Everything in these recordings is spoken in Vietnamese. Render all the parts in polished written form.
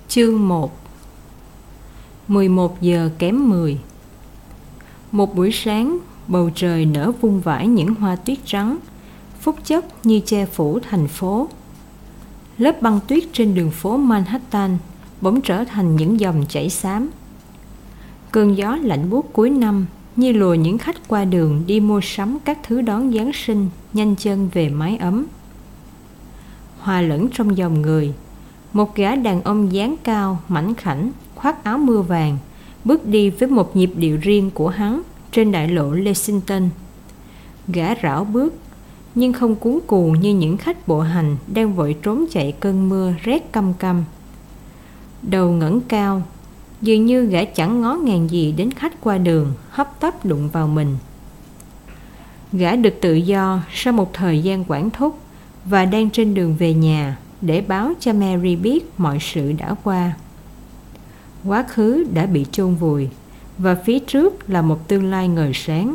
Chương 1. 11 giờ kém 10. Một buổi sáng, bầu trời nở vung vãi những hoa tuyết trắng, phút chốc như che phủ thành phố. Lớp băng tuyết trên đường phố Manhattan bỗng trở thành những dòng chảy xám. Cơn gió lạnh buốt cuối năm như lùa những khách qua đường đi mua sắm các thứ đón Giáng sinh nhanh chân về mái ấm. Hòa lẫn trong dòng người, một gã đàn ông dáng cao, mảnh khảnh, khoác áo mưa vàng, bước đi với một nhịp điệu riêng của hắn trên đại lộ Lexington. Gã rảo bước, nhưng không cuống cuồng như những khách bộ hành đang vội trốn chạy cơn mưa rét căm căm. Đầu ngẩng cao, dường như gã chẳng ngó ngàng gì đến khách qua đường hấp tấp đụng vào mình. Gã được tự do sau một thời gian quản thúc và đang trên đường về nhà để báo cho Mary biết mọi sự đã qua. Quá khứ đã bị chôn vùi và phía trước là một tương lai ngời sáng.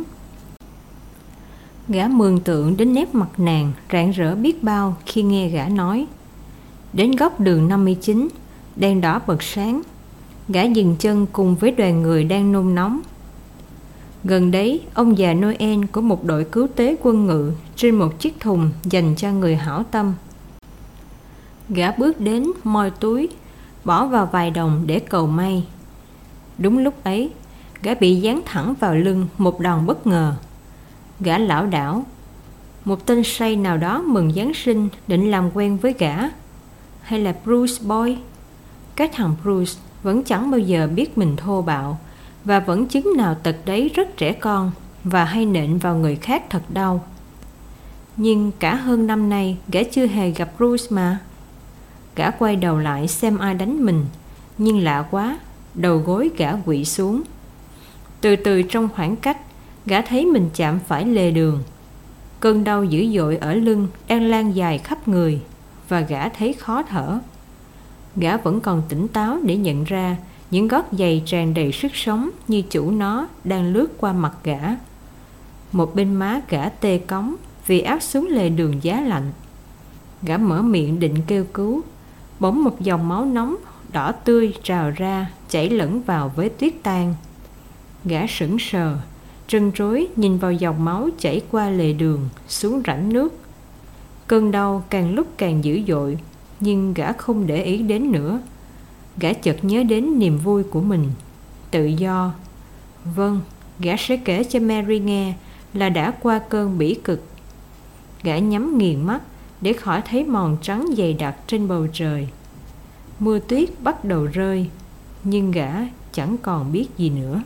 Gã mường tượng đến nét mặt nàng rạng rỡ biết bao khi nghe gã nói. Đến góc đường 59, đèn đỏ bật sáng, gã dừng chân cùng với đoàn người đang nôn nóng. Gần đấy, ông già Noel của một đội cứu tế quân ngự trên một chiếc thùng dành cho người hảo tâm. Gã bước đến moi túi, bỏ vào vài đồng để cầu may. Đúng lúc ấy, gã bị giáng thẳng vào lưng một đòn bất ngờ. Gã lảo đảo. Một tên say nào đó mừng Giáng sinh định làm quen với gã. Hay là Bruce Boy? Cái thằng Bruce vẫn chẳng bao giờ biết mình thô bạo, và vẫn chứng nào tật đấy rất trẻ con và hay nện vào người khác thật đau. Nhưng cả hơn năm nay gã chưa hề gặp Bruce mà. Gã quay đầu lại xem ai đánh mình, nhưng lạ quá, đầu gối gã quỵ xuống. Từ từ trong khoảng cách, gã thấy mình chạm phải lề đường. Cơn đau dữ dội ở lưng đang lan dài khắp người, và gã thấy khó thở. Gã vẫn còn tỉnh táo để nhận ra những gót giày tràn đầy sức sống như chủ nó đang lướt qua mặt gã. Một bên má gã tê cóng vì áp xuống lề đường giá lạnh. Gã mở miệng định kêu cứu, bỗng một dòng máu nóng đỏ tươi trào ra, chảy lẫn vào với tuyết tan. Gã sững sờ, trân trối nhìn vào dòng máu chảy qua lề đường xuống rãnh nước. Cơn đau càng lúc càng dữ dội, nhưng gã không để ý đến nữa. Gã chợt nhớ đến niềm vui của mình, tự do. Vâng, gã sẽ kể cho Mary nghe là đã qua cơn bỉ cực. Gã nhắm nghiền mắt để khỏi thấy mòn trắng dày đặc trên bầu trời. Mưa tuyết bắt đầu rơi, nhưng gã chẳng còn biết gì nữa.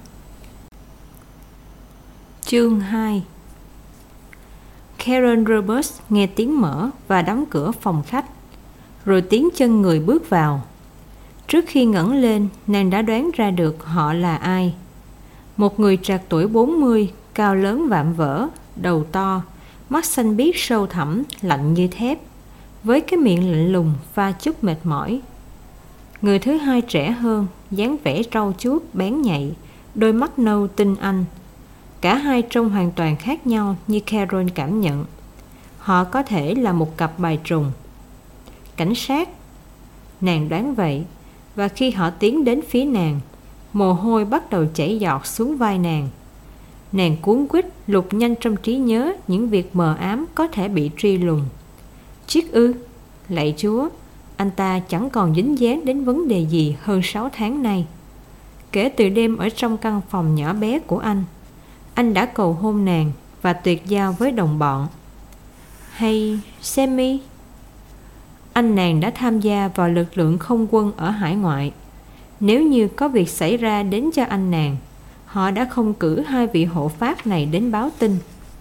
Chương 2. Karen Roberts nghe tiếng mở và đóng cửa phòng khách, rồi tiếng chân người bước vào. Trước khi ngẩng lên, nàng đã đoán ra được họ là ai. Một người trạc tuổi 40, cao lớn vạm vỡ, đầu to, mắt xanh biếc sâu thẳm, lạnh như thép, với cái miệng lạnh lùng pha chút mệt mỏi. Người thứ hai trẻ hơn, dáng vẻ trau chuốt, bén nhạy, đôi mắt nâu tinh anh. Cả hai trông hoàn toàn khác nhau như Carol cảm nhận. Họ có thể là một cặp bài trùng. Cảnh sát, nàng đoán vậy, và khi họ tiến đến phía nàng, mồ hôi bắt đầu chảy giọt xuống vai nàng. Nàng cuống quýt lục nhanh trong trí nhớ những việc mờ ám có thể bị truy lùng. Chiếc ư? Lạy Chúa, anh ta chẳng còn dính dáng đến vấn đề gì hơn 6 tháng nay. Kể từ đêm ở trong căn phòng nhỏ bé của anh đã cầu hôn nàng và tuyệt giao với đồng bọn. Hay Sammy? Anh nàng đã tham gia vào lực lượng không quân ở hải ngoại. Nếu như có việc xảy ra đến cho anh nàng, họ đã không cử hai vị hộ pháp này đến báo tin.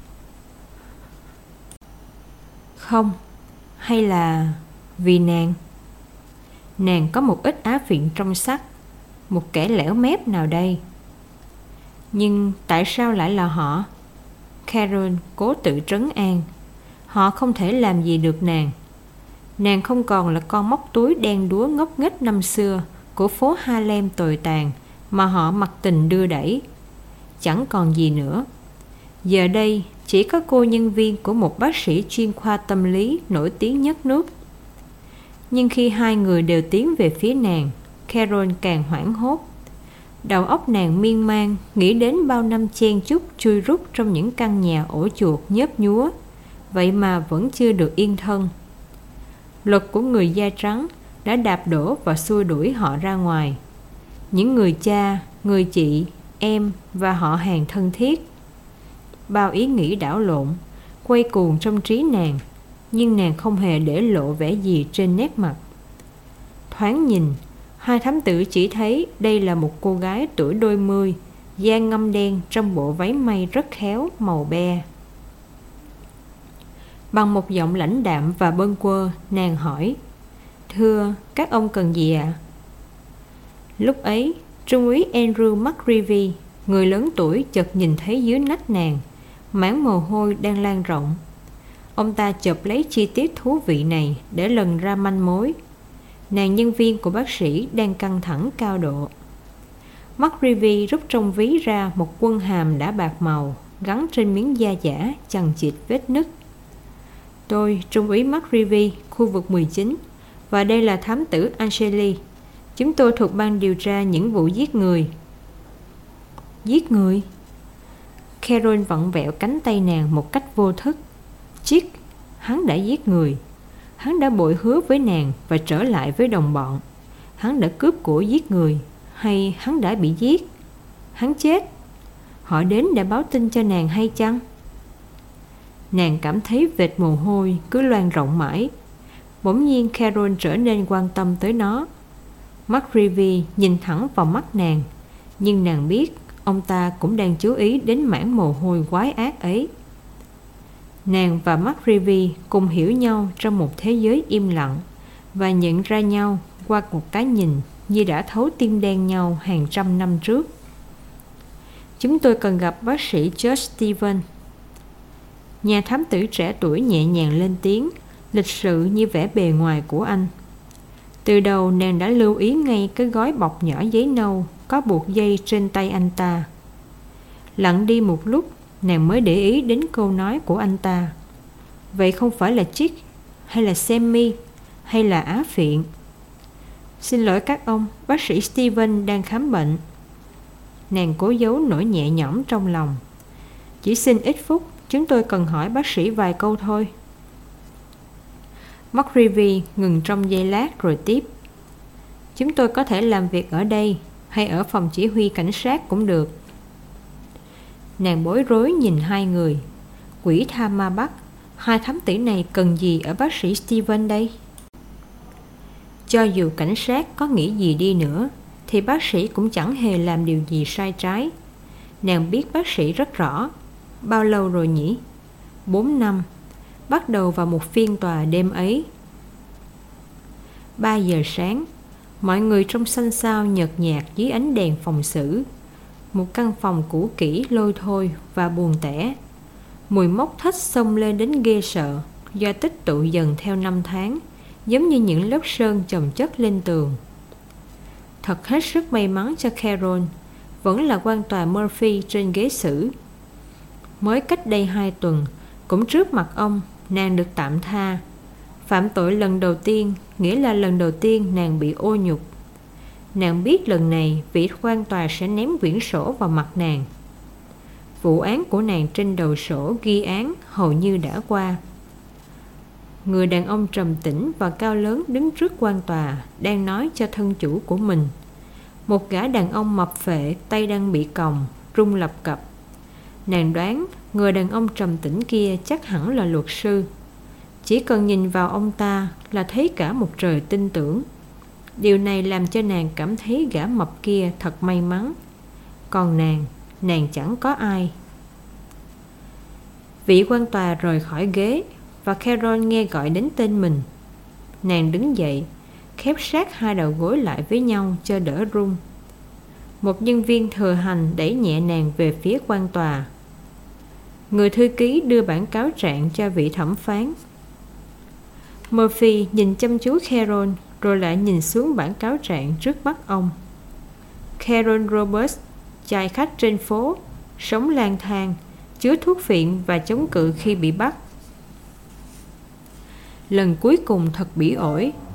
Không, hay là vì nàng có một ít á phiện trong sắt, một kẻ lẻo mép nào đây. Nhưng tại sao lại là họ? Carol cố tự trấn an. Họ không thể làm gì được nàng. Nàng không còn là con móc túi đen đúa ngốc nghếch năm xưa của phố Harlem tồi tàn mà họ mặc tình đưa đẩy. Chẳng còn gì nữa. Giờ đây chỉ có cô nhân viên của một bác sĩ chuyên khoa tâm lý nổi tiếng nhất nước. Nhưng khi hai người đều tiến về phía nàng, Carol càng hoảng hốt. Đầu óc nàng miên man, nghĩ đến bao năm chen chúc chui rút trong những căn nhà ổ chuột nhớp nhúa, vậy mà vẫn chưa được yên thân. Luật của người da trắng đã đạp đổ và xua đuổi họ ra ngoài. Những người cha, người chị, em và họ hàng thân thiết. Bao ý nghĩ đảo lộn, quay cuồng trong trí nàng, nhưng nàng không hề để lộ vẻ gì trên nét mặt. Thoáng nhìn, hai thám tử chỉ thấy đây là một cô gái tuổi đôi mươi, da ngăm đen trong bộ váy may rất khéo màu be. Bằng một giọng lãnh đạm và bâng quơ, nàng hỏi: "Thưa, các ông cần gì ạ?" Lúc ấy, Trung úy Andrew McReevy, người lớn tuổi, chợt nhìn thấy dưới nách nàng mảng mồ hôi đang lan rộng. Ông ta chộp lấy chi tiết thú vị này để lần ra manh mối. Nàng nhân viên của bác sĩ đang căng thẳng cao độ. McReevy rút trong ví ra một quân hàm đã bạc màu gắn trên miếng da giả chằng chịt vết nứt. "Tôi, Trung úy McReevy, khu vực 19, và đây là thám tử Angeli. Chúng tôi thuộc ban điều tra những vụ giết người." "Giết người?" Carol vặn vẹo cánh tay nàng một cách vô thức. Chiếc, hắn đã giết người. Hắn đã bội hứa với nàng và trở lại với đồng bọn. Hắn đã cướp của giết người, hay hắn đã bị giết? Hắn chết. Họ đến để báo tin cho nàng hay chăng? Nàng cảm thấy vệt mồ hôi cứ loang rộng mãi. Bỗng nhiên Carol trở nên quan tâm tới nó. McReevy nhìn thẳng vào mắt nàng, nhưng nàng biết ông ta cũng đang chú ý đến mảng mồ hôi quái ác ấy. Nàng và McReevy cùng hiểu nhau trong một thế giới im lặng và nhận ra nhau qua một cái nhìn như đã thấu tim đen nhau hàng trăm năm trước. "Chúng tôi cần gặp bác sĩ George Stevens." Nhà thám tử trẻ tuổi nhẹ nhàng lên tiếng, lịch sự như vẻ bề ngoài của anh. Từ đầu nàng đã lưu ý ngay cái gói bọc nhỏ giấy nâu có buộc dây trên tay anh ta. Lặng đi một lúc, nàng mới để ý đến câu nói của anh ta. "Vậy không phải là Chick, hay là Sammy, hay là Á Phiện?" "Xin lỗi các ông, bác sĩ Steven đang khám bệnh." Nàng cố giấu nỗi nhẹ nhõm trong lòng. "Chỉ xin ít phút, chúng tôi cần hỏi bác sĩ vài câu thôi." McReevy ngừng trong giây lát rồi tiếp: "Chúng tôi có thể làm việc ở đây, hay ở phòng chỉ huy cảnh sát cũng được." Nàng bối rối nhìn hai người. Quỷ tha ma bắt, hai thám tử này cần gì ở bác sĩ Steven đây? Cho dù cảnh sát có nghĩ gì đi nữa, thì bác sĩ cũng chẳng hề làm điều gì sai trái. Nàng biết bác sĩ rất rõ. Bao lâu rồi nhỉ? 4 năm. Bắt đầu vào một phiên tòa đêm ấy. 3 giờ sáng, mọi người trong xanh xao nhợt nhạt dưới ánh đèn phòng xử. Một căn phòng cũ kỹ lôi thôi và buồn tẻ. Mùi mốc thách xông lên đến ghê sợ, do tích tụ dần theo năm tháng, giống như những lớp sơn chồng chất lên tường. Thật hết sức may mắn cho Carol, vẫn là quan tòa Murphy trên ghế xử. Mới cách đây 2 tuần, cũng trước mặt ông, nàng được tạm tha. Phạm tội lần đầu tiên, nghĩa là lần đầu tiên nàng bị ô nhục. Nàng biết lần này vị quan tòa sẽ ném quyển sổ vào mặt nàng. Vụ án của nàng trên đầu sổ ghi án hầu như đã qua. Người đàn ông trầm tĩnh và cao lớn đứng trước quan tòa đang nói cho thân chủ của mình. Một gã đàn ông mập phệ, tay đang bị còng, rung lập cập. Nàng đoán người đàn ông trầm tĩnh kia chắc hẳn là luật sư. Chỉ cần nhìn vào ông ta là thấy cả một trời tin tưởng. Điều này làm cho nàng cảm thấy gã mập kia thật may mắn. Còn nàng chẳng có ai. Vị quan tòa rời khỏi ghế và Carol nghe gọi đến tên mình. Nàng đứng dậy, khép sát hai đầu gối lại với nhau cho đỡ run. Một nhân viên thừa hành đẩy nhẹ nàng về phía quan tòa. Người thư ký đưa bản cáo trạng cho vị thẩm phán. Murphy nhìn chăm chú Carol rồi lại nhìn xuống bản cáo trạng trước mắt ông. Carol Roberts, chài khách trên phố, sống lang thang, chứa thuốc phiện và chống cự khi bị bắt. Lần cuối cùng thật bỉ ổi.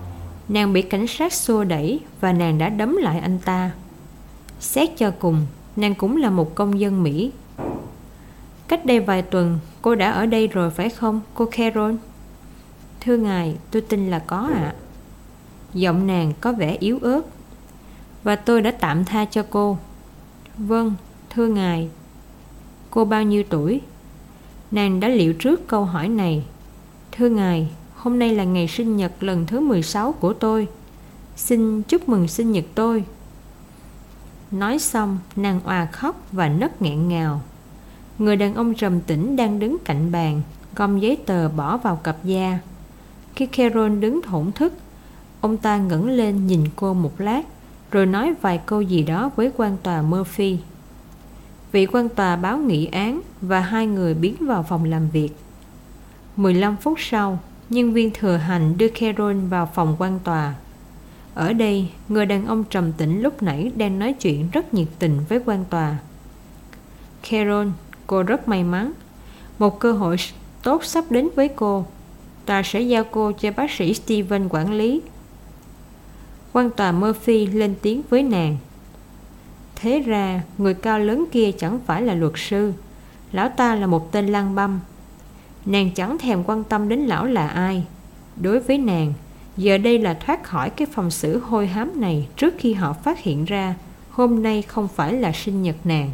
Nàng bị cảnh sát xô đẩy và nàng đã đấm lại anh ta. Xét cho cùng, nàng cũng là một công dân Mỹ. Cách đây vài tuần, cô đã ở đây rồi phải không, cô Carol? Thưa ngài, tôi tin là có ạ. Giọng nàng có vẻ yếu ớt. Và tôi đã tạm tha cho cô. Vâng, thưa ngài. Cô bao nhiêu tuổi? Nàng đã liệu trước câu hỏi này. Thưa ngài, hôm nay là ngày sinh nhật lần thứ 16 của tôi. Xin chúc mừng sinh nhật tôi. Nói xong, nàng òa khóc và nấc nghẹn ngào. Người đàn ông trầm tĩnh đang đứng cạnh bàn, gom giấy tờ bỏ vào cặp da. Khi Carol đứng thổn thức, ông ta ngẩng lên nhìn cô một lát, rồi nói vài câu gì đó với quan tòa Murphy. Vị quan tòa báo nghị án và hai người biến vào phòng làm việc. 15 phút sau, nhân viên thừa hành đưa Carol vào phòng quan tòa. Ở đây, người đàn ông trầm tĩnh lúc nãy đang nói chuyện rất nhiệt tình với quan tòa. Carol, cô rất may mắn. Một cơ hội tốt sắp đến với cô. Tòa sẽ giao cô cho bác sĩ Steven quản lý. Quan tòa Murphy lên tiếng với nàng. Thế ra, người cao lớn kia chẳng phải là luật sư. Lão ta là một tên lang băm. Nàng chẳng thèm quan tâm đến lão là ai. Đối với nàng, giờ đây là thoát khỏi cái phòng xử hôi hám này trước khi họ phát hiện ra hôm nay không phải là sinh nhật nàng.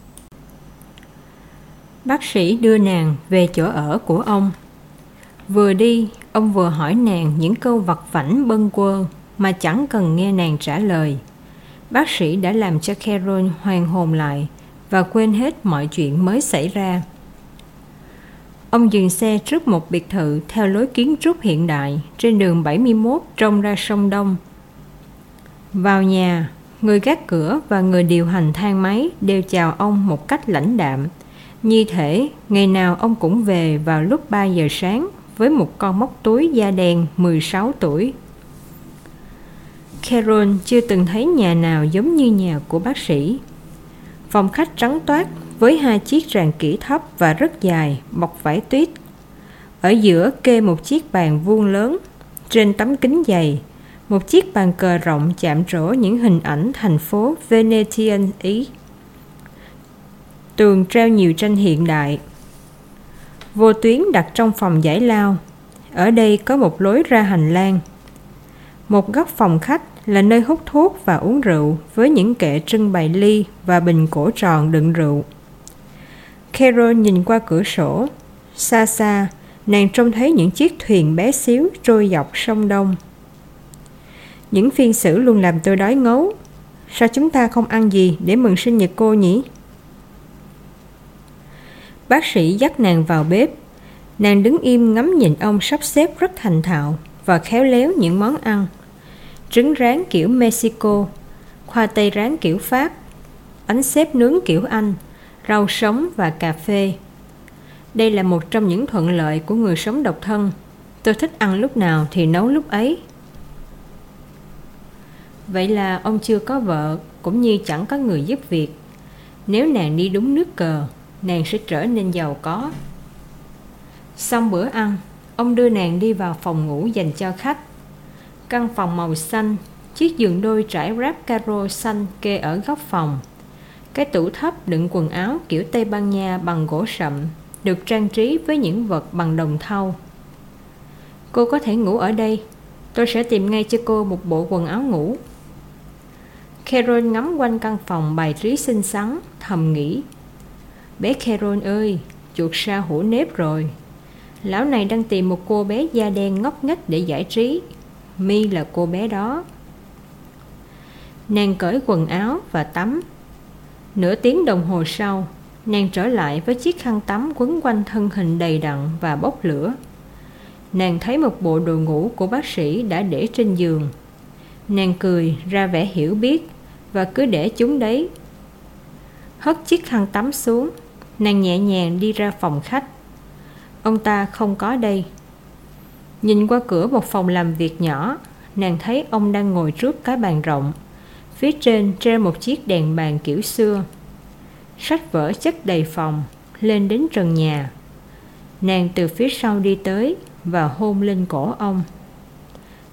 Bác sĩ đưa nàng về chỗ ở của ông. Vừa đi, ông vừa hỏi nàng những câu vặt vãnh bâng quơ mà chẳng cần nghe nàng trả lời. Bác sĩ đã làm cho Carol hoàn hồn lại và quên hết mọi chuyện mới xảy ra. Ông dừng xe trước một biệt thự theo lối kiến trúc hiện đại trên đường 71 trông ra sông Đông. Vào nhà, người gác cửa và người điều hành thang máy đều chào ông một cách lãnh đạm. Như thể ngày nào ông cũng về vào lúc 3 giờ sáng với một con móc túi da đen 16 tuổi. Carol chưa từng thấy nhà nào giống như nhà của bác sĩ. Phòng khách trắng toát với 2 chiếc ràn kỹ thấp và rất dài, bọc vải tuyết. Ở giữa kê một chiếc bàn vuông lớn, trên tấm kính dày, một chiếc bàn cờ rộng chạm trổ những hình ảnh thành phố Venetian Ý. Tường treo nhiều tranh hiện đại. Vô tuyến đặt trong phòng giải lao. Ở đây có một lối ra hành lang. Một góc phòng khách là nơi hút thuốc và uống rượu với những kệ trưng bày ly và bình cổ tròn đựng rượu. Carol nhìn qua cửa sổ. Xa xa, nàng trông thấy những chiếc thuyền bé xíu trôi dọc sông Đông. Những phiên xử luôn làm tôi đói ngấu. Sao chúng ta không ăn gì để mừng sinh nhật cô nhỉ? Bác sĩ dắt nàng vào bếp. Nàng đứng im ngắm nhìn ông sắp xếp rất thành thạo và khéo léo những món ăn. Trứng rán kiểu Mexico, khoai tây rán kiểu Pháp, bánh xếp nướng kiểu Anh, rau sống và cà phê. Đây là một trong những thuận lợi của người sống độc thân. Tôi thích ăn lúc nào thì nấu lúc ấy. Vậy là ông chưa có vợ, cũng như chẳng có người giúp việc. Nếu nàng đi đúng nước cờ, nàng sẽ trở nên giàu có. Xong bữa ăn, ông đưa nàng đi vào phòng ngủ dành cho khách. Căn phòng màu xanh, chiếc giường đôi trải ráp caro xanh kê ở góc phòng. Cái tủ thấp đựng quần áo kiểu Tây Ban Nha bằng gỗ sậm, được trang trí với những vật bằng đồng thau. Cô có thể ngủ ở đây. Tôi sẽ tìm ngay cho cô một bộ quần áo ngủ. Carol ngắm quanh căn phòng bài trí xinh xắn, thầm nghĩ. Bé Carol ơi, chuột sa hổ nếp rồi. Lão này đang tìm một cô bé da đen ngốc nghếch để giải trí. My là cô bé đó. Nàng cởi quần áo và tắm. Nửa tiếng đồng hồ sau, nàng trở lại với chiếc khăn tắm quấn quanh thân hình đầy đặn và bốc lửa. Nàng thấy một bộ đồ ngủ của bác sĩ đã để trên giường. Nàng cười ra vẻ hiểu biết và cứ để chúng đấy. Hất chiếc khăn tắm xuống, nàng nhẹ nhàng đi ra phòng khách. Ông ta không có đây. Nhìn qua cửa một phòng làm việc nhỏ, nàng thấy ông đang ngồi trước cái bàn rộng. Phía trên treo một chiếc đèn bàn kiểu xưa. Sách vở chất đầy phòng, lên đến trần nhà. Nàng từ phía sau đi tới và hôn lên cổ ông.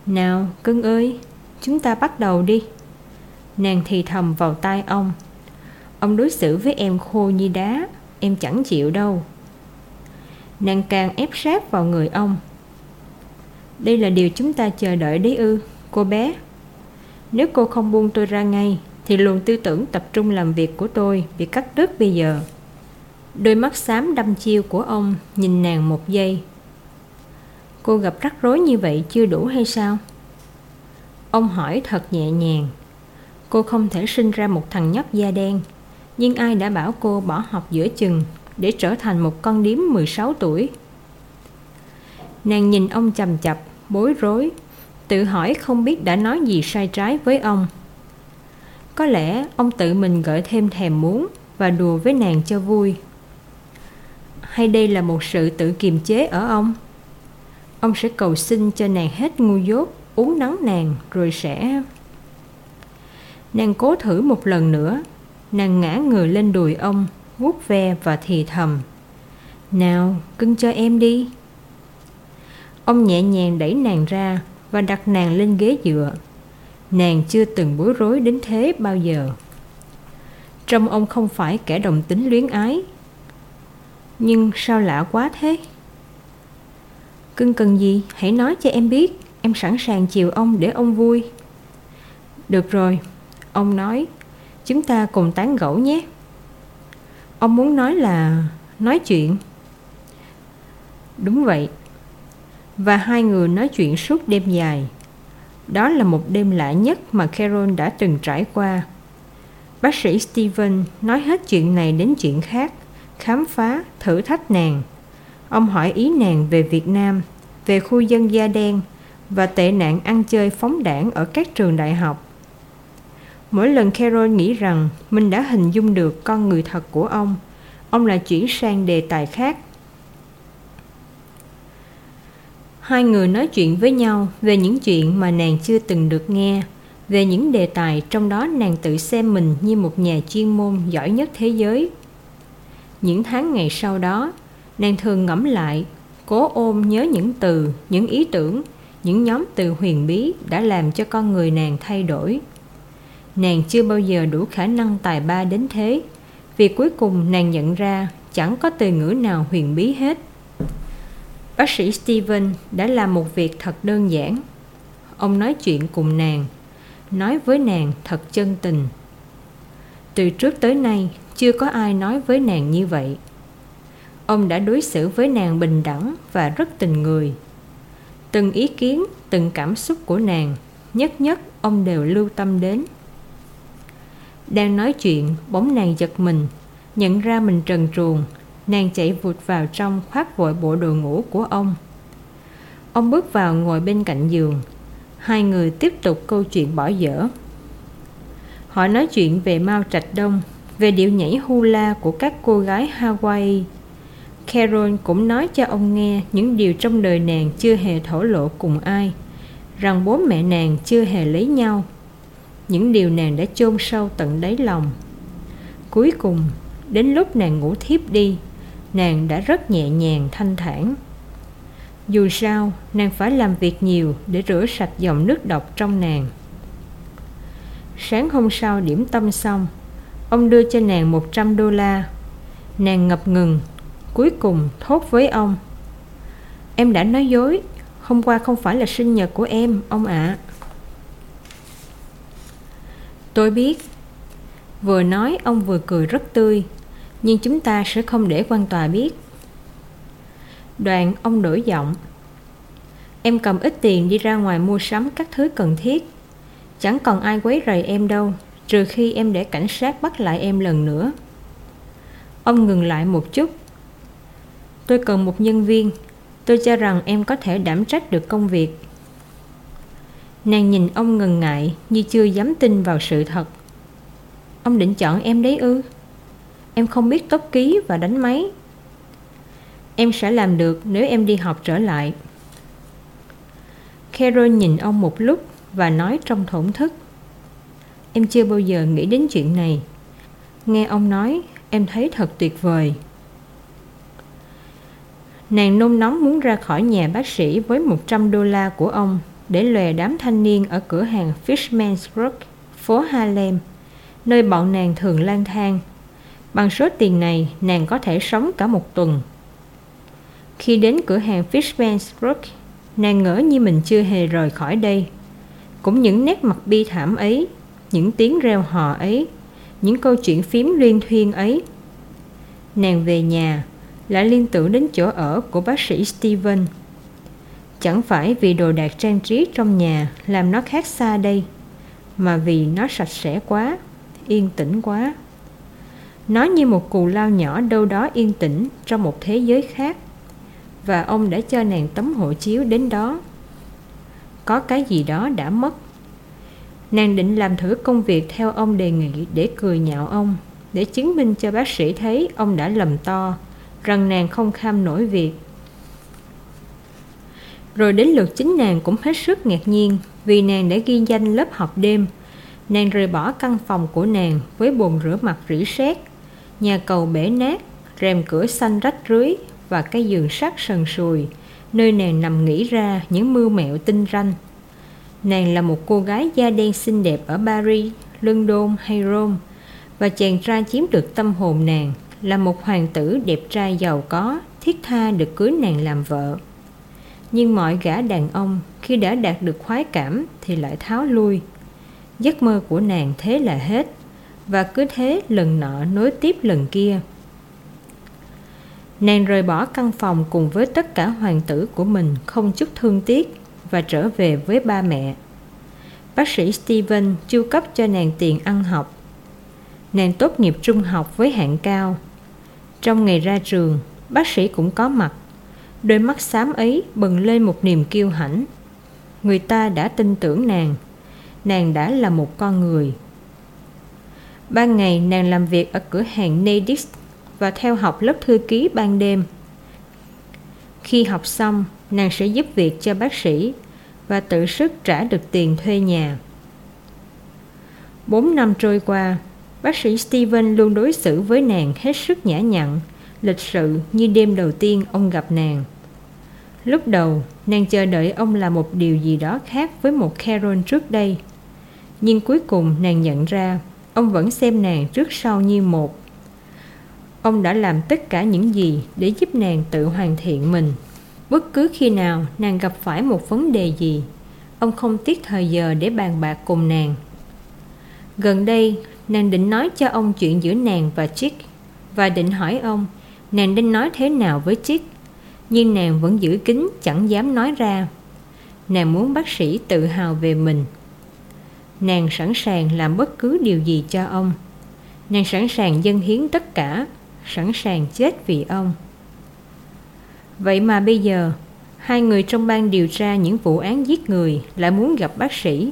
Nào, cưng ơi, chúng ta bắt đầu đi. Nàng thì thầm vào tai ông. Ông đối xử với em khô như đá, em chẳng chịu đâu. Nàng càng ép sát vào người ông. Đây là điều chúng ta chờ đợi đấy ư, cô bé? Nếu cô không buông tôi ra ngay, thì luồng tư tưởng tập trung làm việc của tôi bị cắt đứt bây giờ. Đôi mắt xám đăm chiêu của ông nhìn nàng một giây. Cô gặp rắc rối như vậy chưa đủ hay sao? Ông hỏi thật nhẹ nhàng. Cô không thể sinh ra một thằng nhóc da đen, nhưng ai đã bảo cô bỏ học giữa chừng để trở thành một con điếm 16 tuổi? Nàng nhìn ông chằm chặp, bối rối, tự hỏi không biết đã nói gì sai trái với ông. Có lẽ ông tự mình gợi thêm thèm muốn và đùa với nàng cho vui. Hay đây là một sự tự kiềm chế ở ông? Ông sẽ cầu xin cho nàng hết ngu dốt, uốn nắn nàng rồi sẽ... Nàng cố thử một lần nữa. Nàng ngã người lên đùi ông, vuốt ve và thì thầm. Nào, cưng cho em đi. Ông nhẹ nhàng đẩy nàng ra và đặt nàng lên ghế dựa. Nàng chưa từng bối rối đến thế bao giờ. Trông ông không phải kẻ đồng tính luyến ái. Nhưng sao lạ quá thế? Cưng cần gì, hãy nói cho em biết. Em sẵn sàng chiều ông để ông vui. Được rồi, ông nói, chúng ta cùng tán gẫu nhé. Ông muốn nói là nói chuyện. Đúng vậy. Và hai người nói chuyện suốt đêm dài. Đó là một đêm lạ nhất mà Carol đã từng trải qua. Bác sĩ Steven nói hết chuyện này đến chuyện khác, khám phá, thử thách nàng. Ông hỏi ý nàng về Việt Nam, về khu dân da đen và tệ nạn ăn chơi phóng đãng ở các trường đại học. Mỗi lần Carol nghĩ rằng mình đã hình dung được con người thật của ông lại chuyển sang đề tài khác. Hai người nói chuyện với nhau về những chuyện mà nàng chưa từng được nghe, về những đề tài trong đó nàng tự xem mình như một nhà chuyên môn giỏi nhất thế giới. Những tháng ngày sau đó, nàng thường ngẫm lại, cố ôm nhớ những từ, những ý tưởng, những nhóm từ huyền bí đã làm cho con người nàng thay đổi. Nàng chưa bao giờ đủ khả năng tài ba đến thế, vì cuối cùng nàng nhận ra chẳng có từ ngữ nào huyền bí hết. Bác sĩ Steven đã làm một việc thật đơn giản. Ông nói chuyện cùng nàng, nói với nàng thật chân tình. Từ trước tới nay, chưa có ai nói với nàng như vậy. Ông đã đối xử với nàng bình đẳng và rất tình người. Từng ý kiến, từng cảm xúc của nàng, nhất nhất ông đều lưu tâm đến. Đang nói chuyện, bỗng nàng giật mình, nhận ra mình trần truồng. Nàng chạy vụt vào trong, khoác vội bộ đồ ngủ của ông. Ông bước vào ngồi bên cạnh giường. Hai người tiếp tục câu chuyện bỏ dở. Họ nói chuyện về Mao Trạch Đông, về điệu nhảy hula của các cô gái Hawaii. Carol cũng nói cho ông nghe những điều trong đời nàng chưa hề thổ lộ cùng ai, rằng bố mẹ nàng chưa hề lấy nhau, những điều nàng đã chôn sâu tận đáy lòng. Cuối cùng, đến lúc nàng ngủ thiếp đi, nàng đã rất nhẹ nhàng thanh thản. Dù sao, nàng phải làm việc nhiều để rửa sạch dòng nước độc trong nàng. Sáng hôm sau điểm tâm xong, ông đưa cho nàng $100. Nàng ngập ngừng, cuối cùng thốt với ông: Em đã nói dối, hôm qua không phải là sinh nhật của em, ông ạ. Tôi biết. Vừa nói ông vừa cười rất tươi. Nhưng chúng ta sẽ không để quan tòa biết. Đoạn ông đổi giọng: Em cầm ít tiền đi ra ngoài mua sắm các thứ cần thiết. Chẳng còn ai quấy rầy em đâu, trừ khi em để cảnh sát bắt lại em lần nữa. Ông ngừng lại một chút. Tôi cần một nhân viên. Tôi cho rằng em có thể đảm trách được công việc. Nàng nhìn ông ngần ngại, như chưa dám tin vào sự thật. Ông định chọn em đấy ư? Em không biết tốc ký và đánh máy. Em sẽ làm được nếu em đi học trở lại. Carol nhìn ông một lúc và nói trong thổn thức: Em chưa bao giờ nghĩ đến chuyện này. Nghe ông nói, em thấy thật tuyệt vời. Nàng nôn nóng muốn ra khỏi nhà bác sĩ với $100 của ông, để lòe đám thanh niên ở cửa hàng Fishman's Rock, phố Harlem, nơi bọn nàng thường lang thang. Bằng số tiền này, nàng có thể sống cả một tuần. Khi đến cửa hàng Fishman's Rock, nàng ngỡ như mình chưa hề rời khỏi đây. Cũng những nét mặt bi thảm ấy, những tiếng reo hò ấy, những câu chuyện phím luyên thuyên ấy. Nàng về nhà, lại liên tưởng đến chỗ ở của bác sĩ Steven. Chẳng phải vì đồ đạc trang trí trong nhà làm nó khác xa đây, mà vì nó sạch sẽ quá, yên tĩnh quá. Nó như một cù lao nhỏ đâu đó yên tĩnh trong một thế giới khác. Và ông đã cho nàng tấm hộ chiếu đến đó. Có cái gì đó đã mất. Nàng định làm thử công việc theo ông đề nghị để cười nhạo ông, để chứng minh cho bác sĩ thấy ông đã lầm to, rằng nàng không kham nổi việc. Rồi đến lượt chính nàng cũng hết sức ngạc nhiên vì nàng đã ghi danh lớp học đêm. Nàng rời bỏ căn phòng của nàng với bồn rửa mặt rỉ sét, nhà cầu bể nát, rèm cửa xanh rách rưới và cái giường sắt sần sùi, nơi nàng nằm nghĩ ra những mưu mẹo tinh ranh. Nàng là một cô gái da đen xinh đẹp ở Paris, London hay Rome, và chàng trai chiếm được tâm hồn nàng là một hoàng tử đẹp trai giàu có, thiết tha được cưới nàng làm vợ. Nhưng mọi gã đàn ông khi đã đạt được khoái cảm thì lại tháo lui. Giấc mơ của nàng thế là hết, và cứ thế lần nọ nối tiếp lần kia. Nàng rời bỏ căn phòng cùng với tất cả hoàng tử của mình không chút thương tiếc và trở về với ba mẹ. Bác sĩ Steven chu cấp cho nàng tiền ăn học. Nàng tốt nghiệp trung học với hạng cao. Trong ngày ra trường, bác sĩ cũng có mặt. Đôi mắt xám ấy bừng lên một niềm kiêu hãnh. Người ta đã tin tưởng nàng. Nàng đã là một con người. Ban ngày nàng làm việc ở cửa hàng Nadix và theo học lớp thư ký ban đêm. Khi học xong, nàng sẽ giúp việc cho bác sĩ và tự sức trả được tiền thuê nhà. 4 năm trôi qua, bác sĩ Steven luôn đối xử với nàng hết sức nhã nhặn, lịch sự như đêm đầu tiên ông gặp nàng. Lúc đầu, nàng chờ đợi ông làm một điều gì đó khác với một Carol trước đây. Nhưng cuối cùng nàng nhận ra, ông vẫn xem nàng trước sau như một. Ông đã làm tất cả những gì để giúp nàng tự hoàn thiện mình. Bất cứ khi nào nàng gặp phải một vấn đề gì, ông không tiếc thời giờ để bàn bạc cùng nàng. Gần đây, nàng định nói cho ông chuyện giữa nàng và Chick, và định hỏi ông nàng nên nói thế nào với Chick, nhưng nàng vẫn giữ kín chẳng dám nói ra. Nàng muốn bác sĩ tự hào về mình. Nàng sẵn sàng làm bất cứ điều gì cho ông. Nàng sẵn sàng dâng hiến tất cả, sẵn sàng chết vì ông. Vậy mà bây giờ, hai người trong ban điều tra những vụ án giết người lại muốn gặp bác sĩ.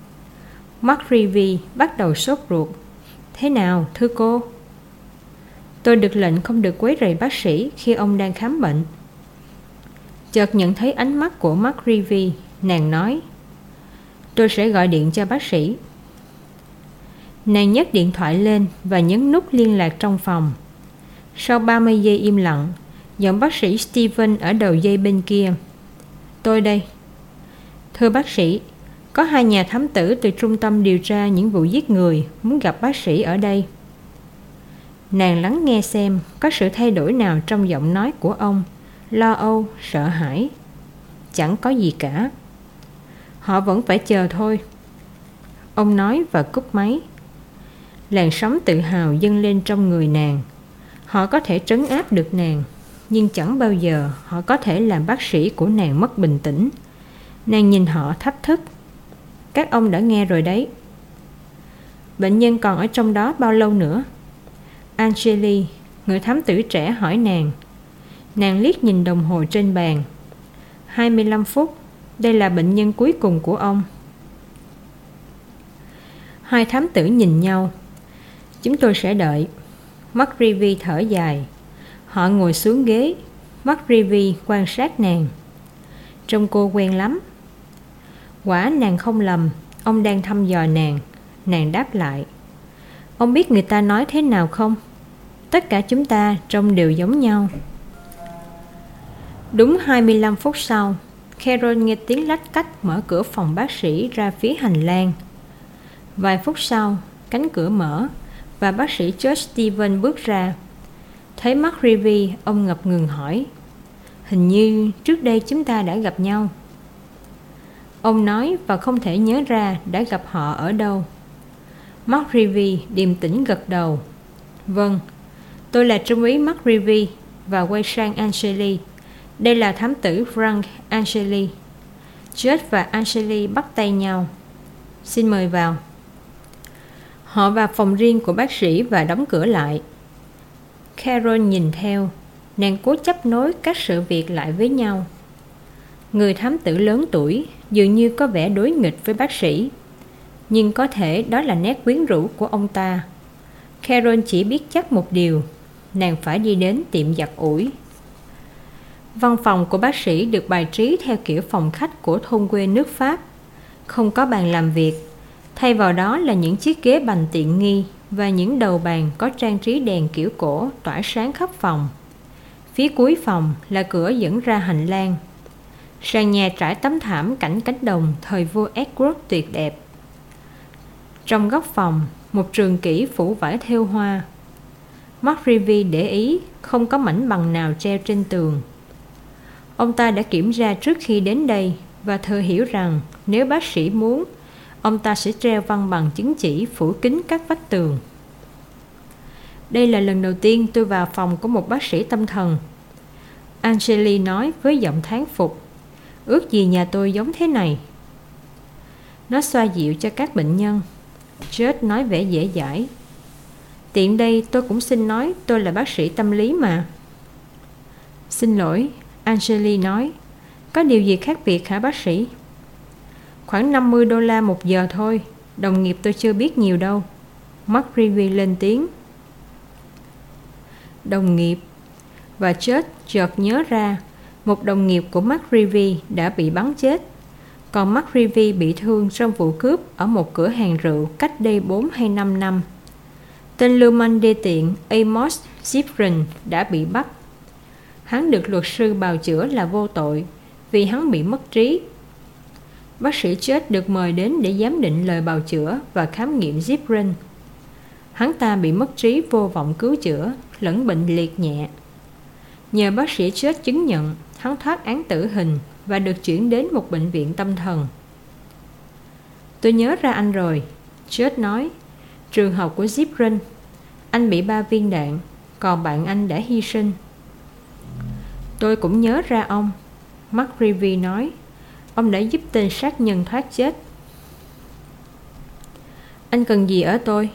McReevy bắt đầu sốt ruột. Thế nào, thưa cô? Tôi được lệnh không được quấy rầy bác sĩ khi ông đang khám bệnh. Chợt nhận thấy ánh mắt của McReevy, nàng nói, tôi sẽ gọi điện cho bác sĩ. Nàng nhấc điện thoại lên và nhấn nút liên lạc trong phòng. Sau 30 giây im lặng, giọng bác sĩ Steven ở đầu dây bên kia. Tôi đây. Thưa bác sĩ, có 2 nhà thám tử từ trung tâm điều tra những vụ giết người muốn gặp bác sĩ ở đây. Nàng lắng nghe xem có sự thay đổi nào trong giọng nói của ông, lo âu, sợ hãi. Chẳng có gì cả. Họ vẫn phải chờ thôi. Ông nói và cúp máy. Làn sóng tự hào dâng lên trong người nàng. Họ có thể trấn áp được nàng, nhưng chẳng bao giờ họ có thể làm bác sĩ của nàng mất bình tĩnh. Nàng nhìn họ thách thức. Các ông đã nghe rồi đấy. Bệnh nhân còn ở trong đó bao lâu nữa? Angeli, người thám tử trẻ hỏi nàng. Nàng liếc nhìn đồng hồ trên bàn. 25 phút. Đây là bệnh nhân cuối cùng của ông. Hai thám tử nhìn nhau. Chúng tôi sẽ đợi. McReevy thở dài. Họ ngồi xuống ghế. McReevy quan sát nàng. Trông cô quen lắm. Quả nàng không lầm. Ông đang thăm dò nàng. Nàng đáp lại. Ông biết người ta nói thế nào không? Tất cả chúng ta trông đều giống nhau. Đúng 25 phút sau, Carol nghe tiếng lách cách mở cửa phòng bác sĩ ra phía hành lang. Vài phút sau, cánh cửa mở và bác sĩ George Stephen bước ra. Thấy McReevy, ông ngập ngừng hỏi: "Hình như trước đây chúng ta đã gặp nhau." Ông nói và không thể nhớ ra đã gặp họ ở đâu. McReevy điềm tĩnh gật đầu. "Vâng, tôi là trung úy McReevy." Và quay sang Angeli: "Đây là thám tử Frank Angeli." George và Angeli bắt tay nhau. "Xin mời vào." Họ vào phòng riêng của bác sĩ và đóng cửa lại. Carol nhìn theo. Nàng cố chấp nối các sự việc lại với nhau. Người thám tử lớn tuổi dường như có vẻ đối nghịch với bác sĩ, nhưng có thể đó là nét quyến rũ của ông ta. Carol chỉ biết chắc một điều: nàng phải đi đến tiệm giặt ủi. Văn phòng của bác sĩ được bài trí theo kiểu phòng khách của thôn quê nước Pháp. Không có bàn làm việc, thay vào đó là những chiếc ghế bành tiện nghi và những đầu bàn có trang trí đèn kiểu cổ tỏa sáng khắp phòng. Phía cuối phòng là cửa dẫn ra hành lang. Sàn nhà trải tấm thảm cảnh cánh đồng thời vua Edward tuyệt đẹp. Trong góc phòng, một trường kỷ phủ vải thêu hoa. McReevy để ý không có mảnh bằng nào treo trên tường. Ông ta đã kiểm tra trước khi đến đây và thừa hiểu rằng nếu bác sĩ muốn, ông ta sẽ treo văn bằng chứng chỉ phủ kín các vách tường. "Đây là lần đầu tiên tôi vào phòng của một bác sĩ tâm thần," Angeli nói với giọng thán phục. "Ước gì nhà tôi giống thế này." "Nó xoa dịu cho các bệnh nhân," George nói vẻ dễ dãi. "Tiện đây tôi cũng xin nói tôi là bác sĩ tâm lý mà." "Xin lỗi," Angeli nói. "Có điều gì khác biệt hả bác sĩ?" "Khoảng $50 một giờ thôi. Đồng nghiệp tôi chưa biết nhiều đâu." McReevy lên tiếng. Đồng nghiệp. Và George chợt nhớ ra một đồng nghiệp của McReevy đã bị bắn chết, còn McReevy bị thương trong vụ cướp ở một cửa hàng rượu cách đây 4 hay 5 năm. Tên lưu manh đê tiện Amos Ziprin đã bị bắt. Hắn được luật sư bào chữa là vô tội vì hắn bị mất trí. Bác sĩ chết được mời đến để giám định lời bào chữa và khám nghiệm Ziprin. Hắn ta bị mất trí vô vọng cứu chữa lẫn bệnh liệt nhẹ. Nhờ bác sĩ chết chứng nhận, hắn thoát án tử hình và được chuyển đến một bệnh viện tâm thần. "Tôi nhớ ra anh rồi," George nói. "Trường học của Ziprin. Anh bị 3 viên đạn, còn bạn anh đã hy sinh." "Tôi cũng nhớ ra ông," McReevy nói. "Ông đã giúp tên sát nhân thoát chết." "Anh cần gì ở tôi?"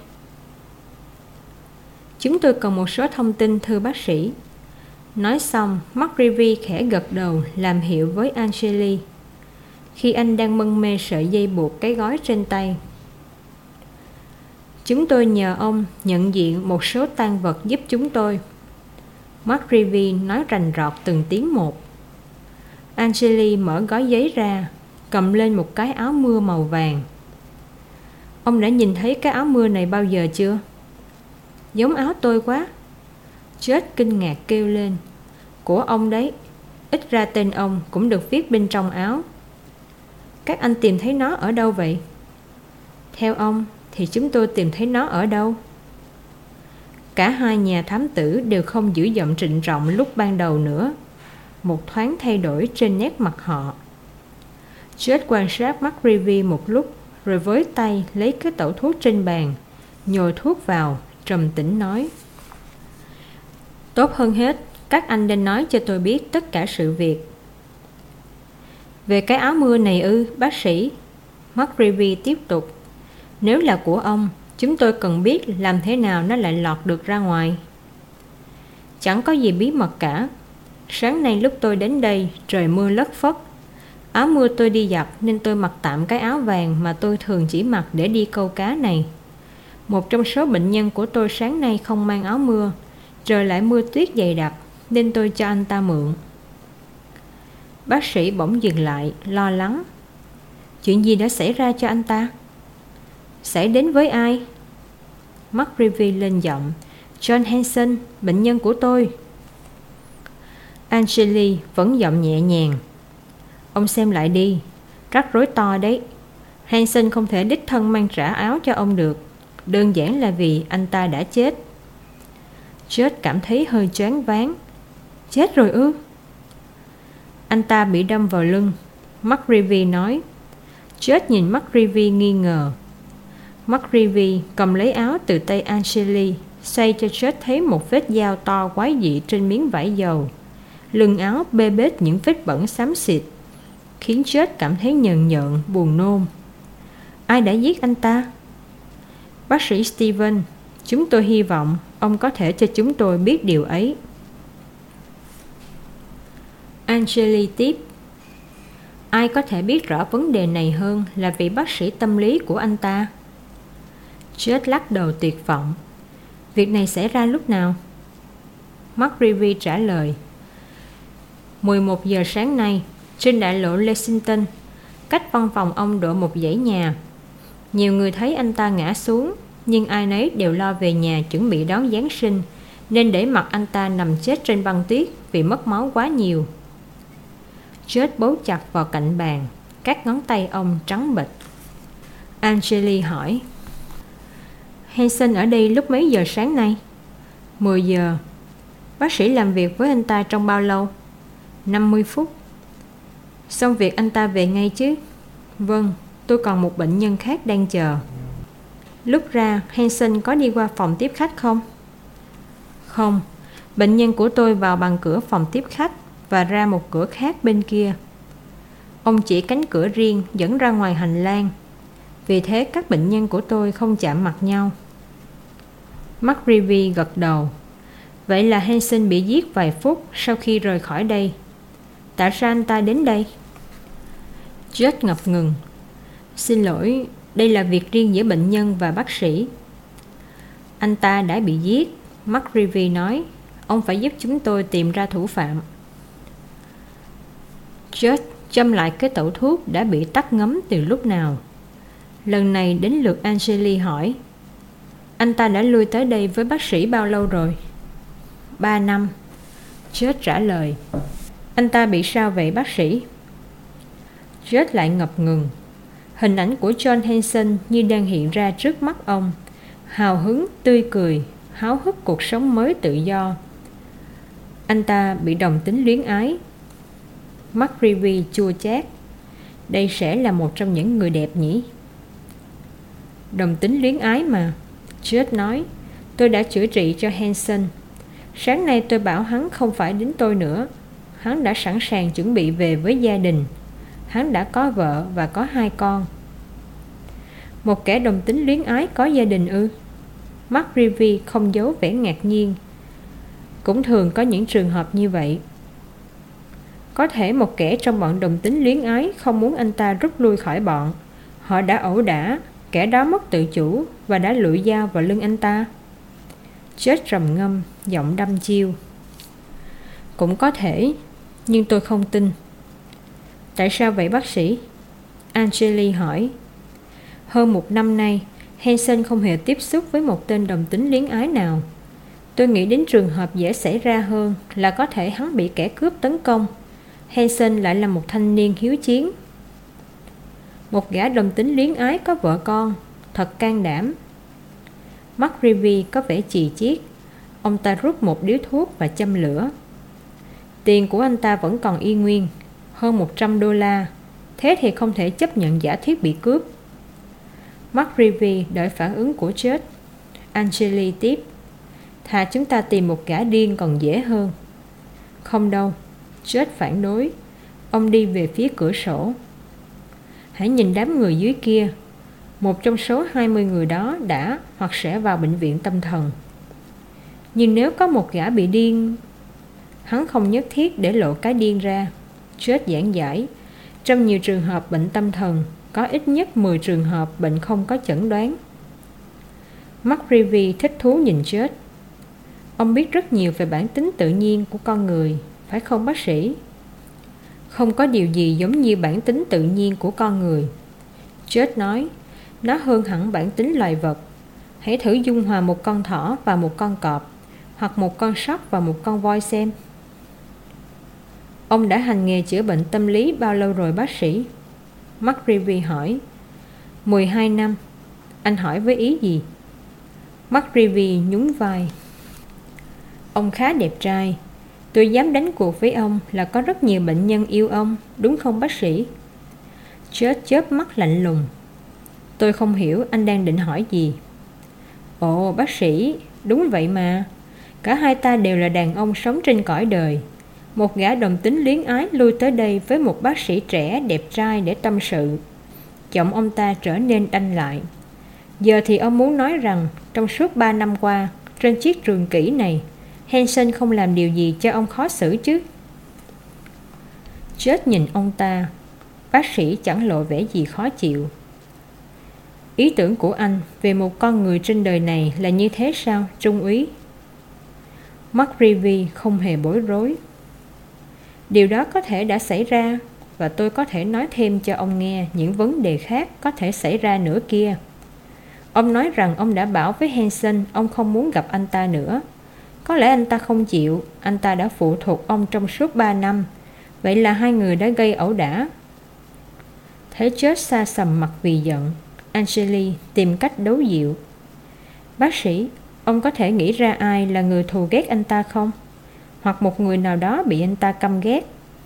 "Chúng tôi cần một số thông tin thưa bác sĩ." Nói xong, McReevy khẽ gật đầu làm hiệu với Angeli khi anh đang mân mê sợi dây buộc cái gói trên tay. "Chúng tôi nhờ ông nhận diện một số tang vật giúp chúng tôi," McReevy nói rành rọt từng tiếng một. Angeli mở gói giấy ra, cầm lên một cái áo mưa màu vàng. "Ông đã nhìn thấy cái áo mưa này bao giờ chưa?" "Giống áo tôi quá," George kinh ngạc kêu lên. "Của ông đấy, ít ra tên ông cũng được viết bên trong áo." "Các anh tìm thấy nó ở đâu vậy?" "Theo ông thì chúng tôi tìm thấy nó ở đâu?" Cả hai nhà thám tử đều không giữ giọng trịnh trọng lúc ban đầu nữa. Một thoáng thay đổi trên nét mặt họ. George quan sát McReevy một lúc, rồi với tay lấy cái tẩu thuốc trên bàn, nhồi thuốc vào, trầm tĩnh nói: "Tốt hơn hết, các anh nên nói cho tôi biết tất cả sự việc." "Về cái áo mưa này ư, bác sĩ?" McReevy tiếp tục. "Nếu là của ông, chúng tôi cần biết làm thế nào nó lại lọt được ra ngoài." "Chẳng có gì bí mật cả. Sáng nay lúc tôi đến đây, trời mưa lất phất. Áo mưa tôi đi giặt nên tôi mặc tạm cái áo vàng mà tôi thường chỉ mặc để đi câu cá này. Một trong số bệnh nhân của tôi sáng nay không mang áo mưa, trời lại mưa tuyết dày đặc nên tôi cho anh ta mượn." Bác sĩ bỗng dừng lại, lo lắng. "Chuyện gì đã xảy ra cho anh ta?" "Xảy đến với ai?" McReevy lên giọng. "John Hanson, bệnh nhân của tôi." Angeli vẫn giọng nhẹ nhàng. Ông xem lại đi, rắc rối to đấy. Hansen không thể đích thân mang trả áo cho ông được, đơn giản là vì anh ta đã chết. George cảm thấy hơi choáng váng. Chết rồi ư? Anh ta bị đâm vào lưng, McReevy nói. George nhìn McReevy nghi ngờ. McReevy cầm lấy áo từ tay Angeli, xoay cho George thấy một vết dao to quái dị trên miếng vải dầu. Lưng áo bê bết những vết bẩn xám xịt, khiến George cảm thấy nhờn nhợn, buồn nôn. Ai đã giết anh ta? Bác sĩ Steven, chúng tôi hy vọng ông có thể cho chúng tôi biết điều ấy. Angeli tiếp. Ai có thể biết rõ vấn đề này hơn là vị bác sĩ tâm lý của anh ta? George lắc đầu tuyệt vọng. Việc này xảy ra lúc nào? McReevy trả lời. 11 giờ sáng nay, trên đại lộ Lexington, cách văn phòng ông độ một dãy nhà. Nhiều người thấy anh ta ngã xuống, nhưng ai nấy đều lo về nhà chuẩn bị đón Giáng sinh, nên để mặc anh ta nằm chết trên băng tuyết vì mất máu quá nhiều. George bấu chặt vào cạnh bàn, các ngón tay ông trắng bệch. Angeli hỏi. Hansen ở đây lúc mấy giờ sáng nay? 10 giờ. Bác sĩ làm việc với anh ta trong bao lâu? 50 phút. Xong việc anh ta về ngay chứ? Vâng, tôi còn một bệnh nhân khác đang chờ. Lúc ra, Hansen có đi qua phòng tiếp khách không? Không, bệnh nhân của tôi vào bằng cửa phòng tiếp khách và ra một cửa khác bên kia. Ông chỉ cánh cửa riêng dẫn ra ngoài hành lang. Vì thế các bệnh nhân của tôi không chạm mặt nhau. McReevy gật đầu. Vậy là Hansen bị giết vài phút sau khi rời khỏi đây. Tại sao anh ta đến đây? George ngập ngừng. Xin lỗi, đây là việc riêng giữa bệnh nhân và bác sĩ. Anh ta đã bị giết, McReevy nói. Ông phải giúp chúng tôi tìm ra thủ phạm. George châm lại cái tẩu thuốc đã bị tắt ngấm từ lúc nào. Lần này đến lượt Angeli hỏi. Anh ta đã lui tới đây với bác sĩ bao lâu rồi? 3 năm, George trả lời. Anh ta bị sao vậy bác sĩ? George lại ngập ngừng. Hình ảnh của John Hansen như đang hiện ra trước mắt ông. Hào hứng, tươi cười, háo hức cuộc sống mới tự do. Anh ta bị đồng tính luyến ái. McReevy chua chát. Đây sẽ là một trong những người đẹp nhỉ? Đồng tính luyến ái mà, George nói. Tôi đã chữa trị cho Hansen. Sáng nay tôi bảo hắn không phải đến tôi nữa. Hắn đã sẵn sàng chuẩn bị về với gia đình. Hắn đã có vợ và có 2 con. Một kẻ đồng tính luyến ái có gia đình ư? McReevy không giấu vẻ ngạc nhiên. Cũng thường có những trường hợp như vậy. Có thể một kẻ trong bọn đồng tính luyến ái không muốn anh ta rút lui khỏi bọn. Họ đã ẩu đả, kẻ đó mất tự chủ và đã lụi dao vào lưng anh ta. George trầm ngâm, giọng đăm chiêu. Cũng có thể, nhưng tôi không tin. Tại sao vậy bác sĩ? Angeli hỏi. Hơn 1 năm nay, Hansen không hề tiếp xúc với một tên đồng tính luyến ái nào. Tôi nghĩ đến trường hợp dễ xảy ra hơn là có thể hắn bị kẻ cướp tấn công. Hansen lại là một thanh niên hiếu chiến. Một gã đồng tính luyến ái có vợ con, thật can đảm. McReevy có vẻ chì chiết. Ông ta rút một điếu thuốc và châm lửa. Tiền của anh ta vẫn còn y nguyên, hơn $100. Thế thì không thể chấp nhận giả thiết bị cướp. McReevy đợi phản ứng của George. Angeli tiếp. Thà chúng ta tìm một gã điên còn dễ hơn. Không đâu, George phản đối. Ông đi về phía cửa sổ. Hãy nhìn đám người dưới kia. Một trong số 20 người đó đã hoặc sẽ vào bệnh viện tâm thần. Nhưng nếu có một gã bị điên, hắn không nhất thiết để lộ cái điên ra. George giảng giải. Trong nhiều trường hợp bệnh tâm thần, có ít nhất 10 trường hợp bệnh không có chẩn đoán. McReevy thích thú nhìn George. Ông biết rất nhiều về bản tính tự nhiên của con người, phải không bác sĩ? Không có điều gì giống như bản tính tự nhiên của con người, George nói. Nó hơn hẳn bản tính loài vật. Hãy thử dung hòa một con thỏ và một con cọp, hoặc một con sóc và một con voi xem. Ông đã hành nghề chữa bệnh tâm lý bao lâu rồi bác sĩ? McReevy hỏi. 12 năm. Anh hỏi với ý gì? McReevy nhún vai. Ông khá đẹp trai. Tôi dám đánh cuộc với ông là có rất nhiều bệnh nhân yêu ông, đúng không bác sĩ? Chớt chớp mắt lạnh lùng. Tôi không hiểu anh đang định hỏi gì. Ồ bác sĩ, đúng vậy mà. Cả hai ta đều là đàn ông sống trên cõi đời. Một gã đồng tính luyến ái lui tới đây với một bác sĩ trẻ đẹp trai để tâm sự. Giọng ông ta trở nên đanh lại. Giờ thì ông muốn nói rằng trong suốt 3 năm qua, trên chiếc trường kỷ này, Hansen không làm điều gì cho ông khó xử chứ? Chết nhìn ông ta. Bác sĩ chẳng lộ vẻ gì khó chịu. Ý tưởng của anh về một con người trên đời này là như thế sao, trung úy? McReevy không hề bối rối. Điều đó có thể đã xảy ra, và tôi có thể nói thêm cho ông nghe những vấn đề khác có thể xảy ra nữa kia. Ông nói rằng ông đã bảo với Hansen ông không muốn gặp anh ta nữa. Có lẽ anh ta không chịu. Anh ta đã phụ thuộc ông trong suốt 3 năm. Vậy là hai người đã gây ẩu đả. Thấy chết xa sầm mặt vì giận, Angeli tìm cách đấu dịu. Bác sĩ, ông có thể nghĩ ra ai là người thù ghét anh ta không? Hoặc một người nào đó bị anh ta căm ghét?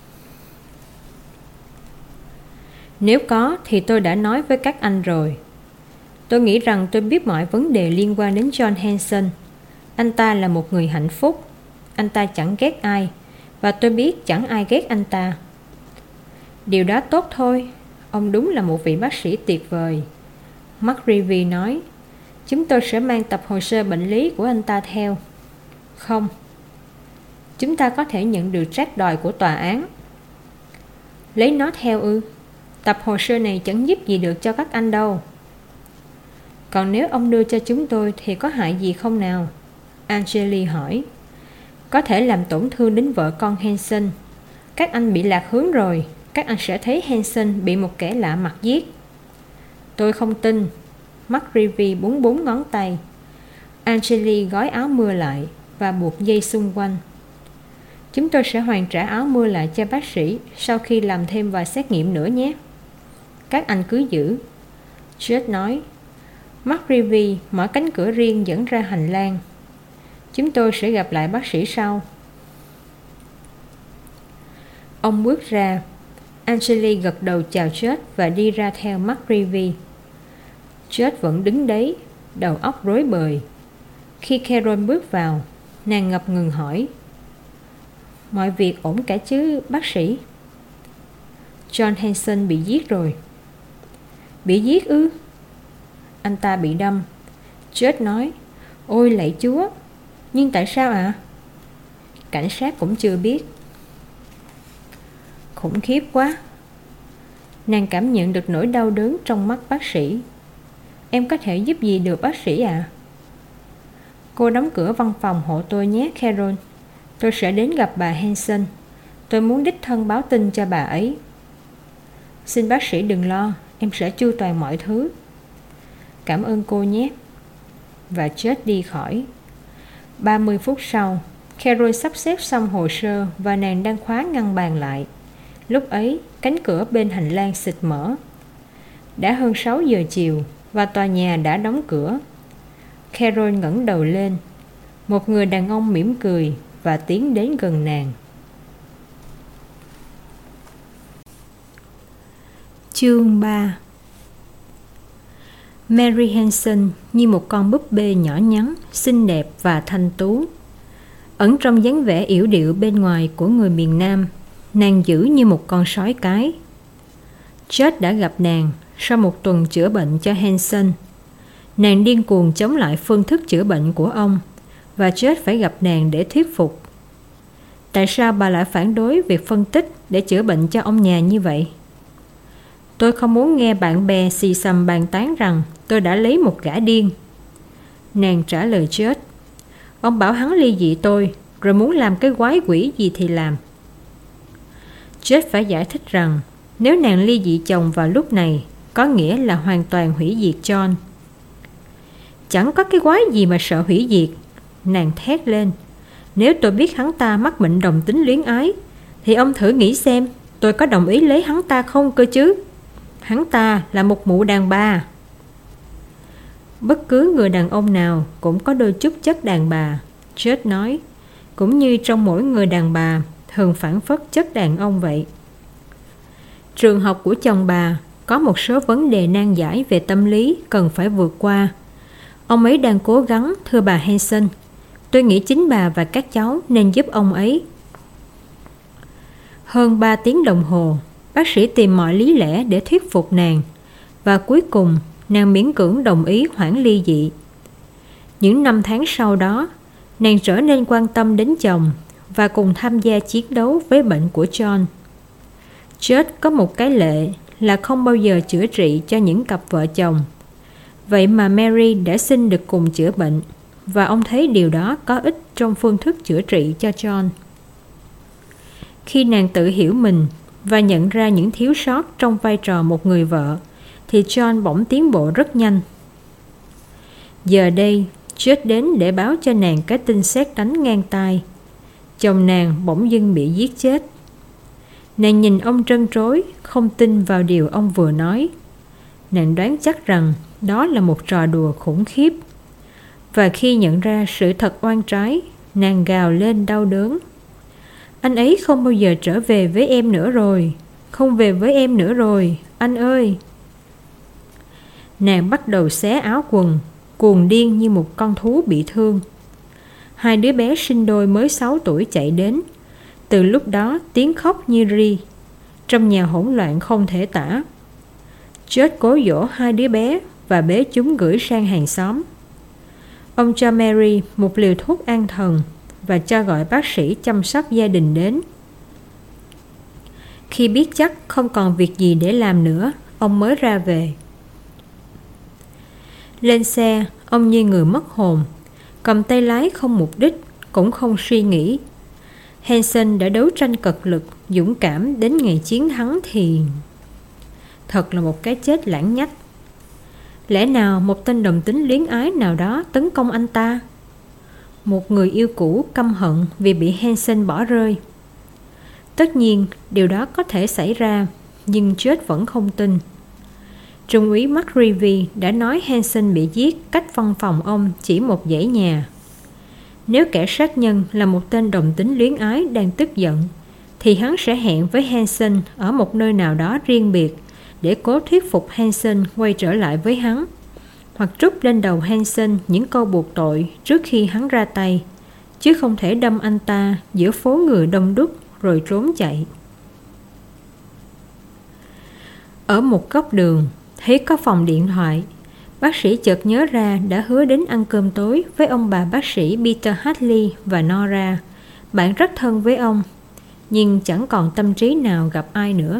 Nếu có thì tôi đã nói với các anh rồi. Tôi nghĩ rằng tôi biết mọi vấn đề liên quan đến John Hansen. Anh ta là một người hạnh phúc. Anh ta chẳng ghét ai. Và tôi biết chẳng ai ghét anh ta. Điều đó tốt thôi. Ông đúng là một vị bác sĩ tuyệt vời. McReevy nói. Chúng tôi sẽ mang tập hồ sơ bệnh lý của anh ta theo. Không. Chúng ta có thể nhận được trác đòi của tòa án. Lấy nó theo ư? Tập hồ sơ này chẳng giúp gì được cho các anh đâu. Còn nếu ông đưa cho chúng tôi thì có hại gì không nào? Angeli hỏi. Có thể làm tổn thương đến vợ con Hansen. Các anh bị lạc hướng rồi. Các anh sẽ thấy Hansen bị một kẻ lạ mặt giết. Tôi không tin. McReevy búng búng ngón tay. Angeli gói áo mưa lại và buộc dây xung quanh. Chúng tôi sẽ hoàn trả áo mưa lại cho bác sĩ sau khi làm thêm vài xét nghiệm nữa nhé. Các anh cứ giữ. Judd nói. McReevy mở cánh cửa riêng dẫn ra hành lang. Chúng tôi sẽ gặp lại bác sĩ sau. Ông bước ra. Angeli gật đầu chào Judd và đi ra theo McReevy. Judd vẫn đứng đấy, đầu óc rối bời. Khi Carol bước vào, nàng ngập ngừng hỏi. Mọi việc ổn cả chứ bác sĩ? John Hansen bị giết rồi. Bị giết ư? Anh ta bị đâm. Judd nói. Ôi lạy Chúa. Nhưng tại sao ạ? Cảnh sát cũng chưa biết. Khủng khiếp quá. Nàng cảm nhận được nỗi đau đớn trong mắt bác sĩ. Em có thể giúp gì được bác sĩ ạ? Cô đóng cửa văn phòng hộ tôi nhé Carol. Tôi sẽ đến gặp bà Hansen. Tôi muốn đích thân báo tin cho bà ấy. Xin bác sĩ đừng lo. Em sẽ chu toàn mọi thứ. Cảm ơn cô nhé. Và chết đi khỏi. 30 phút sau, Carol sắp xếp xong hồ sơ và nàng đang khóa ngăn bàn lại. Lúc ấy, cánh cửa bên hành lang xịt mở. Đã hơn 6 giờ chiều và tòa nhà đã đóng cửa. Carol ngẩng đầu lên. Một người đàn ông mỉm cười và tiến đến gần nàng. Chương 3. Mary Hansen như một con búp bê nhỏ nhắn, xinh đẹp và thanh tú. Ẩn trong dáng vẻ yểu điệu bên ngoài của người miền Nam, nàng dữ như một con sói cái. Judd đã gặp nàng sau một tuần chữa bệnh cho Hansen. Nàng điên cuồng chống lại phương thức chữa bệnh của ông, và Judd phải gặp nàng để thuyết phục. Tại sao bà lại phản đối việc phân tích để chữa bệnh cho ông nhà như vậy? Tôi không muốn nghe bạn bè xì xầm bàn tán rằng tôi đã lấy một gã điên. Nàng trả lời Judd. Ông bảo hắn ly dị tôi, rồi muốn làm cái quái quỷ gì thì làm. Judd phải giải thích rằng nếu nàng ly dị chồng vào lúc này, có nghĩa là hoàn toàn hủy diệt John. Chẳng có cái quái gì mà sợ hủy diệt. Nàng thét lên. Nếu tôi biết hắn ta mắc bệnh đồng tính luyến ái, thì ông thử nghĩ xem tôi có đồng ý lấy hắn ta không cơ chứ. Hắn ta là một mụ đàn bà. Bất cứ người đàn ông nào cũng có đôi chút chất đàn bà, George nói, cũng như trong mỗi người đàn bà thường phản phất chất đàn ông vậy. Trường học của chồng bà có một số vấn đề nan giải về tâm lý cần phải vượt qua. Ông ấy đang cố gắng, thưa bà Hanson. Tôi nghĩ chính bà và các cháu nên giúp ông ấy. Hơn 3 tiếng đồng hồ, bác sĩ tìm mọi lý lẽ để thuyết phục nàng, và cuối cùng nàng miễn cưỡng đồng ý hoãn ly dị. Những năm tháng sau đó, nàng trở nên quan tâm đến chồng và cùng tham gia chiến đấu với bệnh của John. George có một cái lệ là không bao giờ chữa trị cho những cặp vợ chồng. Vậy mà Mary đã xin được cùng chữa bệnh, và ông thấy điều đó có ích trong phương thức chữa trị cho John. Khi nàng tự hiểu mình và nhận ra những thiếu sót trong vai trò một người vợ, thì John bỗng tiến bộ rất nhanh. Giờ đây, George đến để báo cho nàng cái tin sét đánh ngang tai. Chồng nàng bỗng dưng bị giết chết. Nàng nhìn ông trân trối, không tin vào điều ông vừa nói. Nàng đoán chắc rằng đó là một trò đùa khủng khiếp. Và khi nhận ra sự thật oan trái, nàng gào lên đau đớn. Anh ấy không bao giờ trở về với em nữa rồi. Không về với em nữa rồi, anh ơi. Nàng bắt đầu xé áo quần, cuồng điên như một con thú bị thương. 2 đứa bé sinh đôi mới 6 tuổi chạy đến. Từ lúc đó tiếng khóc như ri. Trong nhà hỗn loạn không thể tả. George cố dỗ 2 đứa bé và bế chúng gửi sang hàng xóm. Ông cho Mary một liều thuốc an thần và cho gọi bác sĩ chăm sóc gia đình đến. Khi biết chắc không còn việc gì để làm nữa, ông mới ra về. Lên xe, ông như người mất hồn, cầm tay lái không mục đích, cũng không suy nghĩ. Hanson đã đấu tranh cật lực, dũng cảm đến ngày chiến thắng thì... Thật là một cái chết lãng nhách. Lẽ nào một tên đồng tính luyến ái nào đó tấn công anh ta? Một người yêu cũ căm hận vì bị Hanson bỏ rơi. Tất nhiên, điều đó có thể xảy ra, nhưng George vẫn không tin. Trung úy McReevy đã nói Hanson bị giết cách văn phòng ông chỉ một dãy nhà. Nếu kẻ sát nhân là một tên đồng tính luyến ái đang tức giận, thì hắn sẽ hẹn với Hanson ở một nơi nào đó riêng biệt để cố thuyết phục Hanson quay trở lại với hắn, hoặc trút lên đầu Hanson những câu buộc tội trước khi hắn ra tay, chứ không thể đâm anh ta giữa phố người đông đúc rồi trốn chạy. Ở một góc đường, thấy có phòng điện thoại, bác sĩ chợt nhớ ra đã hứa đến ăn cơm tối với ông bà bác sĩ Peter Hadley và Nora, bạn rất thân với ông, nhưng chẳng còn tâm trí nào gặp ai nữa.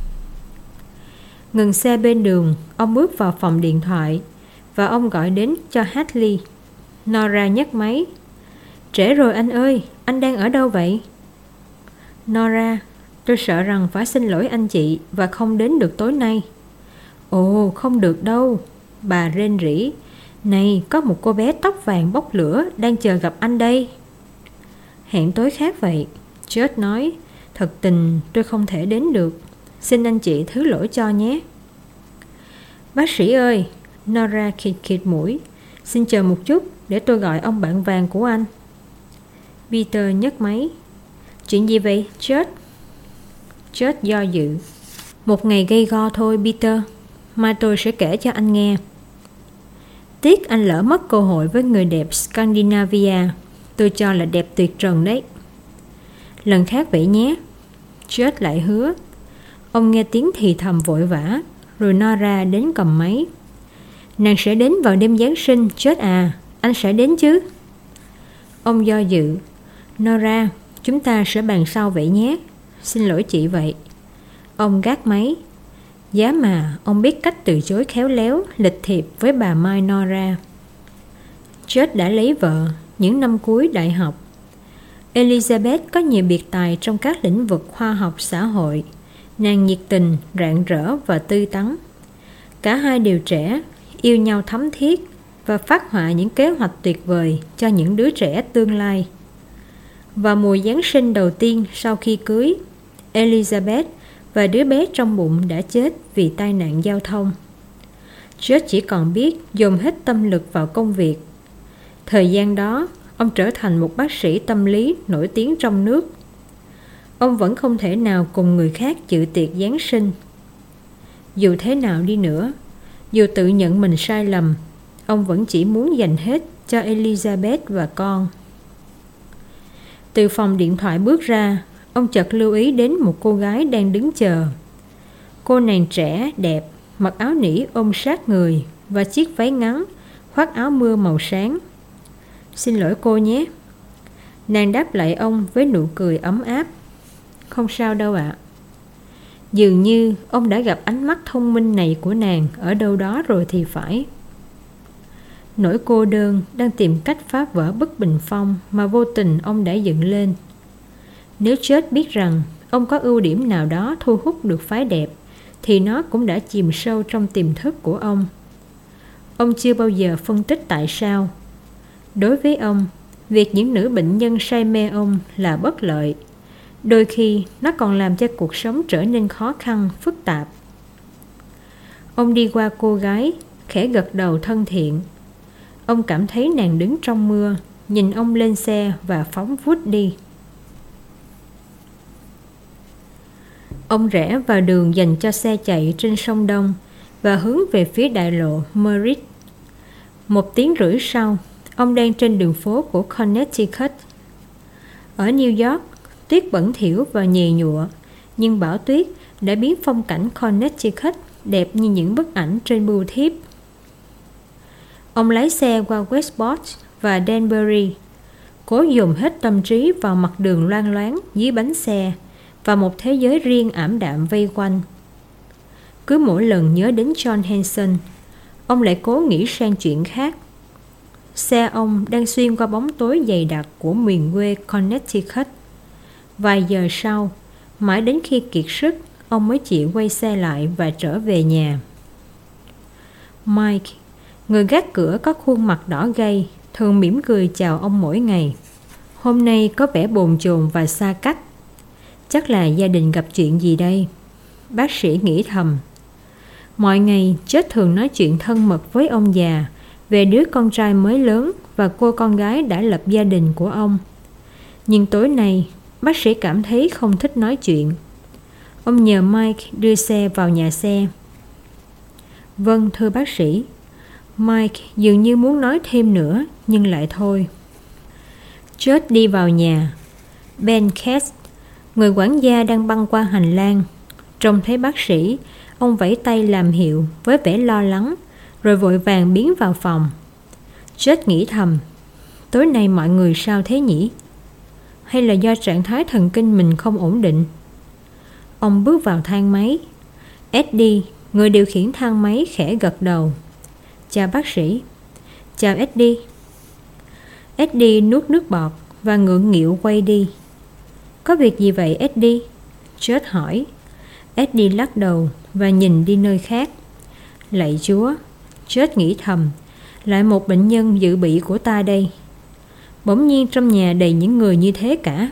Ngừng xe bên đường, ông bước vào phòng điện thoại và ông gọi đến cho Hadley. Nora nhấc máy. Trễ rồi anh ơi, anh đang ở đâu vậy? Nora, tôi sợ rằng phải xin lỗi anh chị và không đến được tối nay. Ồ, không được đâu, bà rên rỉ. Này, có một cô bé tóc vàng bốc lửa đang chờ gặp anh đây. Hẹn tối khác vậy, George nói. Thật tình tôi không thể đến được. Xin anh chị thứ lỗi cho nhé. Bác sĩ ơi, Nora khịt khịt mũi. Xin chờ một chút để tôi gọi ông bạn vàng của anh. Peter nhấc máy. Chuyện gì vậy, George? George do dự. Một ngày gay go thôi, Peter. Mai tôi sẽ kể cho anh nghe. Tiếc anh lỡ mất cơ hội với người đẹp Scandinavia. Tôi cho là đẹp tuyệt trần đấy. Lần khác vậy nhé. George lại hứa. Ông nghe tiếng thì thầm vội vã, rồi Nora đến cầm máy. Nàng sẽ đến vào đêm Giáng sinh, George à. Anh sẽ đến chứ? Ông do dự. Nora, chúng ta sẽ bàn sau vậy nhé. Xin lỗi chị vậy. Ông gác máy. Giá mà ông biết cách từ chối khéo léo, lịch thiệp với bà Mai Nora. George đã lấy vợ những năm cuối đại học. Elizabeth có nhiều biệt tài trong các lĩnh vực khoa học xã hội. Nàng nhiệt tình, rạng rỡ và tươi tắn. Cả hai đều trẻ, yêu nhau thấm thiết và phát họa những kế hoạch tuyệt vời cho những đứa trẻ tương lai. Vào mùa Giáng sinh đầu tiên sau khi cưới, Elizabeth và đứa bé trong bụng đã chết vì tai nạn giao thông. George chỉ còn biết dồn hết tâm lực vào công việc. Thời gian đó, ông trở thành một bác sĩ tâm lý nổi tiếng trong nước. Ông vẫn không thể nào cùng người khác dự tiệc Giáng sinh. Dù thế nào đi nữa, dù tự nhận mình sai lầm, ông vẫn chỉ muốn dành hết cho Elizabeth và con. Từ phòng điện thoại bước ra, ông chợt lưu ý đến một cô gái đang đứng chờ. Cô nàng trẻ, đẹp, mặc áo nỉ ôm sát người và chiếc váy ngắn, khoác áo mưa màu sáng. Xin lỗi cô nhé. Nàng đáp lại ông với nụ cười ấm áp. Không sao đâu ạ. Dường như ông đã gặp ánh mắt thông minh này của nàng ở đâu đó rồi thì phải. Nỗi cô đơn đang tìm cách phá vỡ bức bình phong mà vô tình ông đã dựng lên. Nếu George biết rằng ông có ưu điểm nào đó thu hút được phái đẹp, thì nó cũng đã chìm sâu trong tiềm thức của ông. Ông chưa bao giờ phân tích tại sao. Đối với ông, việc những nữ bệnh nhân say mê ông là bất lợi. Đôi khi nó còn làm cho cuộc sống trở nên khó khăn, phức tạp. Ông đi qua cô gái, khẽ gật đầu thân thiện. Ông cảm thấy nàng đứng trong mưa, nhìn ông lên xe và phóng vút đi. Ông rẽ vào đường dành cho xe chạy trên sông Đông và hướng về phía đại lộ Merritt. 1 tiếng rưỡi sau, ông đang trên đường phố của Connecticut. Ở New York, tuyết bẩn thỉu và nhầy nhụa, nhưng bão tuyết đã biến phong cảnh Connecticut đẹp như những bức ảnh trên bưu thiếp. Ông lái xe qua Westport và Danbury, cố dồn hết tâm trí vào mặt đường loang loáng dưới bánh xe và một thế giới riêng ảm đạm vây quanh. Cứ mỗi lần nhớ đến John Hanson, ông lại cố nghĩ sang chuyện khác. Xe ông đang xuyên qua bóng tối dày đặc của miền quê Connecticut. Vài giờ sau, mãi đến khi kiệt sức, ông mới chịu quay xe lại và trở về nhà. Mike, người gác cửa có khuôn mặt đỏ gay, thường mỉm cười chào ông mỗi ngày. Hôm nay có vẻ bồn chồn và xa cách. Chắc là gia đình gặp chuyện gì đây? Bác sĩ nghĩ thầm. Mọi ngày, George thường nói chuyện thân mật với ông già về đứa con trai mới lớn và cô con gái đã lập gia đình của ông. Nhưng tối nay, bác sĩ cảm thấy không thích nói chuyện. Ông nhờ Mike đưa xe vào nhà xe. Vâng, thưa bác sĩ. Mike dường như muốn nói thêm nữa, nhưng lại thôi. George đi vào nhà. Ben Cass, người quản gia đang băng qua hành lang. Trông thấy bác sĩ, ông vẫy tay làm hiệu với vẻ lo lắng, rồi vội vàng biến vào phòng. George nghĩ thầm, tối nay mọi người sao thế nhỉ? Hay là do trạng thái thần kinh mình không ổn định? Ông bước vào thang máy. Eddie, người điều khiển thang máy, khẽ gật đầu. Chào bác sĩ. Chào Eddie. Eddie nuốt nước bọt và ngượng nghịu quay đi. Có việc gì vậy Eddie? George hỏi. Eddie lắc đầu và nhìn đi nơi khác. Lạy Chúa, George nghĩ thầm, lại một bệnh nhân dự bị của ta đây. Bỗng nhiên trong nhà đầy những người như thế cả.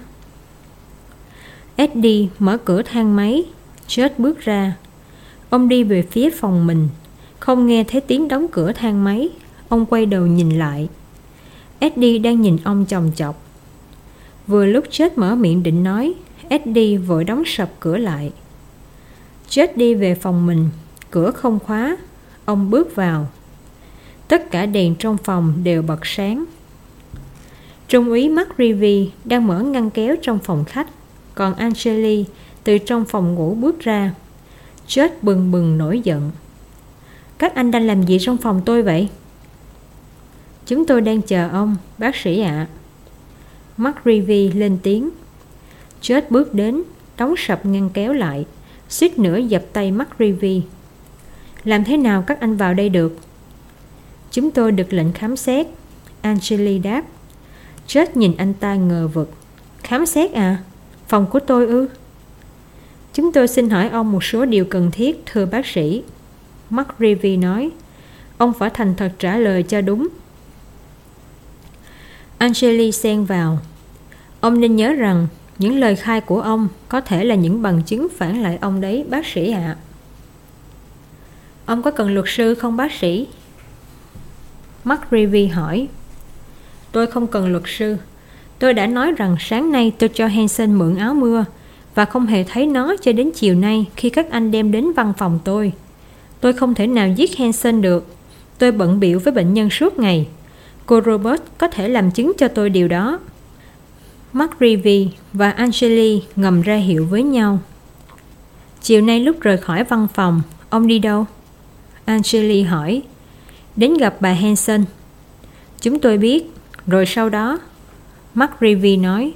Eddie mở cửa thang máy. George bước ra. Ông đi về phía phòng mình. Không nghe thấy tiếng đóng cửa thang máy. Ông quay đầu nhìn lại. Eddie đang nhìn ông chòng chọc. Vừa lúc George mở miệng định nói, Eddie vội đóng sập cửa lại. George đi về phòng mình. Cửa không khóa. Ông bước vào. Tất cả đèn trong phòng đều bật sáng. Trung úy McReevy đang mở ngăn kéo trong phòng khách, còn Angeli từ trong phòng ngủ bước ra. George bừng bừng nổi giận. Các anh đang làm gì trong phòng tôi vậy? Chúng tôi đang chờ ông, bác sĩ ạ. McReevy lên tiếng. George bước đến, đóng sập ngăn kéo lại, suýt nữa dập tay McReevy. Làm thế nào các anh vào đây được? Chúng tôi được lệnh khám xét, Angeli đáp. George nhìn anh ta ngờ vực. Khám xét à? Phòng của tôi ư? Chúng tôi xin hỏi ông một số điều cần thiết, thưa bác sĩ. McReevy nói. Ông phải thành thật trả lời cho đúng. Angeli xen vào. Ông nên nhớ rằng Những lời khai của ông có thể là những bằng chứng phản lại ông đấy, bác sĩ ạ. Ông có cần luật sư không, bác sĩ? McReevy hỏi. Tôi không cần luật sư. Tôi đã nói rằng sáng nay tôi cho Hansen mượn áo mưa và không hề thấy nó cho đến chiều nay khi các anh đem đến văn phòng tôi. Tôi không thể nào giết Hansen được. Tôi bận bịu với bệnh nhân suốt ngày. Cô Robert có thể làm chứng cho tôi điều đó. McReevy và Angeli ngầm ra hiệu với nhau. Chiều nay lúc rời khỏi văn phòng, ông đi đâu? Angeli hỏi. Đến gặp bà Hansen. Chúng tôi biết. Rồi sau đó, McReevy nói.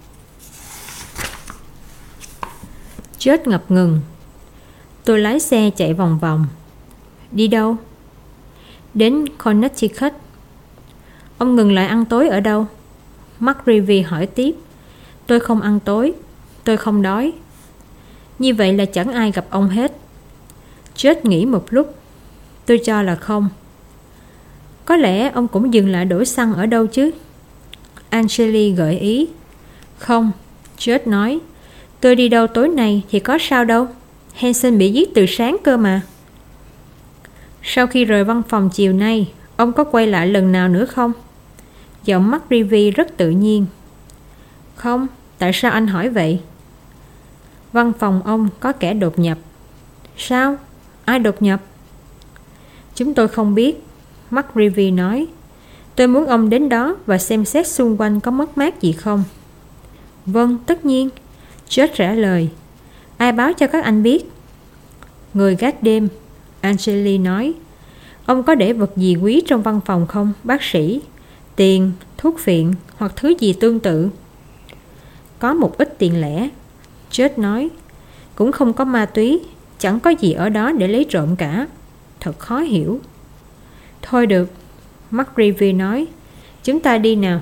Chết ngập ngừng. Tôi lái xe chạy vòng vòng. Đi đâu? Đến Connecticut. Ông ngừng lại ăn tối ở đâu? McReevy hỏi tiếp. Tôi không ăn tối. Tôi không đói. Như vậy là chẳng ai gặp ông hết. Chết nghĩ một lúc. Tôi cho là không. Có lẽ ông cũng dừng lại đổ xăng ở đâu chứ? Angeli gợi ý. Không, Chết nói. Tôi đi đâu tối nay thì có sao đâu. Hansen bị giết từ sáng cơ mà. Sau khi rời văn phòng chiều nay, ông có quay lại lần nào nữa không? Giọng McReevy rất tự nhiên. Không, tại sao anh hỏi vậy? Văn phòng ông có kẻ đột nhập. Sao? Ai đột nhập? Chúng tôi không biết, McReevy nói. Tôi muốn ông đến đó và xem xét xung quanh có mất mát gì không. Vâng, tất nhiên, Chết trả lời. Ai báo cho các anh biết? Người gác đêm, Angeli nói. Ông có để vật gì quý trong văn phòng không, bác sĩ? Tiền, thuốc phiện hoặc thứ gì tương tự? Có một ít tiền lẻ, Chết nói. Cũng không có ma túy. Chẳng có gì ở đó để lấy trộm cả. Thật khó hiểu. Thôi được, McReevy nói. Chúng ta đi nào.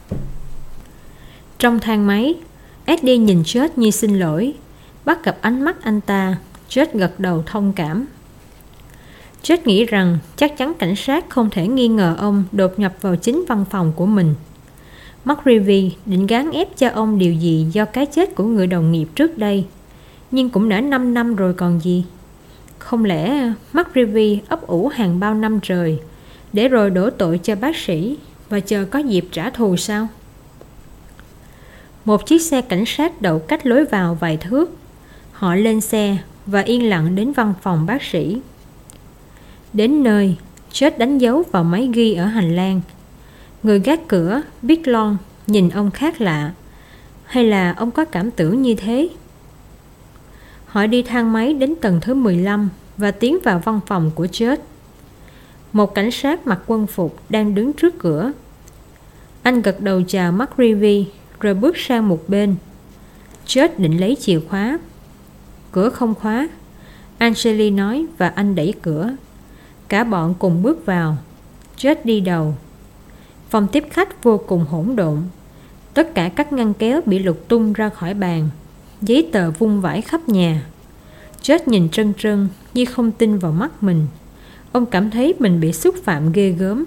Trong thang máy, Eddie nhìn Chết như xin lỗi. Bắt gặp ánh mắt anh ta, Chết gật đầu thông cảm. Chết nghĩ rằng chắc chắn cảnh sát không thể nghi ngờ ông đột nhập vào chính văn phòng của mình. McReevy định gán ép cho ông điều gì do cái chết của người đồng nghiệp trước đây. Nhưng cũng đã 5 năm rồi còn gì. Không lẽ McReevy ấp ủ hàng bao năm trời để rồi đổ tội cho bác sĩ và chờ có dịp trả thù sao? Một chiếc xe cảnh sát đậu cách lối vào vài thước. Họ lên xe và yên lặng đến văn phòng bác sĩ. Đến nơi, Chết đánh dấu vào máy ghi ở hành lang. Người gác cửa, Big Lon, nhìn ông khác lạ. Hay là ông có cảm tưởng như thế? Họ đi thang máy đến tầng thứ 15 và tiến vào văn phòng của Chết. Một cảnh sát mặc quân phục đang đứng trước cửa. Anh gật đầu chào McReevy rồi bước sang một bên. Chết định lấy chìa khóa. Cửa không khóa, Angeli nói và anh đẩy cửa. Cả bọn cùng bước vào. Chết đi đầu. Phòng tiếp khách vô cùng hỗn độn. Tất cả các ngăn kéo bị lục tung ra khỏi bàn. Giấy tờ vung vãi khắp nhà. Chết nhìn trân trân như không tin vào mắt mình. Ông cảm thấy mình bị xúc phạm ghê gớm.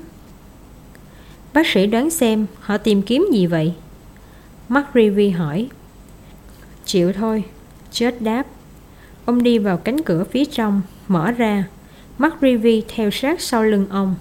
Bác sĩ đoán xem họ tìm kiếm gì vậy? McReevy hỏi. Chịu thôi, Chết đáp. Ông đi vào cánh cửa phía trong, mở ra. McReevy theo sát sau lưng ông.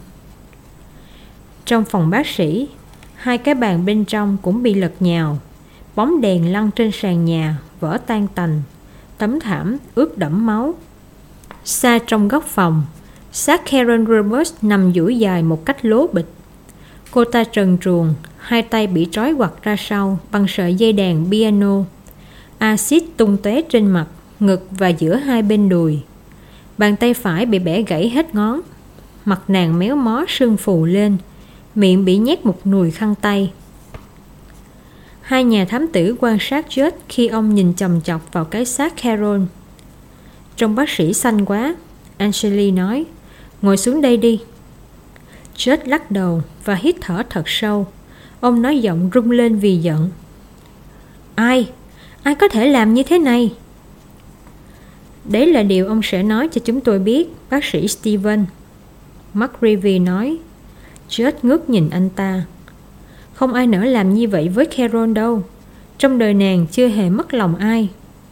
Trong phòng bác sĩ, hai cái bàn bên trong cũng bị lật nhào. Bóng đèn lăn trên sàn nhà, vỡ tan tành. Tấm thảm ướt đẫm máu. Xa trong góc phòng, xác Karen Roberts nằm duỗi dài một cách lố bịch. Cô ta trần truồng, hai tay bị trói quặt ra sau bằng sợi dây đàn piano. Axit tung tóe trên mặt, ngực và giữa hai bên đùi. Bàn tay phải bị bẻ gãy hết ngón. Mặt nàng méo mó sưng phù lên, miệng bị nhét một nùi khăn tay. Hai nhà thám tử quan sát Chết khi ông nhìn chòng chọc vào cái xác Carol. Trông bác sĩ xanh quá, Angeli nói. Ngồi xuống đây đi. Chết lắc đầu và hít thở thật sâu. Ông nói giọng rung lên vì giận. Ai có thể làm như thế này? Đấy là điều ông sẽ nói cho chúng tôi biết, bác sĩ Steven, McReevy nói. Chết ngước nhìn anh ta. Không ai nỡ làm như vậy với Carol đâu. Trong đời nàng chưa hề mất lòng ai.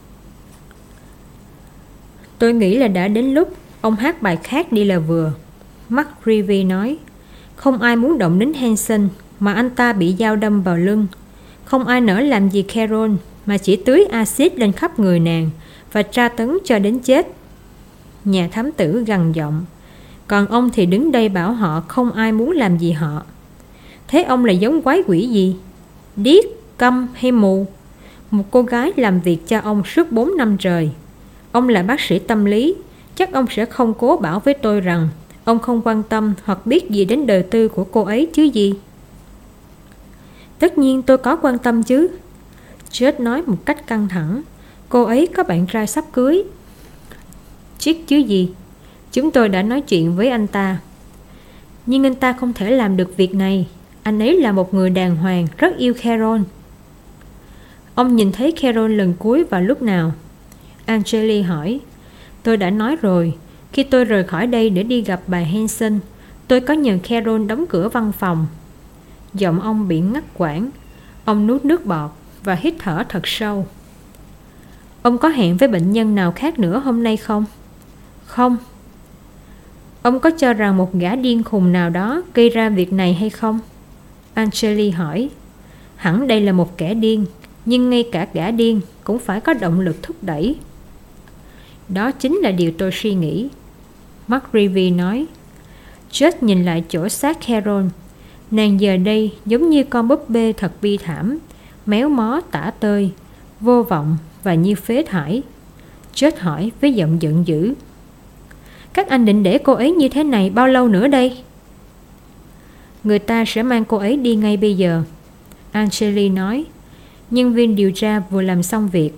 Tôi nghĩ là đã đến lúc ông hát bài khác đi là vừa. McReevy nói. Không ai muốn động đến Hanson mà anh ta bị dao đâm vào lưng. Không ai nỡ làm gì Carol mà chỉ tưới axit lên khắp người nàng và tra tấn cho đến chết. Nhà thám tử gằn giọng. Còn ông thì đứng đây bảo họ không ai muốn làm gì họ. Thế ông là giống quái quỷ gì? Điếc, câm hay mù? Một cô gái làm việc cho ông suốt 4 năm trời. Ông là bác sĩ tâm lý, chắc ông sẽ không cố bảo với tôi rằng ông không quan tâm hoặc biết gì đến đời tư của cô ấy chứ gì. Tất nhiên tôi có quan tâm chứ. Judd nói một cách căng thẳng. Cô ấy có bạn trai sắp cưới. Chiếc chứ gì. Chúng tôi đã nói chuyện với anh ta. Nhưng anh ta không thể làm được việc này. Anh ấy là một người đàng hoàng, rất yêu Carol. Ông nhìn thấy Carol lần cuối vào lúc nào? Angeli hỏi. Tôi đã nói rồi. Khi tôi rời khỏi đây để đi gặp bà Hanson, tôi có nhờ Carol đóng cửa văn phòng. Giọng ông bị ngắt quãng. Ông nuốt nước bọt và hít thở thật sâu. Ông có hẹn với bệnh nhân nào khác nữa hôm nay không? Không. Ông có cho rằng một gã điên khùng nào đó gây ra việc này hay không? Angeli hỏi. Hẳn đây là một kẻ điên, nhưng ngay cả gã điên cũng phải có động lực thúc đẩy. Đó chính là điều tôi suy nghĩ. McReevy nói. Judd nhìn lại chỗ xác Carol. Nàng giờ đây giống như con búp bê thật bi thảm, méo mó tả tơi, vô vọng và như phế thải. Judd hỏi với giọng giận dữ. Các anh định để cô ấy như thế này bao lâu nữa đây? Người ta sẽ mang cô ấy đi ngay bây giờ, Angeli nói. Nhân viên điều tra vừa làm xong việc.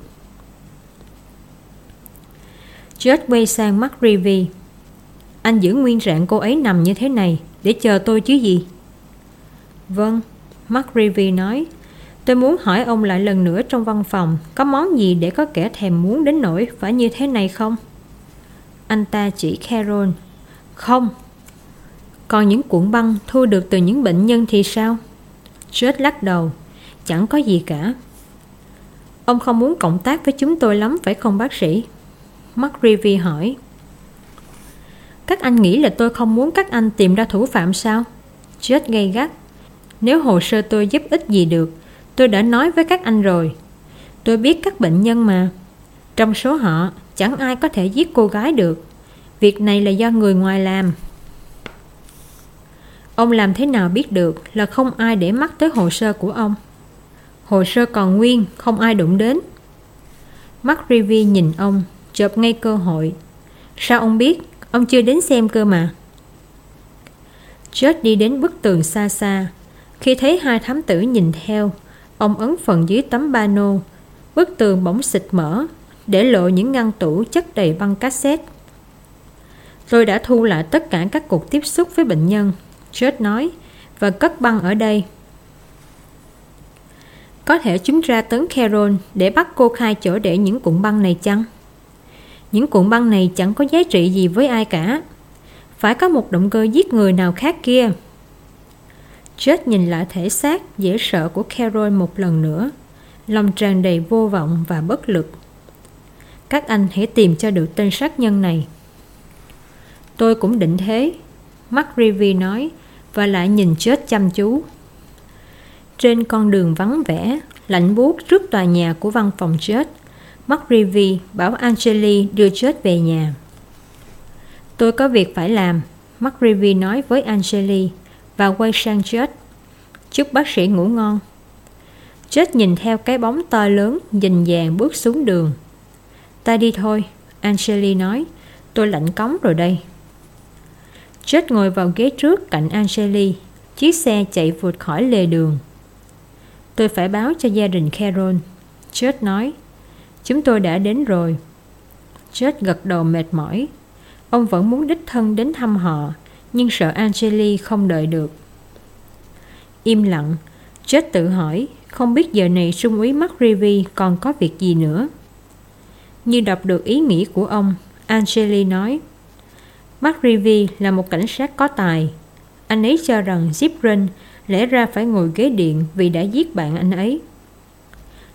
Judd quay sang McReevy. Anh giữ nguyên trạng cô ấy nằm như thế này để chờ tôi chứ gì? Vâng, McReevy nói. Tôi muốn hỏi ông lại lần nữa trong văn phòng có món gì để có kẻ thèm muốn đến nỗi phải như thế này không? Anh ta chỉ Carol. Không. Còn những cuộn băng thu được từ những bệnh nhân thì sao? Judd lắc đầu. Chẳng có gì cả. Ông không muốn cộng tác với chúng tôi lắm phải không bác sĩ? McReevy hỏi. Các anh nghĩ là tôi không muốn các anh tìm ra thủ phạm sao? Judd gay gắt. Nếu hồ sơ tôi giúp ích gì được, tôi đã nói với các anh rồi. Tôi biết các bệnh nhân mà. Trong số họ, chẳng ai có thể giết cô gái được. Việc này là do người ngoài làm. Ông làm thế nào biết được là không ai để mắt tới hồ sơ của ông? Hồ sơ còn nguyên, không ai đụng đến. McReevy nhìn ông, chộp ngay cơ hội. Sao ông biết? Ông chưa đến xem cơ mà. Judd đi đến bức tường xa xa. Khi thấy hai thám tử nhìn theo, ông ấn phần dưới tấm pano. Bức tường bỗng xịt mở, để lộ những ngăn tủ chất đầy băng cassette. Tôi đã thu lại tất cả các cuộc tiếp xúc với bệnh nhân, Judd nói, và cất băng ở đây. Có thể chúng tra tấn Carol để bắt cô khai chỗ để những cuộn băng này chăng? Những cuộn băng này chẳng có giá trị gì với ai cả. Phải có một động cơ giết người nào khác kia. Judd nhìn lại thể xác dễ sợ của Carol một lần nữa, lòng tràn đầy vô vọng và bất lực. Các anh hãy tìm cho được tên sát nhân này. Tôi cũng định thế, McReevy nói, và lại nhìn Judd chăm chú. Trên con đường vắng vẻ, lạnh buốt trước tòa nhà của văn phòng Judd, McReevy bảo Angeli đưa Judd về nhà. Tôi có việc phải làm, McReevy nói với Angeli và quay sang Judd. Chúc bác sĩ ngủ ngon. Judd nhìn theo cái bóng to lớn dình dàng bước xuống đường. Ta đi thôi, Angeli nói. Tôi lạnh cống rồi đây. Judd ngồi vào ghế trước cạnh Angeli. Chiếc xe chạy vụt khỏi lề đường. Tôi phải báo cho gia đình Carol, Judd nói. Chúng tôi đã đến rồi. Judd gật đầu mệt mỏi. Ông vẫn muốn đích thân đến thăm họ, nhưng sợ Angeli không đợi được. Im lặng, Judd tự hỏi, không biết giờ này Trung úy McReevy còn có việc gì nữa. Như đọc được ý nghĩ của ông, Angeli nói. McReevy là một cảnh sát có tài. Anh ấy cho rằng Zipren lẽ ra phải ngồi ghế điện vì đã giết bạn anh ấy.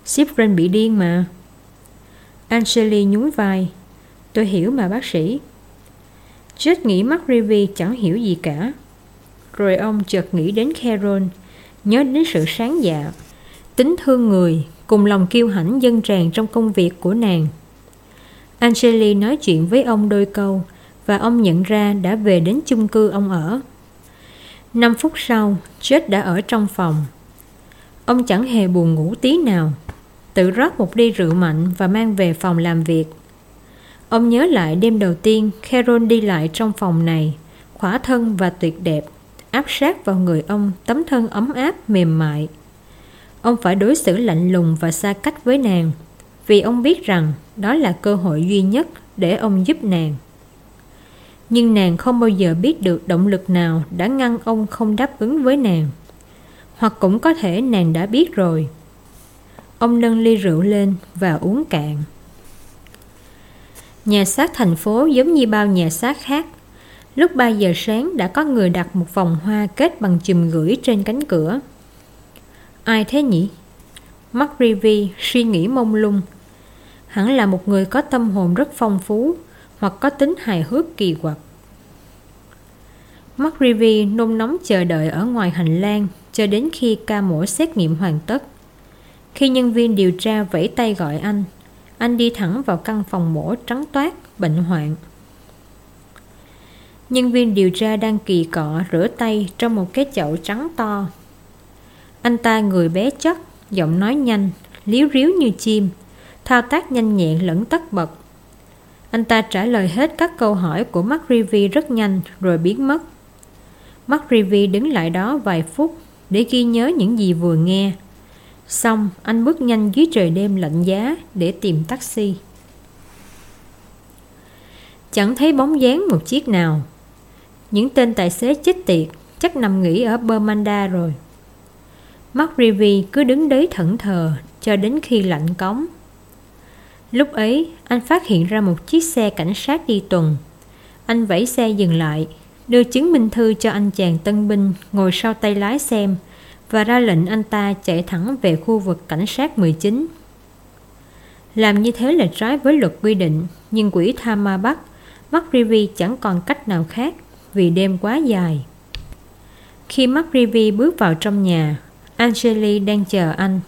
Shiffrin bị điên mà. Angeli nhún vai. Tôi hiểu mà bác sĩ. Judge nghĩ McReevy chẳng hiểu gì cả. Rồi ông chợt nghĩ đến Carol, nhớ đến sự sáng dạ, tính thương người, cùng lòng kiêu hãnh dâng tràn trong công việc của nàng. Angeli nói chuyện với ông đôi câu, và ông nhận ra đã về đến chung cư ông ở. 5 phút sau, Judge đã ở trong phòng. Ông chẳng hề buồn ngủ tí nào, tự rót một ly rượu mạnh và mang về phòng làm việc. Ông nhớ lại đêm đầu tiên Carol đi lại trong phòng này, khỏa thân và tuyệt đẹp, áp sát vào người ông tấm thân ấm áp mềm mại. Ông phải đối xử lạnh lùng và xa cách với nàng, vì ông biết rằng đó là cơ hội duy nhất để ông giúp nàng. Nhưng nàng không bao giờ biết được động lực nào đã ngăn ông không đáp ứng với nàng. Hoặc cũng có thể nàng đã biết rồi. Ông nâng ly rượu lên và uống cạn. Nhà xác thành phố giống như bao nhà xác khác. Lúc 3 giờ sáng đã có người đặt một vòng hoa kết bằng chùm gửi trên cánh cửa. Ai thế nhỉ? McReevy suy nghĩ mông lung. Hẳn là một người có tâm hồn rất phong phú, hoặc có tính hài hước kỳ quặc. McReevy nôn nóng chờ đợi ở ngoài hành lang cho đến khi ca mổ xét nghiệm hoàn tất. Khi nhân viên điều tra vẫy tay gọi anh đi thẳng vào căn phòng mổ trắng toát, bệnh hoạn. Nhân viên điều tra đang kỳ cọ rửa tay trong một cái chậu trắng to. Anh ta người bé chót, giọng nói nhanh, líu ríu như chim, thao tác nhanh nhẹn lẫn tất bật. Anh ta trả lời hết các câu hỏi của McReevy rất nhanh rồi biến mất. McReevy đứng lại đó vài phút để ghi nhớ những gì vừa nghe. Xong anh bước nhanh dưới trời đêm lạnh giá để tìm taxi. Chẳng thấy bóng dáng một chiếc nào. Những tên tài xế chết tiệt chắc nằm nghỉ ở Bermuda rồi. McReevy cứ đứng đấy thẫn thờ cho đến khi lạnh cống. Lúc ấy anh phát hiện ra một chiếc xe cảnh sát đi tuần. Anh vẫy xe dừng lại, đưa chứng minh thư cho anh chàng tân binh ngồi sau tay lái xem và ra lệnh anh ta chạy thẳng về khu vực cảnh sát 19. Làm như thế là trái với luật quy định, nhưng quỷ tha ma bắt, McReevy chẳng còn cách nào khác vì đêm quá dài. Khi McReevy bước vào trong nhà, Angeli đang chờ anh.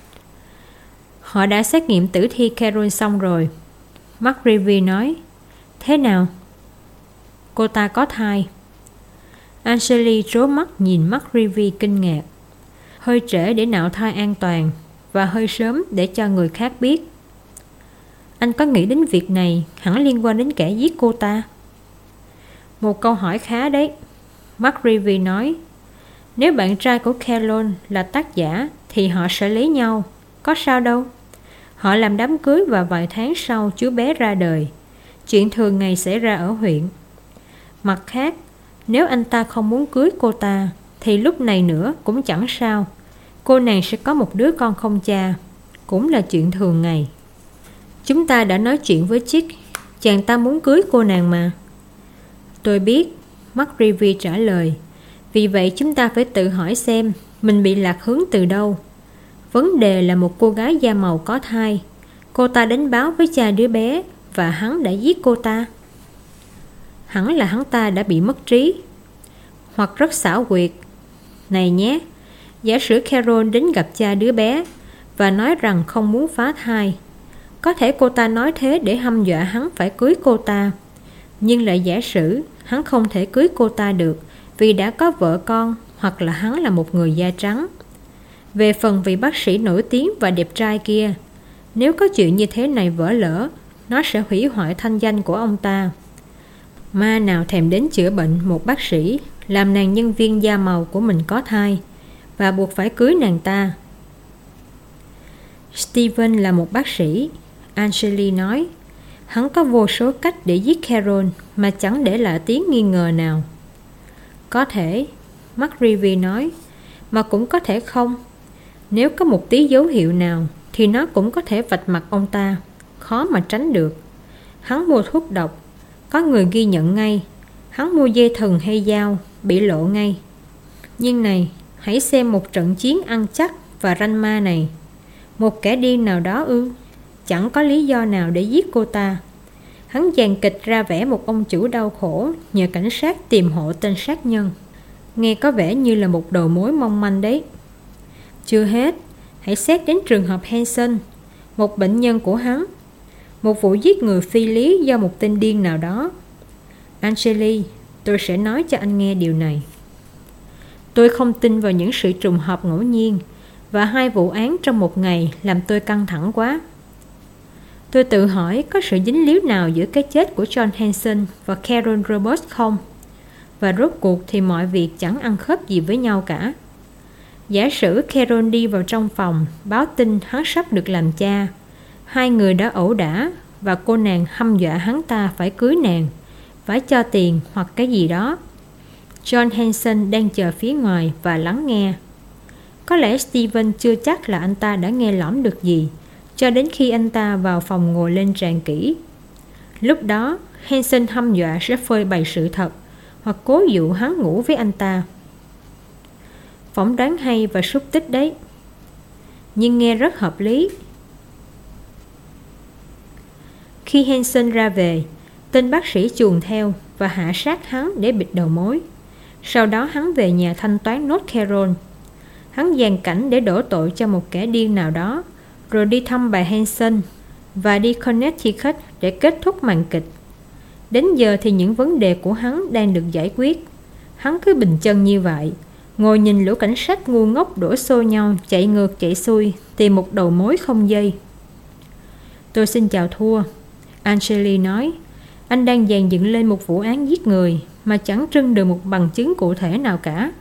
Họ đã xét nghiệm tử thi Carol xong rồi, McReevy nói. Thế nào? Cô ta có thai. Angeli trố mắt nhìn McReevy kinh ngạc. Hơi trễ để nạo thai an toàn và hơi sớm để cho người khác biết. Anh có nghĩ đến việc này hẳn liên quan đến kẻ giết cô ta? Một câu hỏi khá đấy, McReevy nói. Nếu bạn trai của Carol là tác giả thì họ sẽ lấy nhau, có sao đâu. Họ làm đám cưới và vài tháng sau chú bé ra đời. Chuyện thường ngày xảy ra ở huyện. Mặt khác, nếu anh ta không muốn cưới cô ta thì lúc này nữa cũng chẳng sao. Cô nàng sẽ có một đứa con không cha, cũng là chuyện thường ngày. Chúng ta đã nói chuyện với Chick, chàng ta muốn cưới cô nàng mà. Tôi biết, McReevy trả lời. Vì vậy chúng ta phải tự hỏi xem mình bị lạc hướng từ đâu. Vấn đề là một cô gái da màu có thai. Cô ta đến báo với cha đứa bé và hắn đã giết cô ta. Hẳn là hắn ta đã bị mất trí, hoặc rất xảo quyệt. Này nhé, giả sử Carol đến gặp cha đứa bé và nói rằng không muốn phá thai. Có thể cô ta nói thế để hăm dọa hắn phải cưới cô ta. Nhưng lại giả sử hắn không thể cưới cô ta được vì đã có vợ con, hoặc là hắn là một người da trắng. Về phần vị bác sĩ nổi tiếng và đẹp trai kia, nếu có chuyện như thế này vỡ lỡ, nó sẽ hủy hoại thanh danh của ông ta. Ma nào thèm đến chữa bệnh một bác sĩ làm nàng nhân viên da màu của mình có thai và buộc phải cưới nàng ta. Steven là một bác sĩ, Angeli nói. Hắn có vô số cách để giết Carol mà chẳng để lại tiếng nghi ngờ nào. Có thể, McReevy nói, mà cũng có thể không. Nếu có một tí dấu hiệu nào thì nó cũng có thể vạch mặt ông ta, khó mà tránh được. Hắn mua thuốc độc, có người ghi nhận ngay. Hắn mua dây thừng hay dao, bị lộ ngay. Nhưng này, hãy xem một trận chiến ăn chắc và ranh ma này. Một kẻ điên nào đó ư? Chẳng có lý do nào để giết cô ta. Hắn dàn kịch ra vẻ một ông chủ đau khổ nhờ cảnh sát tìm hộ tên sát nhân. Nghe có vẻ như là một đầu mối mong manh đấy. Chưa hết, hãy xét đến trường hợp Hansen, một bệnh nhân của hắn. Một vụ giết người phi lý do một tên điên nào đó. Angeli, tôi sẽ nói cho anh nghe điều này. Tôi không tin vào những sự trùng hợp ngẫu nhiên, và 2 vụ án trong một ngày làm tôi căng thẳng quá. Tôi tự hỏi có sự dính líu nào giữa cái chết của John Hansen và Carol Roberts không? Và rốt cuộc thì mọi việc chẳng ăn khớp gì với nhau cả. Giả sử Carol đi vào trong phòng báo tin hắn sắp được làm cha. 2 người đã ẩu đả và cô nàng hăm dọa hắn ta phải cưới nàng, phải cho tiền hoặc cái gì đó. John Hansen đang chờ phía ngoài và lắng nghe. Có lẽ Steven chưa chắc là anh ta đã nghe lỏm được gì, cho đến khi anh ta vào phòng ngồi lên tràn kỹ. Lúc đó, Hansen hăm dọa sẽ phơi bày sự thật, hoặc cố dụ hắn ngủ với anh ta. Phỏng đoán hay và xúc tích đấy, nhưng nghe rất hợp lý. Khi Hansen ra về, tên bác sĩ chuồn theo và hạ sát hắn để bịt đầu mối. Sau đó hắn về nhà thanh toán nốt Carol. Hắn dàn cảnh để đổ tội cho một kẻ điên nào đó, rồi đi thăm bà Hansen và đi Connecticut để kết thúc màn kịch. Đến giờ thì những vấn đề của hắn đang được giải quyết. Hắn cứ bình chân như vậy, ngồi nhìn lũ cảnh sát ngu ngốc đổ xô nhau, chạy ngược chạy xuôi, tìm một đầu mối không dây. Tôi xin chào thua, Angeli nói. Anh đang dàn dựng lên một vụ án giết người mà chẳng trưng được một bằng chứng cụ thể nào cả.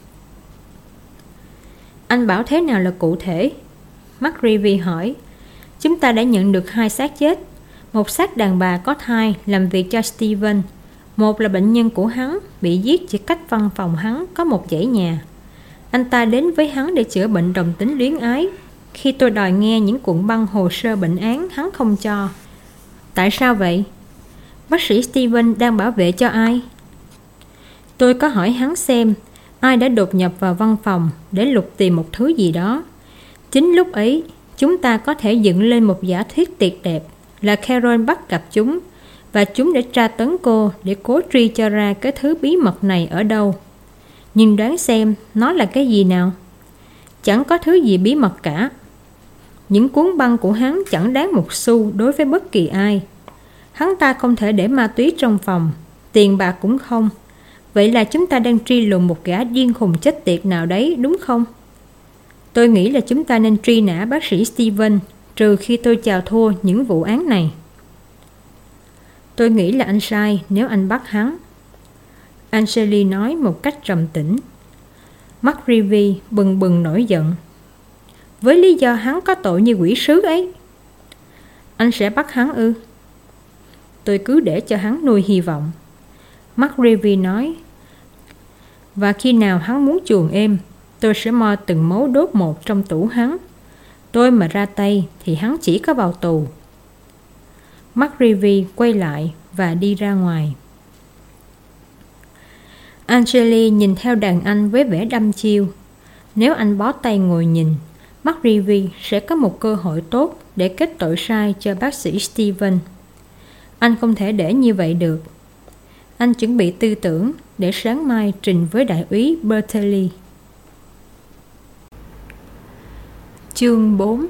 Anh bảo thế nào là cụ thể? McReevy hỏi. Chúng ta đã nhận được 2 xác chết. Một xác đàn bà có thai làm việc cho Steven. Một là bệnh nhân của hắn, bị giết chỉ cách văn phòng hắn có một dãy nhà. Anh ta đến với hắn để chữa bệnh đồng tính luyến ái. Khi tôi đòi nghe những cuộn băng hồ sơ bệnh án, hắn không cho. Tại sao vậy? Bác sĩ Steven đang bảo vệ cho ai? Tôi có hỏi hắn xem ai đã đột nhập vào văn phòng để lục tìm một thứ gì đó. Chính lúc ấy, chúng ta có thể dựng lên một giả thuyết tuyệt đẹp là Carol bắt gặp chúng, và chúng đã tra tấn cô để cố truy cho ra cái thứ bí mật này ở đâu. Nhưng đoán xem nó là cái gì nào? Chẳng có thứ gì bí mật cả. Những cuốn băng của hắn chẳng đáng một xu đối với bất kỳ ai. Hắn ta không thể để ma túy trong phòng, tiền bạc cũng không. Vậy là chúng ta đang truy lùng một gã điên khùng chết tiệt nào đấy, đúng không? Tôi nghĩ là chúng ta nên truy nã bác sĩ Steven, trừ khi tôi chào thua những vụ án này. Tôi nghĩ là anh sai nếu anh bắt hắn, Angeli nói một cách trầm tĩnh. McReevy bừng bừng nổi giận. Với lý do hắn có tội như quỷ sứ ấy. Anh sẽ bắt hắn ư? Tôi cứ để cho hắn nuôi hy vọng, McReevy nói. Và khi nào hắn muốn chuồn êm, tôi sẽ moi từng mấu đốt một trong tủ hắn. Tôi mà ra tay thì hắn chỉ có vào tù. McReevy quay lại và đi ra ngoài. Angeli nhìn theo đàn anh với vẻ đăm chiêu. Nếu anh bó tay ngồi nhìn, McReevy sẽ có một cơ hội tốt để kết tội sai cho bác sĩ Steven. Anh không thể để như vậy được. Anh chuẩn bị tư tưởng để sáng mai trình với đại úy Bertelli. Chương 4.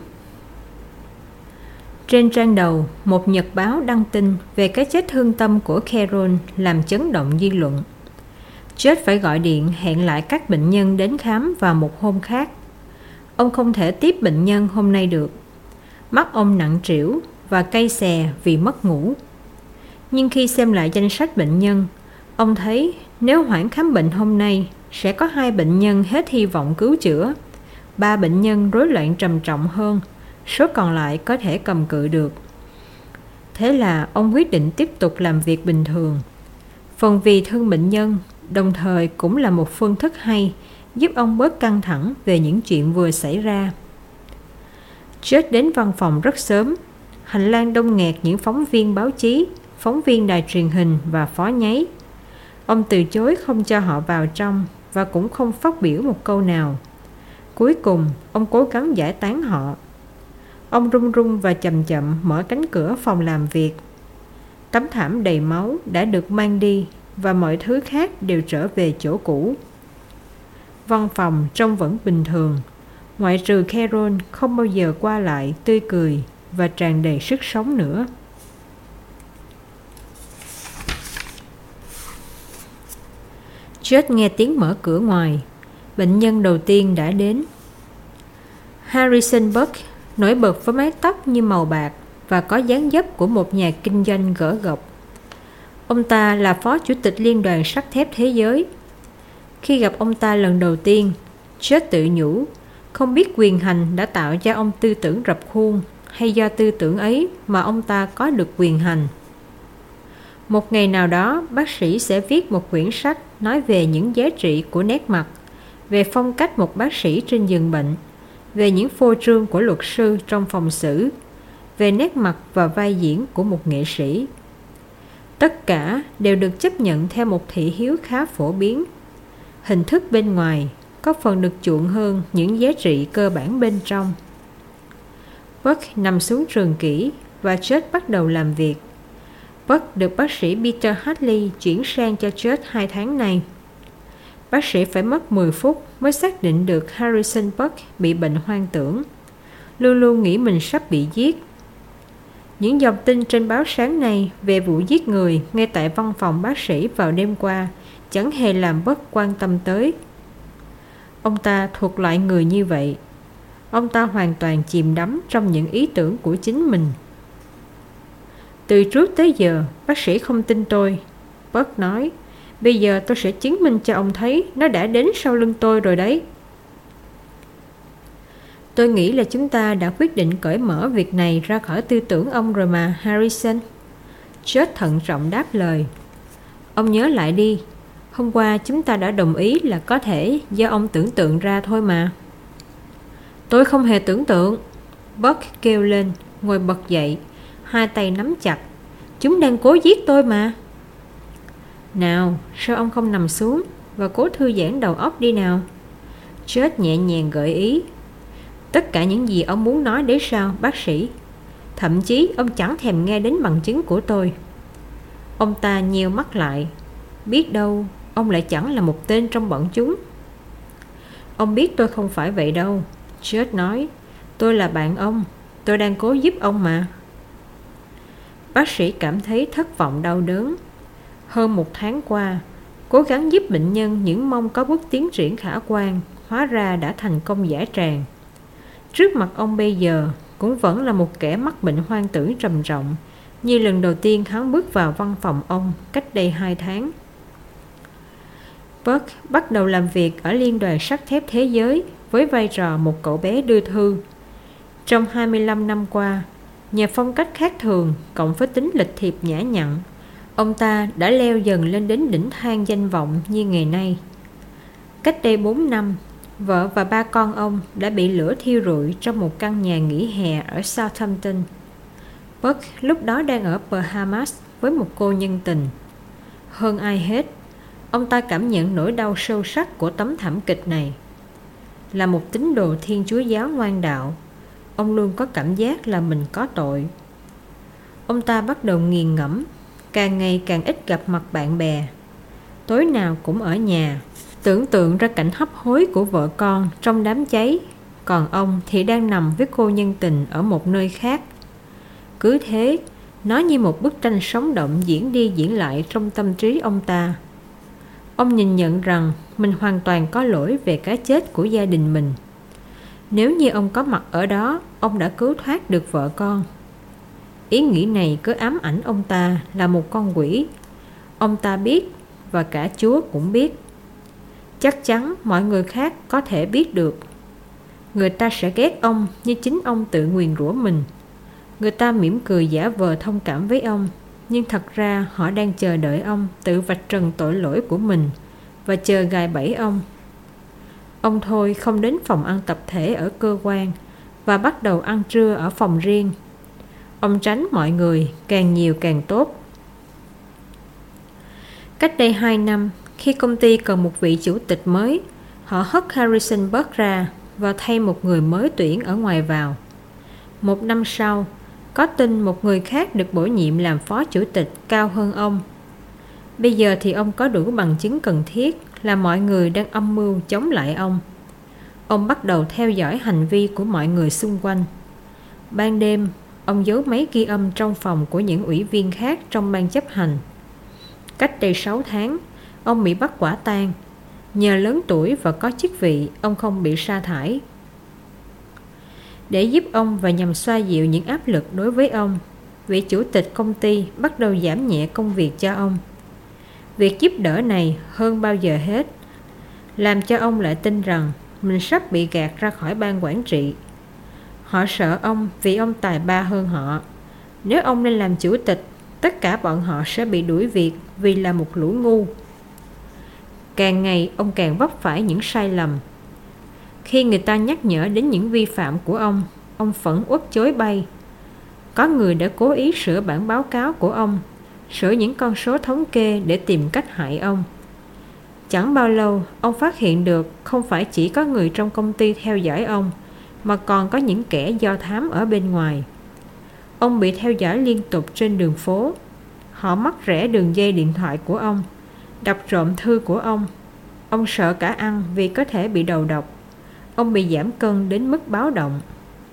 Trên trang đầu, một nhật báo đăng tin về cái chết thương tâm của Carol làm chấn động dư luận. Chết phải gọi điện hẹn lại các bệnh nhân đến khám vào một hôm khác. Ông không thể tiếp bệnh nhân hôm nay được. Mắt ông nặng trĩu và cay xè vì mất ngủ. Nhưng khi xem lại danh sách bệnh nhân, ông thấy nếu hoãn khám bệnh hôm nay, sẽ có 2 bệnh nhân hết hy vọng cứu chữa, 3 bệnh nhân rối loạn trầm trọng hơn, số còn lại có thể cầm cự được. Thế là ông quyết định tiếp tục làm việc bình thường. Phần vì thương bệnh nhân, đồng thời cũng là một phương thức hay giúp ông bớt căng thẳng về những chuyện vừa xảy ra. Chết đến văn phòng rất sớm. Hành lang đông nghẹt những phóng viên báo chí, phóng viên đài truyền hình và phó nháy. Ông từ chối không cho họ vào trong và cũng không phát biểu một câu nào. Cuối cùng, ông cố gắng giải tán họ. Ông run run và chậm chậm mở cánh cửa phòng làm việc. Tấm thảm đầy máu đã được mang đi và mọi thứ khác đều trở về chỗ cũ. Văn phòng trông vẫn bình thường, ngoại trừ Carol không bao giờ qua lại tươi cười và tràn đầy sức sống nữa. George nghe tiếng mở cửa ngoài. Bệnh nhân đầu tiên đã đến. Harrison Buck nổi bật với mái tóc như màu bạc và có dáng dấp của một nhà kinh doanh gỡ gộc. Ông ta là phó chủ tịch Liên đoàn sắt thép thế giới. Khi gặp ông ta lần đầu tiên, George tự nhủ, không biết quyền hành đã tạo cho ông tư tưởng rập khuôn hay do tư tưởng ấy mà ông ta có được quyền hành. Một ngày nào đó, bác sĩ sẽ viết một quyển sách nói về những giá trị của nét mặt, về phong cách một bác sĩ trên giường bệnh, về những phô trương của luật sư trong phòng xử, về nét mặt và vai diễn của một nghệ sĩ. Tất cả đều được chấp nhận theo một thị hiếu khá phổ biến. Hình thức bên ngoài có phần được chuộng hơn những giá trị cơ bản bên trong. Buck nằm xuống trường kỷ và George bắt đầu làm việc. Buck được bác sĩ Peter Hadley chuyển sang cho George 2 tháng nay. Bác sĩ phải mất 10 phút mới xác định được Harrison Buck bị bệnh hoang tưởng, luôn luôn nghĩ mình sắp bị giết. Những dòng tin trên báo sáng nay về vụ giết người ngay tại văn phòng bác sĩ vào đêm qua chẳng hề làm Buck quan tâm tới. Ông ta thuộc loại người như vậy. Ông ta hoàn toàn chìm đắm trong những ý tưởng của chính mình. Từ trước tới giờ, bác sĩ không tin tôi, Buck nói. Bây giờ tôi sẽ chứng minh cho ông thấy nó đã đến sau lưng tôi rồi đấy. Tôi nghĩ là chúng ta đã quyết định cởi mở việc này ra khỏi tư tưởng ông rồi mà, Harrison. George thận trọng đáp lời. Ông nhớ lại đi, hôm qua chúng ta đã đồng ý là có thể do ông tưởng tượng ra thôi mà. Tôi không hề tưởng tượng, Buck kêu lên, ngồi bật dậy, hai tay nắm chặt. Chúng đang cố giết tôi mà. Nào, sao ông không nằm xuống và cố thư giãn đầu óc đi nào? George nhẹ nhàng gợi ý. Tất cả những gì ông muốn nói đấy sao, bác sĩ? Thậm chí ông chẳng thèm nghe đến bằng chứng của tôi. Ông ta nheo mắt lại. Biết đâu, ông lại chẳng là một tên trong bọn chúng. Ông biết tôi không phải vậy đâu, George nói. Tôi là bạn ông, tôi đang cố giúp ông mà. Bác sĩ cảm thấy thất vọng đau đớn. Hơn 1 tháng qua, cố gắng giúp bệnh nhân những mong có bước tiến triển khả quan, hóa ra đã thành công dã tràng. Trước mặt ông bây giờ cũng vẫn là một kẻ mắc bệnh hoang tưởng trầm trọng, như lần đầu tiên hắn bước vào văn phòng ông cách đây 2 tháng. Buck bắt đầu làm việc ở Liên đoàn sắt thép thế giới với vai trò một cậu bé đưa thư. Trong 25 năm qua, nhờ phong cách khác thường cộng với tính lịch thiệp nhã nhặn, ông ta đã leo dần lên đến đỉnh thang danh vọng như ngày nay. Cách đây 4 năm, vợ và 3 con ông đã bị lửa thiêu rụi trong một căn nhà nghỉ hè ở Southampton. Buck lúc đó đang ở Bahamas với một cô nhân tình. Hơn ai hết, ông ta cảm nhận nỗi đau sâu sắc của tấm thảm kịch này. Là một tín đồ Thiên Chúa giáo ngoan đạo, ông luôn có cảm giác là mình có tội. Ông ta bắt đầu nghiền ngẫm, càng ngày càng ít gặp mặt bạn bè. Tối nào cũng ở nhà, tưởng tượng ra cảnh hấp hối của vợ con trong đám cháy, còn ông thì đang nằm với cô nhân tình ở một nơi khác. Cứ thế, nó như một bức tranh sống động diễn đi diễn lại trong tâm trí ông ta. Ông nhìn nhận rằng mình hoàn toàn có lỗi về cái chết của gia đình mình. Nếu như ông có mặt ở đó, ông đã cứu thoát được vợ con. Ý nghĩ này cứ ám ảnh ông ta là một con quỷ. Ông ta biết, và cả Chúa cũng biết. Chắc chắn mọi người khác có thể biết được. Người ta sẽ ghét ông như chính ông tự nguyền rủa mình. Người ta mỉm cười giả vờ thông cảm với ông, nhưng thật ra họ đang chờ đợi ông tự vạch trần tội lỗi của mình và chờ gài bẫy ông. Ông thôi không đến phòng ăn tập thể ở cơ quan và bắt đầu ăn trưa ở phòng riêng. Ông tránh mọi người, càng nhiều càng tốt. Cách đây 2 năm, khi công ty cần một vị chủ tịch mới, họ hất Harrison Buck ra và thay một người mới tuyển ở ngoài vào. 1 năm sau, có tin một người khác được bổ nhiệm làm phó chủ tịch cao hơn ông. Bây giờ thì ông có đủ bằng chứng cần thiết là mọi người đang âm mưu chống lại ông. Ông bắt đầu theo dõi hành vi của mọi người xung quanh. Ban đêm, ông giấu máy ghi âm trong phòng của những ủy viên khác trong ban chấp hành. Cách đây 6 tháng, ông bị bắt quả tang. Nhờ lớn tuổi và có chức vị, ông không bị sa thải. Để giúp ông và nhằm xoa dịu những áp lực đối với ông, vị chủ tịch công ty bắt đầu giảm nhẹ công việc cho ông. Việc giúp đỡ này hơn bao giờ hết làm cho ông lại tin rằng mình sắp bị gạt ra khỏi ban quản trị. Họ sợ ông vì ông tài ba hơn họ. Nếu ông lên làm chủ tịch, tất cả bọn họ sẽ bị đuổi việc vì là một lũ ngu. Càng ngày ông càng vấp phải những sai lầm. Khi người ta nhắc nhở đến những vi phạm của ông phẫn uất chối bay. Có người đã cố ý sửa bản báo cáo của ông, sửa những con số thống kê để tìm cách hại ông. Chẳng bao lâu, ông phát hiện được không phải chỉ có người trong công ty theo dõi ông, mà còn có những kẻ do thám ở bên ngoài. Ông bị theo dõi liên tục trên đường phố. Họ mắc rẽ đường dây điện thoại của ông, đập trộm thư của ông. Ông sợ cả ăn vì có thể bị đầu độc. Ông bị giảm cân đến mức báo động.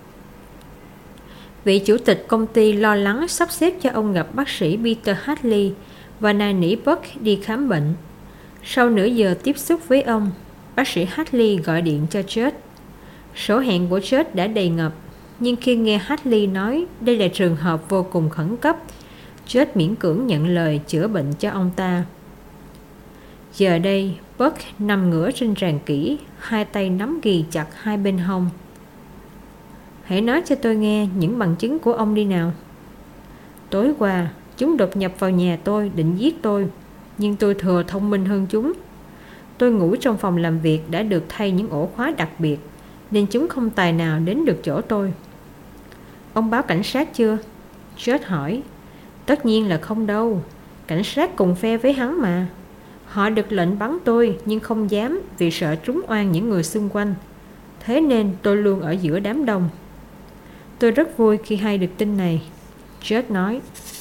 Vị chủ tịch công ty lo lắng sắp xếp cho ông gặp bác sĩ Peter Hadley và nài nỉ Buck đi khám bệnh. Sau nửa giờ tiếp xúc với ông, bác sĩ Hadley gọi điện cho Church. Sổ hẹn của Church đã đầy ngập, nhưng khi nghe Hadley nói đây là trường hợp vô cùng khẩn cấp, Church miễn cưỡng nhận lời chữa bệnh cho ông ta. Giờ đây, Buck nằm ngửa trên tràn kỹ, hai tay nắm ghì chặt hai bên hông. Hãy nói cho tôi nghe những bằng chứng của ông đi nào. Tối qua, chúng đột nhập vào nhà tôi định giết tôi, nhưng tôi thừa thông minh hơn chúng. Tôi ngủ trong phòng làm việc đã được thay những ổ khóa đặc biệt, nên chúng không tài nào đến được chỗ tôi. Ông báo cảnh sát chưa? George hỏi. Tất nhiên là không đâu. Cảnh sát cùng phe với hắn mà. Họ được lệnh bắn tôi nhưng không dám vì sợ trúng oan những người xung quanh. Thế nên tôi luôn ở giữa đám đông. Tôi rất vui khi hay được tin này, George nói.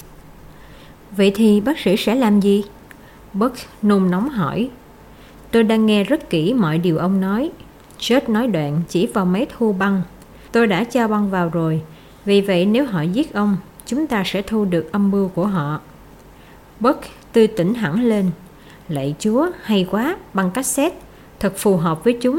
Vậy thì bác sĩ sẽ làm gì? Buck nôn nóng hỏi. Tôi đang nghe rất kỹ mọi điều ông nói, George nói đoạn chỉ vào máy thu băng. Tôi đã cho băng vào rồi, vì vậy nếu họ giết ông, chúng ta sẽ thu được âm mưu của họ. Buck tươi tỉnh hẳn lên. Lạy Chúa, hay quá, băng cassette, thật phù hợp với chúng.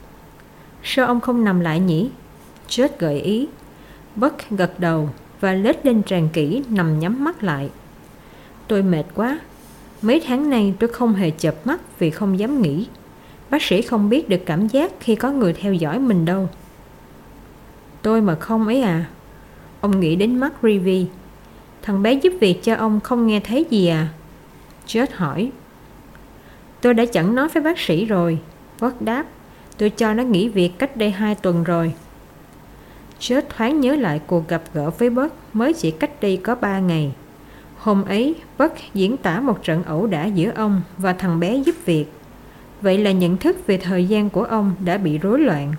Sao ông không nằm lại nhỉ? George gợi ý. Buck gật đầu và lết lên tràn kỹ nằm nhắm mắt lại. Tôi mệt quá. Mấy tháng nay tôi không hề chợp mắt vì không dám nghĩ. Bác sĩ không biết được cảm giác khi có người theo dõi mình đâu. Tôi mà không ấy à? Ông nghĩ đến Mark Reeve. Thằng bé giúp việc cho ông không nghe thấy gì à? George hỏi. Tôi đã chẩn nói với bác sĩ rồi, Buck đáp. Tôi cho nó nghỉ việc cách đây 2 tuần rồi. George thoáng nhớ lại cuộc gặp gỡ với Buck mới chỉ cách đây có 3 ngày. Hôm ấy, Buck diễn tả một trận ẩu đả giữa ông và thằng bé giúp việc. Vậy là nhận thức về thời gian của ông đã bị rối loạn.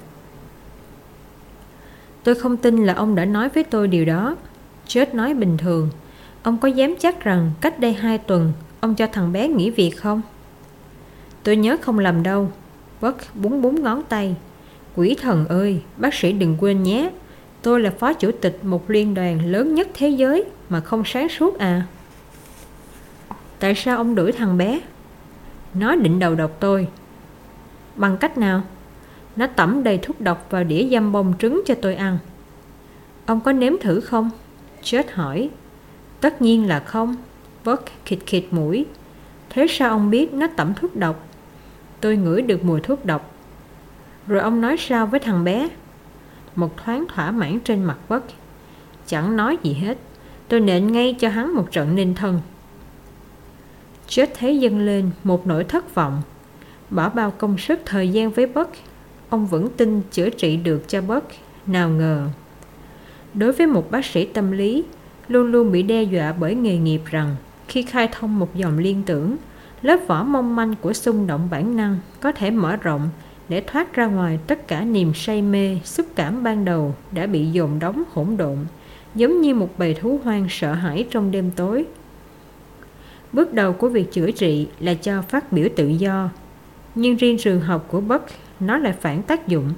Tôi không tin là ông đã nói với tôi điều đó, George nói bình thường. Ông có dám chắc rằng cách đây 2 tuần ông cho thằng bé nghỉ việc không? Tôi nhớ không lầm đâu. Buck búng búng ngón tay. Quỷ thần ơi, bác sĩ đừng quên nhé. Tôi là phó chủ tịch một liên đoàn lớn nhất thế giới mà không sáng suốt à? Tại sao ông đuổi thằng bé? Nó định đầu độc tôi. Bằng cách nào? Nó tẩm đầy thuốc độc vào đĩa dăm bông trứng cho tôi ăn. Ông có nếm thử không? George hỏi. Tất nhiên là không. Buck khịt khịt mũi. Thế sao ông biết nó tẩm thuốc độc? Tôi ngửi được mùi thuốc độc. Rồi ông nói sao với thằng bé? Một thoáng thỏa mãn trên mặt Buck. Chẳng nói gì hết. Tôi nện ngay cho hắn một trận ninh thân. George thấy dâng lên một nỗi thất vọng. Bỏ bao công sức thời gian với Buck, ông vẫn tin chữa trị được cho Buck. Nào ngờ. Đối với một bác sĩ tâm lý, luôn luôn bị đe dọa bởi nghề nghiệp rằng khi khai thông một dòng liên tưởng, lớp vỏ mong manh của xung động bản năng có thể mở rộng để thoát ra ngoài tất cả niềm say mê, xúc cảm ban đầu đã bị dồn đóng hỗn độn, giống như một bầy thú hoang sợ hãi trong đêm tối. Bước đầu của việc chữa trị là cho phát biểu tự do, nhưng riêng trường hợp của Buck, nó lại phản tác dụng.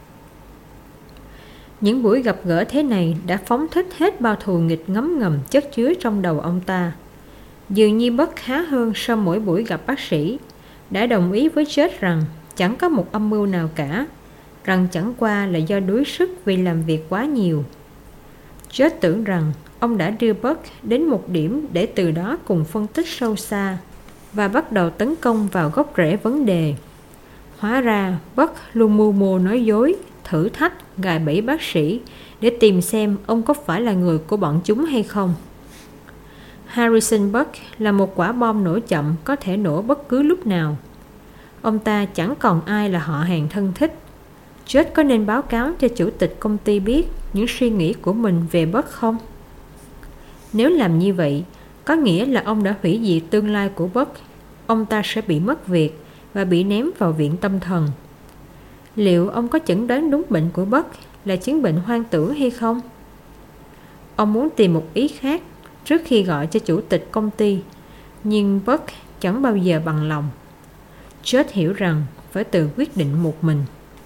Những buổi gặp gỡ thế này đã phóng thích hết bao thù nghịch ngấm ngầm chất chứa trong đầu ông ta. Dường như Buck khá hơn sau mỗi buổi gặp bác sĩ, đã đồng ý với George rằng chẳng có một âm mưu nào cả, rằng chẳng qua là do đuối sức vì làm việc quá nhiều. George tưởng rằng ông đã đưa Buck đến một điểm để từ đó cùng phân tích sâu xa và bắt đầu tấn công vào gốc rễ vấn đề. Hóa ra Buck luôn mưu mô nói dối, thử thách, gài bẫy bác sĩ để tìm xem ông có phải là người của bọn chúng hay không. Harrison Buck là một quả bom nổ chậm có thể nổ bất cứ lúc nào. Ông ta chẳng còn ai là họ hàng thân thích. George có nên báo cáo cho chủ tịch công ty biết những suy nghĩ của mình về Buck không? Nếu làm như vậy, có nghĩa là ông đã hủy diệt tương lai của Buck. Ông ta sẽ bị mất việc và bị ném vào viện tâm thần. Liệu ông có chẩn đoán đúng bệnh của Buck là chứng bệnh hoang tưởng hay không? Ông muốn tìm một ý khác trước khi gọi cho chủ tịch công ty, nhưng Buck chẳng bao giờ bằng lòng. George hiểu rằng phải tự quyết định một mình.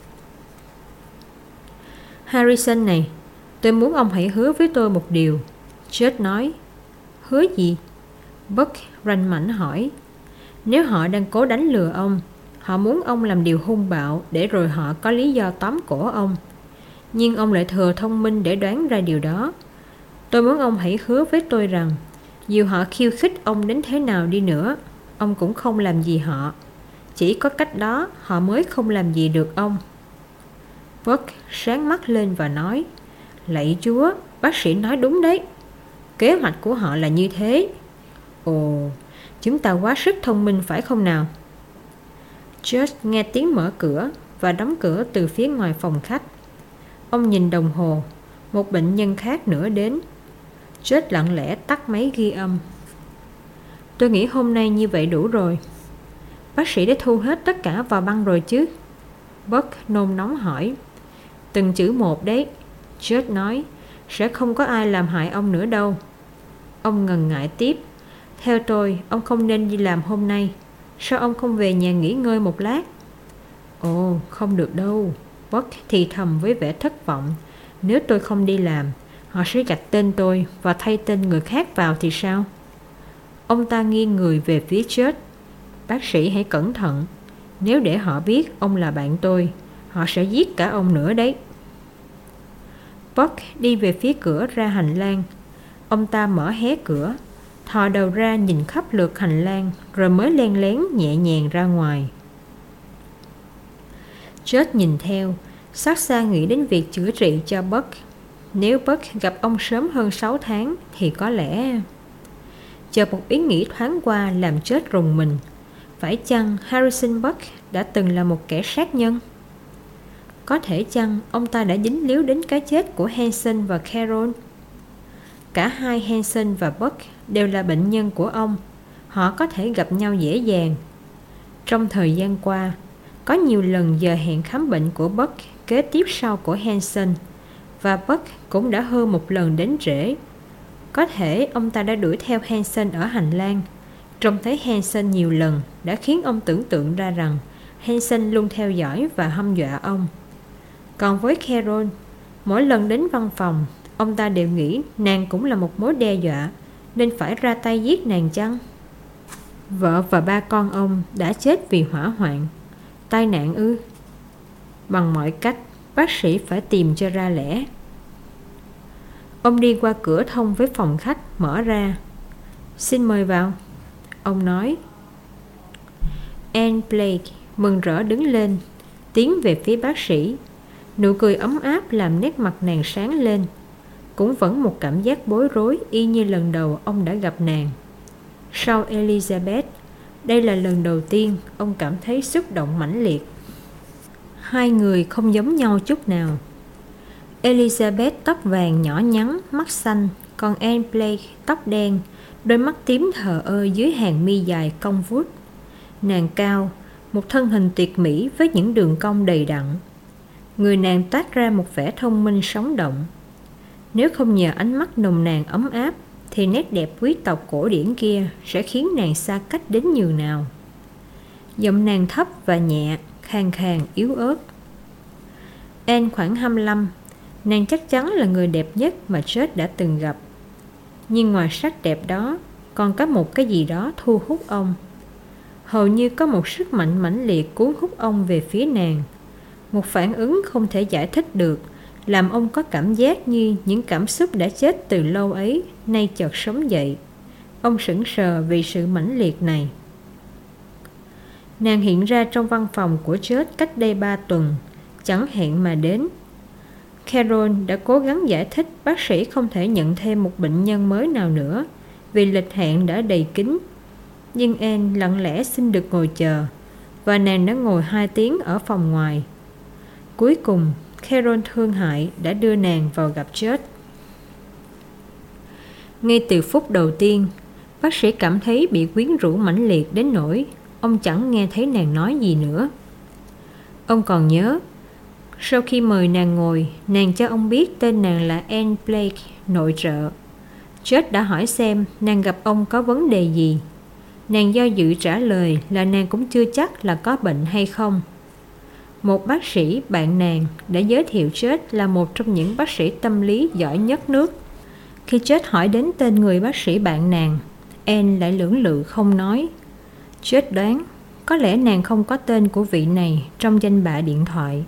Harrison này, tôi muốn ông hãy hứa với tôi một điều. George nói. Hứa gì? Buck ranh mãnh hỏi. Nếu họ đang cố đánh lừa ông, họ muốn ông làm điều hung bạo để rồi họ có lý do tóm cổ ông. Nhưng ông lại thừa thông minh để đoán ra điều đó. Tôi muốn ông hãy hứa với tôi rằng dù họ khiêu khích ông đến thế nào đi nữa, ông cũng không làm gì họ. Chỉ có cách đó họ mới không làm gì được ông. Buck sáng mắt lên và nói. Lạy Chúa, bác sĩ nói đúng đấy. Kế hoạch của họ là như thế. Ồ, chúng ta quá sức thông minh phải không nào? George nghe tiếng mở cửa và đóng cửa từ phía ngoài phòng khách. Ông nhìn đồng hồ. Một bệnh nhân khác nữa đến. George lặng lẽ tắt máy ghi âm. Tôi nghĩ hôm nay như vậy đủ rồi. Bác sĩ đã thu hết tất cả vào băng rồi chứ? Buck nôn nóng hỏi. Từng chữ một đấy. George nói. Sẽ không có ai làm hại ông nữa đâu. Ông ngần ngại tiếp. Theo tôi, ông không nên đi làm hôm nay. Sao ông không về nhà nghỉ ngơi một lát? Ồ, không được đâu. Buck thì thầm với vẻ thất vọng. Nếu tôi không đi làm, họ sẽ gạch tên tôi và thay tên người khác vào thì sao? Ông ta nghiêng người về phía George. Bác sĩ hãy cẩn thận. Nếu để họ biết ông là bạn tôi, họ sẽ giết cả ông nữa đấy. Buck đi về phía cửa ra hành lang. Ông ta mở hé cửa, thò đầu ra nhìn khắp lượt hành lang, rồi mới len lén nhẹ nhàng ra ngoài. George nhìn theo, xót xa nghĩ đến việc chữa trị cho Buck. Nếu Buck gặp ông sớm hơn 6 tháng thì có lẽ... Chợt một ý nghĩ thoáng qua làm George rùng mình. Phải chăng Harrison Buck đã từng là một kẻ sát nhân? Có thể chăng ông ta đã dính líu đến cái chết của Hanson và Carol? Cả hai Hanson và Buck đều là bệnh nhân của ông. Họ có thể gặp nhau dễ dàng. Trong thời gian qua, có nhiều lần giờ hẹn khám bệnh của Buck kế tiếp sau của Hanson, và Buck cũng đã hơn một lần đến trễ. Có thể ông ta đã đuổi theo Hanson ở hành lang. Trông thấy Hanson nhiều lần đã khiến ông tưởng tượng ra rằng Hanson luôn theo dõi và hăm dọa ông. Còn với Carol, mỗi lần đến văn phòng, ông ta đều nghĩ nàng cũng là một mối đe dọa, nên phải ra tay giết nàng chăng? Vợ và ba con ông đã chết vì hỏa hoạn. Tai nạn ư? Bằng mọi cách, bác sĩ phải tìm cho ra lẽ. Ông đi qua cửa thông với phòng khách, mở ra. Xin mời vào, ông nói. Anne Blake mừng rỡ đứng lên, tiến về phía bác sĩ. Nụ cười ấm áp làm nét mặt nàng sáng lên. Cũng vẫn một cảm giác bối rối y như lần đầu ông đã gặp nàng. Sau Elizabeth, đây là lần đầu tiên ông cảm thấy xúc động mãnh liệt. Hai người không giống nhau chút nào. Elizabeth tóc vàng nhỏ nhắn, mắt xanh, còn Anne Blake tóc đen, đôi mắt tím thờ ơ dưới hàng mi dài cong vút. Nàng cao, một thân hình tuyệt mỹ với những đường cong đầy đặn. Người nàng toát ra một vẻ thông minh sống động. Nếu không nhờ ánh mắt nồng nàn ấm áp thì nét đẹp quý tộc cổ điển kia sẽ khiến nàng xa cách đến nhường nào. Giọng nàng thấp và nhẹ, khàn khàn yếu ớt. Anne khoảng 25, nàng chắc chắn là người đẹp nhất mà George đã từng gặp. Nhưng ngoài sắc đẹp đó, còn có một cái gì đó thu hút ông. Hầu như có một sức mạnh mãnh liệt cuốn hút ông về phía nàng. Một phản ứng không thể giải thích được, làm ông có cảm giác như những cảm xúc đã chết từ lâu ấy nay chợt sống dậy. Ông sững sờ vì sự mãnh liệt này. Nàng hiện ra trong văn phòng của George cách đây 3 tuần, chẳng hẹn mà đến. Carol đã cố gắng giải thích bác sĩ không thể nhận thêm một bệnh nhân mới nào nữa vì lịch hẹn đã đầy kín. Nhưng Anne lặng lẽ xin được ngồi chờ, và nàng đã ngồi 2 tiếng ở phòng ngoài. Cuối cùng, Carol thương hại đã đưa nàng vào gặp George. Ngay từ phút đầu tiên, bác sĩ cảm thấy bị quyến rũ mãnh liệt đến nỗi ông chẳng nghe thấy nàng nói gì nữa. Ông còn nhớ, sau khi mời nàng ngồi, nàng cho ông biết tên nàng là Anne Blake, nội trợ. George đã hỏi xem nàng gặp ông có vấn đề gì. Nàng do dự trả lời là nàng cũng chưa chắc là có bệnh hay không. Một bác sĩ bạn nàng đã giới thiệu George là một trong những bác sĩ tâm lý giỏi nhất nước. Khi George hỏi đến tên người bác sĩ bạn nàng, Anne lại lưỡng lự không nói. George đoán có lẽ nàng không có tên của vị này trong danh bạ điện thoại.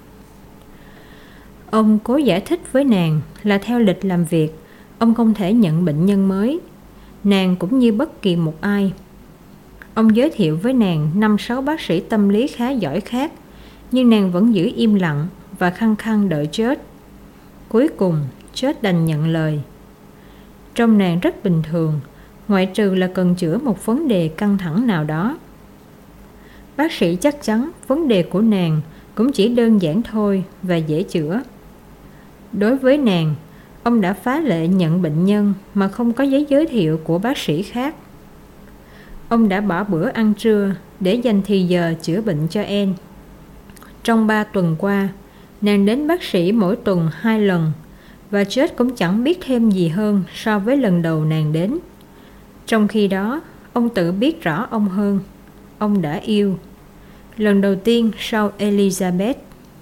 Ông cố giải thích với nàng là theo lịch làm việc, ông không thể nhận bệnh nhân mới. Nàng cũng như bất kỳ một ai. Ông giới thiệu với nàng 5-6 bác sĩ tâm lý khá giỏi khác, nhưng nàng vẫn giữ im lặng và khăng khăng đợi George. Cuối cùng, George đành nhận lời. Trông nàng rất bình thường, ngoại trừ là cần chữa một vấn đề căng thẳng nào đó. Bác sĩ chắc chắn vấn đề của nàng cũng chỉ đơn giản thôi và dễ chữa. Đối với nàng, ông đã phá lệ nhận bệnh nhân mà không có giấy giới thiệu của bác sĩ khác. Ông đã bỏ bữa ăn trưa để dành thì giờ chữa bệnh cho Anne. Trong 3 tuần qua, nàng đến bác sĩ mỗi tuần 2 lần, và George cũng chẳng biết thêm gì hơn so với lần đầu nàng đến. Trong khi đó, ông tự biết rõ ông hơn. Ông đã yêu. Lần đầu tiên sau Elizabeth.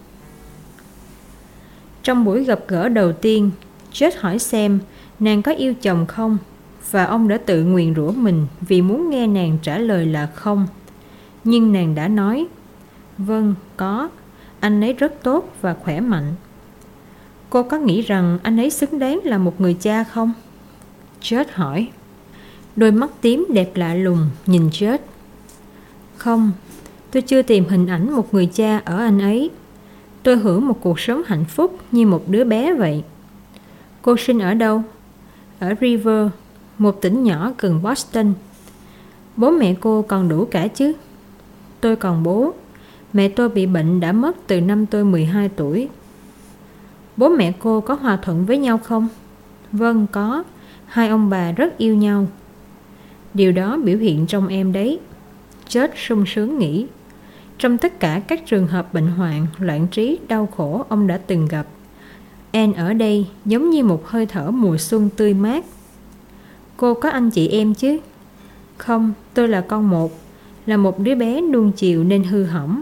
Trong buổi gặp gỡ đầu tiên, George hỏi xem nàng có yêu chồng không, và ông đã tự nguyền rủa mình vì muốn nghe nàng trả lời là không. Nhưng nàng đã nói, vâng, có, anh ấy rất tốt và khỏe mạnh. Cô có nghĩ rằng anh ấy xứng đáng là một người cha không? George hỏi. Đôi mắt tím đẹp lạ lùng nhìn George. Không, tôi chưa tìm hình ảnh một người cha ở anh ấy. Tôi hưởng một cuộc sống hạnh phúc như một đứa bé vậy. Cô sinh ở đâu? Ở River, một tỉnh nhỏ gần Boston. Bố mẹ cô còn đủ cả chứ? Tôi còn bố. Mẹ tôi bị bệnh đã mất từ năm tôi 12 tuổi. Bố mẹ cô có hòa thuận với nhau không? Vâng, có. Hai ông bà rất yêu nhau. Điều đó biểu hiện trong em đấy. George sung sướng nghĩ. Trong tất cả các trường hợp bệnh hoạn, loạn trí, đau khổ ông đã từng gặp, Anne ở đây giống như một hơi thở mùa xuân tươi mát. Cô có anh chị em chứ? Không, tôi là con một, là một đứa bé nuông chiều nên hư hỏng.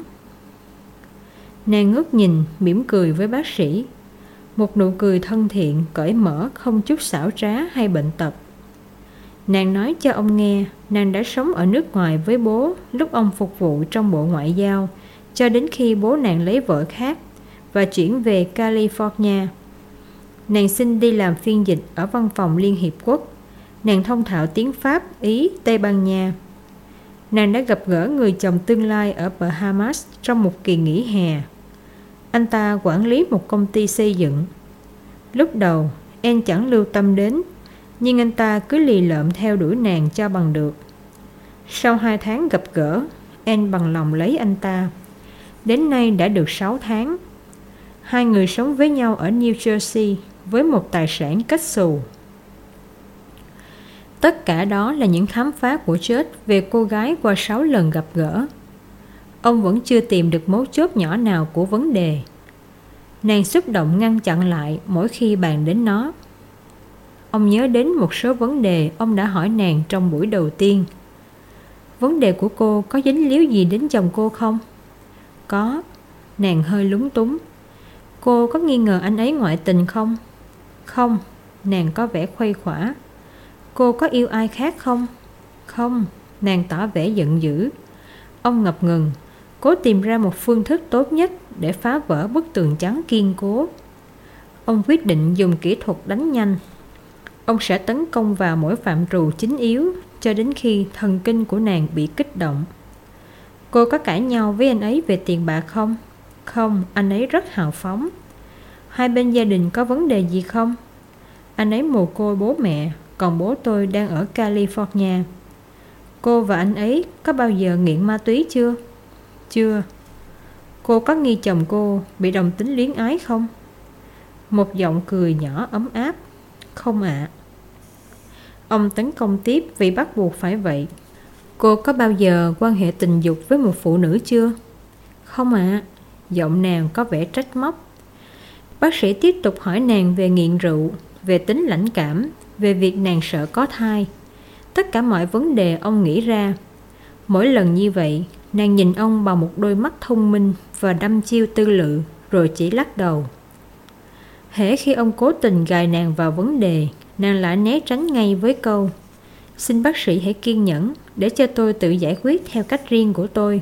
Nàng ngước nhìn, mỉm cười với bác sĩ. Một nụ cười thân thiện, cởi mở, không chút xảo trá hay bệnh tật. Nàng nói cho ông nghe, nàng đã sống ở nước ngoài với bố lúc ông phục vụ trong Bộ Ngoại giao, cho đến khi bố nàng lấy vợ khác và chuyển về California. Nàng xin đi làm phiên dịch ở văn phòng Liên Hiệp Quốc. Nàng thông thạo tiếng Pháp, Ý, Tây Ban Nha. Nàng đã gặp gỡ người chồng tương lai ở Bahamas trong một kỳ nghỉ hè. Anh ta quản lý một công ty xây dựng. Lúc đầu, Anne chẳng lưu tâm đến, nhưng anh ta cứ lì lợm theo đuổi nàng cho bằng được. Sau 2 tháng gặp gỡ, Anne bằng lòng lấy anh ta. Đến nay đã được 6 tháng. Hai người sống với nhau ở New Jersey với một tài sản kết xù. Tất cả đó là những khám phá của George về cô gái qua 6 lần gặp gỡ. ông vẫn chưa tìm được mấu chốt nhỏ nào của vấn đề. Nàng xúc động ngăn chặn lại mỗi khi bàn đến nó. Ông nhớ đến một số vấn đề ông đã hỏi nàng trong buổi đầu tiên. Vấn đề của cô có dính líu gì đến chồng cô không? Có. Nàng hơi lúng túng. Cô có nghi ngờ anh ấy ngoại tình không? Không. Nàng có vẻ khuây khỏa. Cô có yêu ai khác không? Không. Nàng tỏ vẻ giận dữ. Ông ngập ngừng, cố tìm ra một phương thức tốt nhất để phá vỡ bức tường trắng kiên cố. Ông quyết định dùng kỹ thuật đánh nhanh. Ông sẽ tấn công vào mỗi phạm trù chính yếu cho đến khi thần kinh của nàng bị kích động. Cô có cãi nhau với anh ấy về tiền bạc không? Không, anh ấy rất hào phóng. Hai bên gia đình có vấn đề gì không? Anh ấy mồ côi bố mẹ, còn bố tôi đang ở California. Cô và anh ấy có bao giờ nghiện ma túy chưa? Chưa. Cô có nghi chồng cô bị đồng tính luyến ái không? Một giọng cười nhỏ ấm áp. Không ạ. Ông tấn công tiếp vì bắt buộc phải vậy. Cô có bao giờ quan hệ tình dục với một phụ nữ chưa? Không ạ. Giọng nàng có vẻ trách móc. Bác sĩ tiếp tục hỏi nàng về nghiện rượu, về tính lãnh cảm, về việc nàng sợ có thai. Tất cả mọi vấn đề ông nghĩ ra. Mỗi lần như vậy, nàng nhìn ông bằng một đôi mắt thông minh và đăm chiêu tư lự, rồi chỉ lắc đầu. Hễ khi ông cố tình gài nàng vào vấn đề, nàng lại né tránh ngay với câu: xin bác sĩ hãy kiên nhẫn để cho tôi tự giải quyết theo cách riêng của tôi.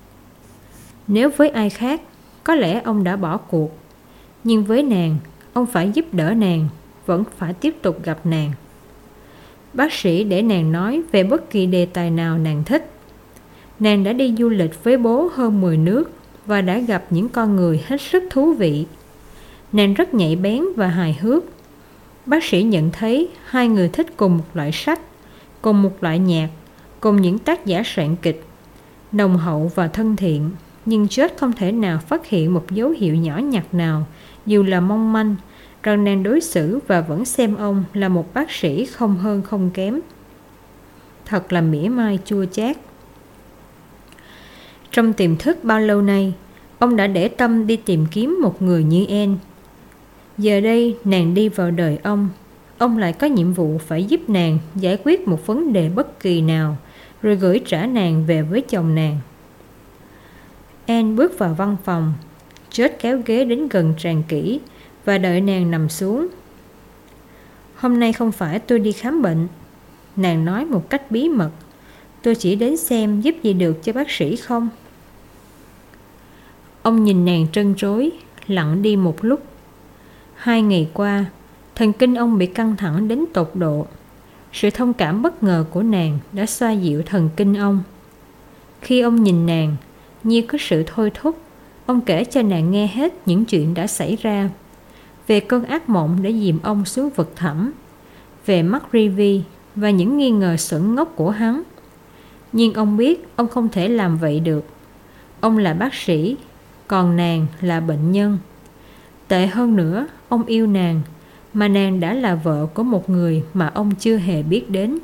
Nếu với ai khác, có lẽ ông đã bỏ cuộc. Nhưng với nàng, ông phải giúp đỡ nàng, vẫn phải tiếp tục gặp nàng. Bác sĩ để nàng nói về bất kỳ đề tài nào nàng thích. Nàng đã đi du lịch với bố hơn 10 nước và đã gặp những con người hết sức thú vị. Nàng rất nhạy bén và hài hước. Bác sĩ nhận thấy hai người thích cùng một loại sách, cùng một loại nhạc, cùng những tác giả soạn kịch, nồng hậu và thân thiện. Nhưng George không thể nào phát hiện một dấu hiệu nhỏ nhặt nào, dù là mong manh, rằng nàng đối xử và vẫn xem ông là một bác sĩ không hơn không kém. Thật là mỉa mai chua chát. Trong tiềm thức bao lâu nay, ông đã để tâm đi tìm kiếm một người như Anne. Giờ đây nàng đi vào đời ông lại có nhiệm vụ phải giúp nàng giải quyết một vấn đề bất kỳ nào, rồi gửi trả nàng về với chồng nàng. Anne bước vào văn phòng. George kéo ghế đến gần tràn kỹ và đợi nàng nằm xuống. Hôm nay không phải tôi đi khám bệnh, nàng nói một cách bí mật. Tôi chỉ đến xem giúp gì được cho bác sĩ không. Ông nhìn nàng trân trối, lặng đi một lúc. 2 ngày qua, thần kinh ông bị căng thẳng đến tột độ. Sự thông cảm bất ngờ của nàng đã xoa dịu thần kinh ông. Khi ông nhìn nàng, như có sự thôi thúc, ông kể cho nàng nghe hết những chuyện đã xảy ra. Về cơn ác mộng đã dìm ông xuống vực thẳm, về McReevy và những nghi ngờ xuẩn ngốc của hắn. Nhưng ông biết ông không thể làm vậy được. Ông là bác sĩ, còn nàng là bệnh nhân. Tệ hơn nữa, ông yêu nàng, mà nàng đã là vợ của một người mà ông chưa hề biết đến.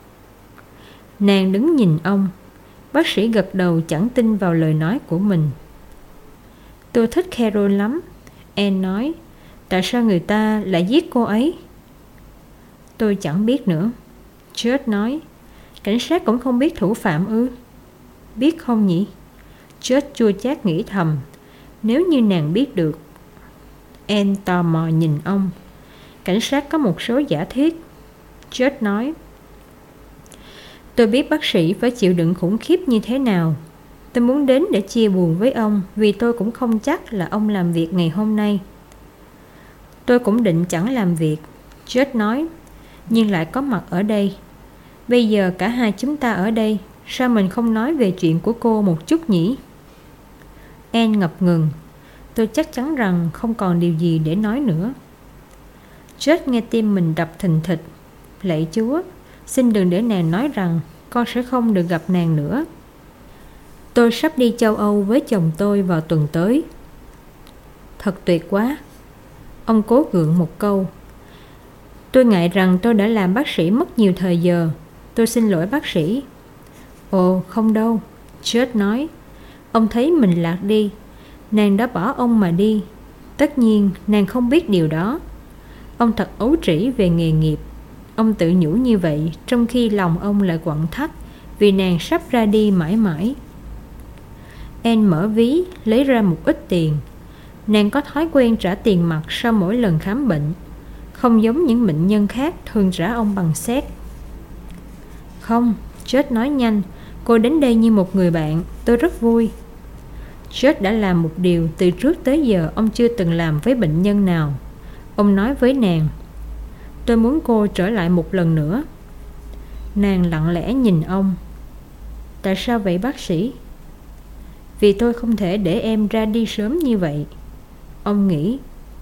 Nàng đứng nhìn ông. Bác sĩ gật đầu chẳng tin vào lời nói của mình. Tôi thích Carol lắm, Anne nói. Tại sao người ta lại giết cô ấy? Tôi chẳng biết nữa, George nói. Cảnh sát cũng không biết thủ phạm ư? Biết không nhỉ? George chua chát nghĩ thầm. Nếu như nàng biết được. Anne tò mò nhìn ông. Cảnh sát có một số giả thiết, George nói. Tôi biết bác sĩ phải chịu đựng khủng khiếp như thế nào. Tôi muốn đến để chia buồn với ông, vì tôi cũng không chắc là ông làm việc ngày hôm nay. Tôi cũng định chẳng làm việc, George nói, nhưng lại có mặt ở đây. Bây giờ cả hai chúng ta ở đây, sao mình không nói về chuyện của cô một chút nhỉ? Anne ngập ngừng. Tôi chắc chắn rằng không còn điều gì để nói nữa. George nghe tim mình đập thình thịch. Lạy Chúa, xin đừng để nàng nói rằng con sẽ không được gặp nàng nữa. Tôi sắp đi châu Âu với chồng tôi vào tuần tới. Thật tuyệt quá. Ông cố gượng một câu. Tôi ngại rằng tôi đã làm bác sĩ mất nhiều thời giờ. Tôi xin lỗi bác sĩ. Ồ, không đâu, George nói. Ông thấy mình lạc đi. Nàng đã bỏ ông mà đi. Tất nhiên nàng không biết điều đó. Ông thật ấu trĩ về nghề nghiệp. Ông tự nhủ như vậy, trong khi lòng ông lại quặn thắt vì nàng sắp ra đi mãi mãi. Anne mở ví, lấy ra một ít tiền. Nàng có thói quen trả tiền mặt sau mỗi lần khám bệnh, không giống những bệnh nhân khác thường trả ông bằng séc. Không, George nói nhanh, cô đến đây như một người bạn, tôi rất vui. George đã làm một điều từ trước tới giờ ông chưa từng làm với bệnh nhân nào. Ông nói với nàng, tôi muốn cô trở lại một lần nữa. Nàng lặng lẽ nhìn ông. Tại sao vậy bác sĩ? Vì tôi không thể để em ra đi sớm như vậy. Ông nghĩ.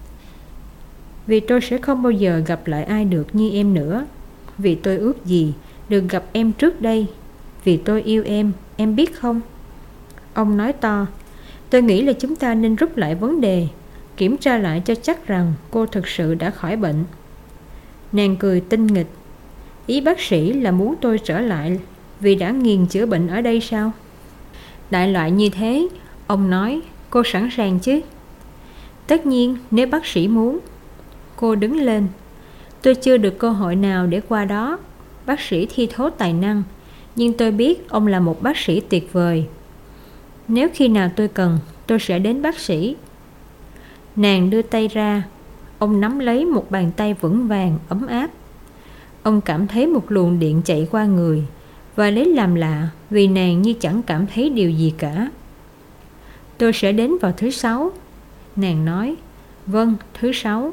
Vì tôi sẽ không bao giờ gặp lại ai được như em nữa. Vì tôi ước gì được gặp em trước đây. Vì tôi yêu em biết không? Ông nói to. Tôi nghĩ là chúng ta nên rút lại vấn đề, kiểm tra lại cho chắc rằng cô thực sự đã khỏi bệnh. Nàng cười tinh nghịch. Ý bác sĩ là muốn tôi trở lại vì đã nghiền chữa bệnh ở đây sao? Đại loại như thế. Ông nói, cô sẵn sàng chứ? Tất nhiên, nếu bác sĩ muốn. Cô đứng lên. Tôi chưa được cơ hội nào để qua đó. Bác sĩ thi thố tài năng, nhưng tôi biết ông là một bác sĩ tuyệt vời. Nếu khi nào tôi cần, tôi sẽ đến bác sĩ. Nàng đưa tay ra. Ông nắm lấy một bàn tay vững vàng, ấm áp. Ông cảm thấy một luồng điện chạy qua người, và lấy làm lạ vì nàng như chẳng cảm thấy điều gì cả. Tôi sẽ đến vào thứ Sáu. Nàng nói. Vâng, thứ Sáu.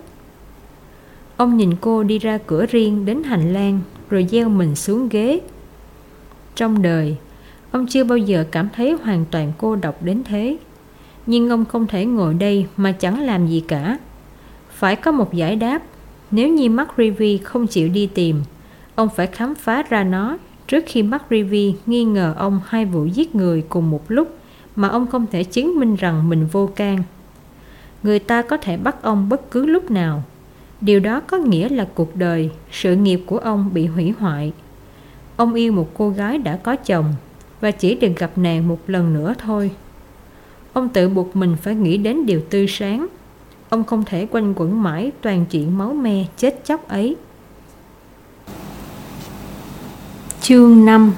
Ông nhìn cô đi ra cửa riêng đến hành lang, rồi gieo mình xuống ghế. Trong đời, ông chưa bao giờ cảm thấy hoàn toàn cô độc đến thế. Nhưng ông không thể ngồi đây mà chẳng làm gì cả. Phải có một giải đáp. Nếu như McReevy không chịu đi tìm, ông phải khám phá ra nó trước khi McReevy nghi ngờ ông 2 vụ giết người cùng một lúc mà ông không thể chứng minh rằng mình vô can. Người ta có thể bắt ông bất cứ lúc nào. Điều đó có nghĩa là cuộc đời, sự nghiệp của ông bị hủy hoại. Ông yêu một cô gái đã có chồng và chỉ được gặp nàng một lần nữa thôi. Ông tự buộc mình phải nghĩ đến điều tươi sáng. Ông không thể quanh quẩn mãi toàn chuyện máu me chết chóc ấy. Chương 5.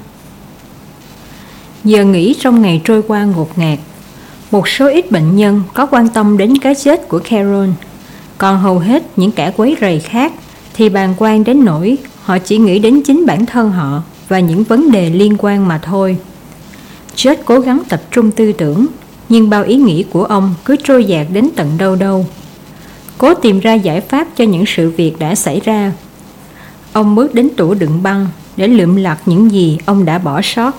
Giờ nghỉ trong ngày trôi qua ngột ngạt. Một số ít bệnh nhân có quan tâm đến cái chết của Carol, còn hầu hết những kẻ quấy rầy khác thì bàng quan đến nỗi họ chỉ nghĩ đến chính bản thân họ và những vấn đề liên quan mà thôi. George cố gắng tập trung tư tưởng, nhưng bao ý nghĩ của ông cứ trôi dạt đến tận đâu đâu. Cố tìm ra giải pháp cho những sự việc đã xảy ra. Ông bước đến tủ đựng băng để lượm lặt những gì ông đã bỏ sót.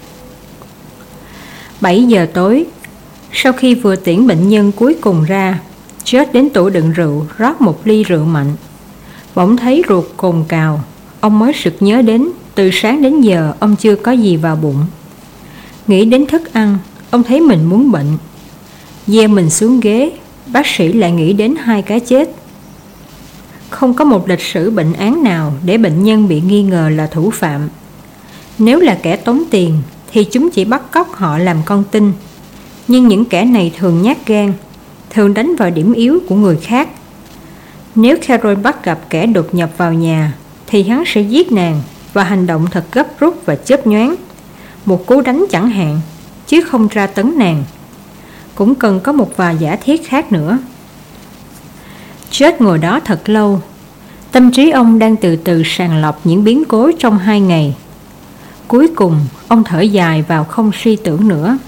7 giờ tối, sau khi vừa tiễn bệnh nhân cuối cùng ra, George đến tủ đựng rượu rót một ly rượu mạnh. Bỗng thấy ruột cồn cào. Ông mới sực nhớ đến từ sáng đến giờ ông chưa có gì vào bụng. Nghĩ đến thức ăn, ông thấy mình muốn bệnh. Gieo mình xuống ghế, bác sĩ lại nghĩ đến 2 cái chết. Không có một lịch sử bệnh án nào để bệnh nhân bị nghi ngờ là thủ phạm. Nếu là kẻ tống tiền thì chúng chỉ bắt cóc họ làm con tin. Nhưng những kẻ này thường nhát gan, thường đánh vào điểm yếu của người khác. Nếu Carol bắt gặp kẻ đột nhập vào nhà thì hắn sẽ giết nàng và hành động thật gấp rút và chớp nhoáng. Một cú đánh chẳng hạn, chứ không tra tấn nàng. Cũng cần có một vài giả thiết khác nữa. George ngồi đó thật lâu. Tâm trí ông đang từ từ sàng lọc những biến cố trong 2 ngày. Cuối cùng, ông thở dài vào không suy tưởng nữa.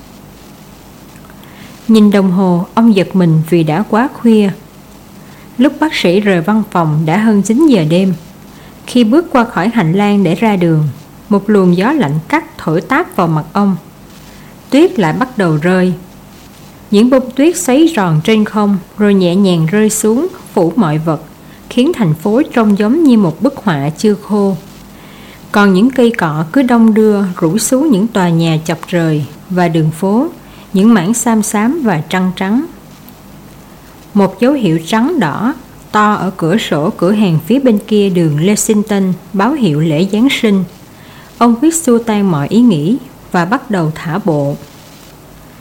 Nhìn đồng hồ, ông giật mình vì đã quá khuya. Lúc bác sĩ rời văn phòng đã hơn 9 giờ đêm. Khi bước qua khỏi hành lang để ra đường, một luồng gió lạnh cắt thổi táp vào mặt ông. Tuyết lại bắt đầu rơi. Những bông tuyết xoáy tròn trên không rồi nhẹ nhàng rơi xuống, phủ mọi vật, khiến thành phố trông giống như một bức họa chưa khô. Còn những cây cọ cứ đong đưa rủ xuống những tòa nhà chọc trời và đường phố, những mảng xám xám và trăng trắng. Một dấu hiệu trắng đỏ to ở cửa sổ cửa hàng phía bên kia đường Lexington báo hiệu lễ Giáng sinh. Ông quyết xua tan mọi ý nghĩ và bắt đầu thả bộ.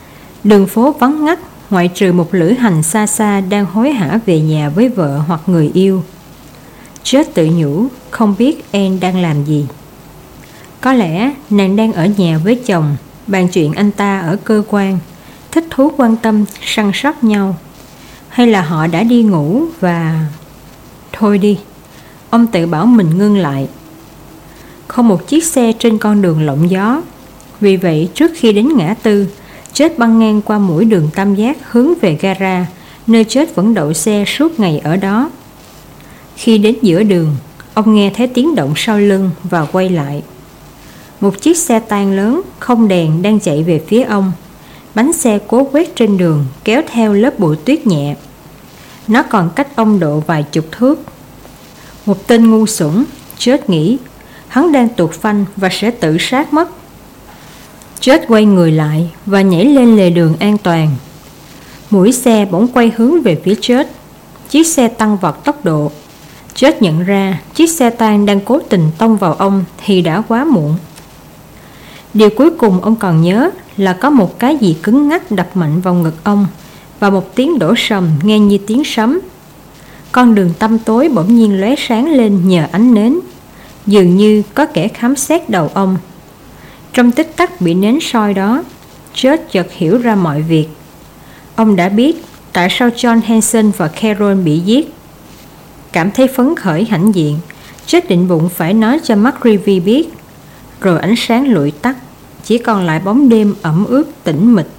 Đường phố vắng ngắt, ngoại trừ một lữ hành xa xa đang hối hả về nhà với vợ hoặc người yêu. Chết tự nhủ, không biết Anne đang làm gì. Có lẽ nàng đang ở nhà với chồng, bàn chuyện anh ta ở cơ quan, thích thú quan tâm, săn sóc nhau. Hay là họ đã đi ngủ và... Thôi đi, ông tự bảo mình ngưng lại. Không một chiếc xe trên con đường lộng gió. Vì vậy trước khi đến ngã tư, Chết băng ngang qua mũi đường Tam Giác hướng về gara, nơi Chết vẫn đậu xe suốt ngày ở đó. Khi đến giữa đường, ông nghe thấy tiếng động sau lưng và quay lại. Một chiếc xe tang lớn không đèn đang chạy về phía ông. Bánh xe cố quét trên đường, kéo theo lớp bụi tuyết nhẹ. Nó còn cách ông độ vài chục thước. Một tên ngu xuẩn, Chết nghĩ, hắn đang tuột phanh và sẽ tự sát mất. Chết quay người lại và nhảy lên lề đường an toàn. Mũi xe bỗng quay hướng về phía Chết. Chiếc xe tăng vọt tốc độ. Chết nhận ra chiếc xe tang đang cố tình tông vào ông thì đã quá muộn. Điều cuối cùng ông còn nhớ là có một cái gì cứng ngắc đập mạnh vào ngực ông và một tiếng đổ sầm nghe như tiếng sấm. Con đường tăm tối bỗng nhiên lóe sáng lên nhờ ánh nến. Dường như có kẻ khám xét đầu ông. Trong tích tắc bị nến soi đó, Chết chợt hiểu ra mọi việc. Ông đã biết tại sao John Hanson và Carol bị giết. Cảm thấy phấn khởi hãnh diện, Chết định bụng phải nói cho McReevy biết. Rồi ánh sáng lụi tắt, chỉ còn lại bóng đêm ẩm ướt tĩnh mịch.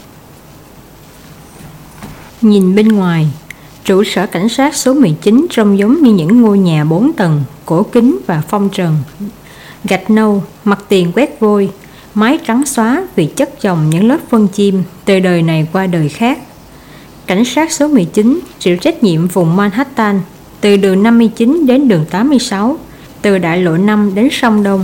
Nhìn bên ngoài, trụ sở cảnh sát số 19 trông giống như những ngôi nhà 4 tầng, cổ kính và phong trần. Gạch nâu, mặt tiền quét vôi, mái trắng xóa vì chất chồng những lớp phân chim từ đời này qua đời khác. Cảnh sát số 19 chịu trách nhiệm vùng Manhattan, từ đường 59 đến đường 86, từ đại lộ 5 đến sông Đông.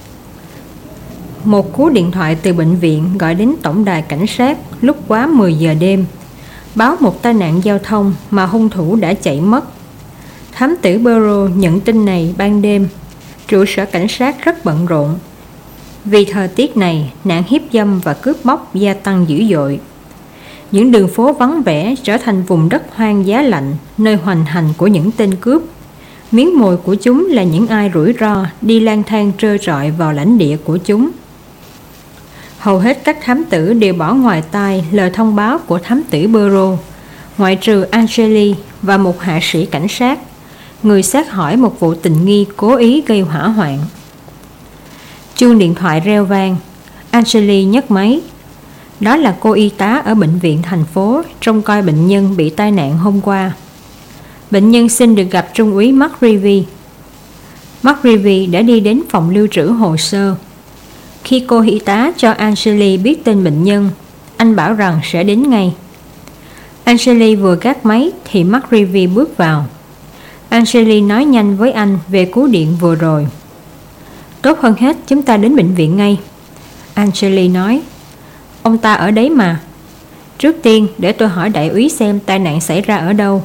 Một cú điện thoại từ bệnh viện gọi đến tổng đài cảnh sát lúc quá 10 giờ đêm, báo một tai nạn giao thông mà hung thủ đã chạy mất. Thám tử Bureau nhận tin này ban đêm. Trụ sở cảnh sát rất bận rộn. Vì thời tiết này, nạn hiếp dâm và cướp bóc gia tăng dữ dội. Những đường phố vắng vẻ trở thành vùng đất hoang giá lạnh, nơi hoành hành của những tên cướp. Miếng mồi của chúng là những ai rủi ro đi lang thang trơ trọi vào lãnh địa của chúng. Hầu hết các thám tử đều bỏ ngoài tai lời thông báo của thám tử Bureau, ngoại trừ Angeli và một hạ sĩ cảnh sát, người xét hỏi một vụ tình nghi cố ý gây hỏa hoạn. Chuông điện thoại reo vang. Angeli nhấc máy. Đó là cô y tá ở bệnh viện thành phố trông coi bệnh nhân bị tai nạn hôm qua. Bệnh nhân xin được gặp trung úy McReevy. McReevy đã đi đến phòng lưu trữ hồ sơ. Khi cô y tá cho Angeli biết tên bệnh nhân, anh bảo rằng sẽ đến ngay. Angeli vừa gác máy thì McReevy bước vào. Angeli nói nhanh với anh về cú điện vừa rồi. Tốt hơn hết chúng ta đến bệnh viện ngay, Angeli nói. Ông ta ở đấy mà. Trước tiên để tôi hỏi đại úy xem tai nạn xảy ra ở đâu.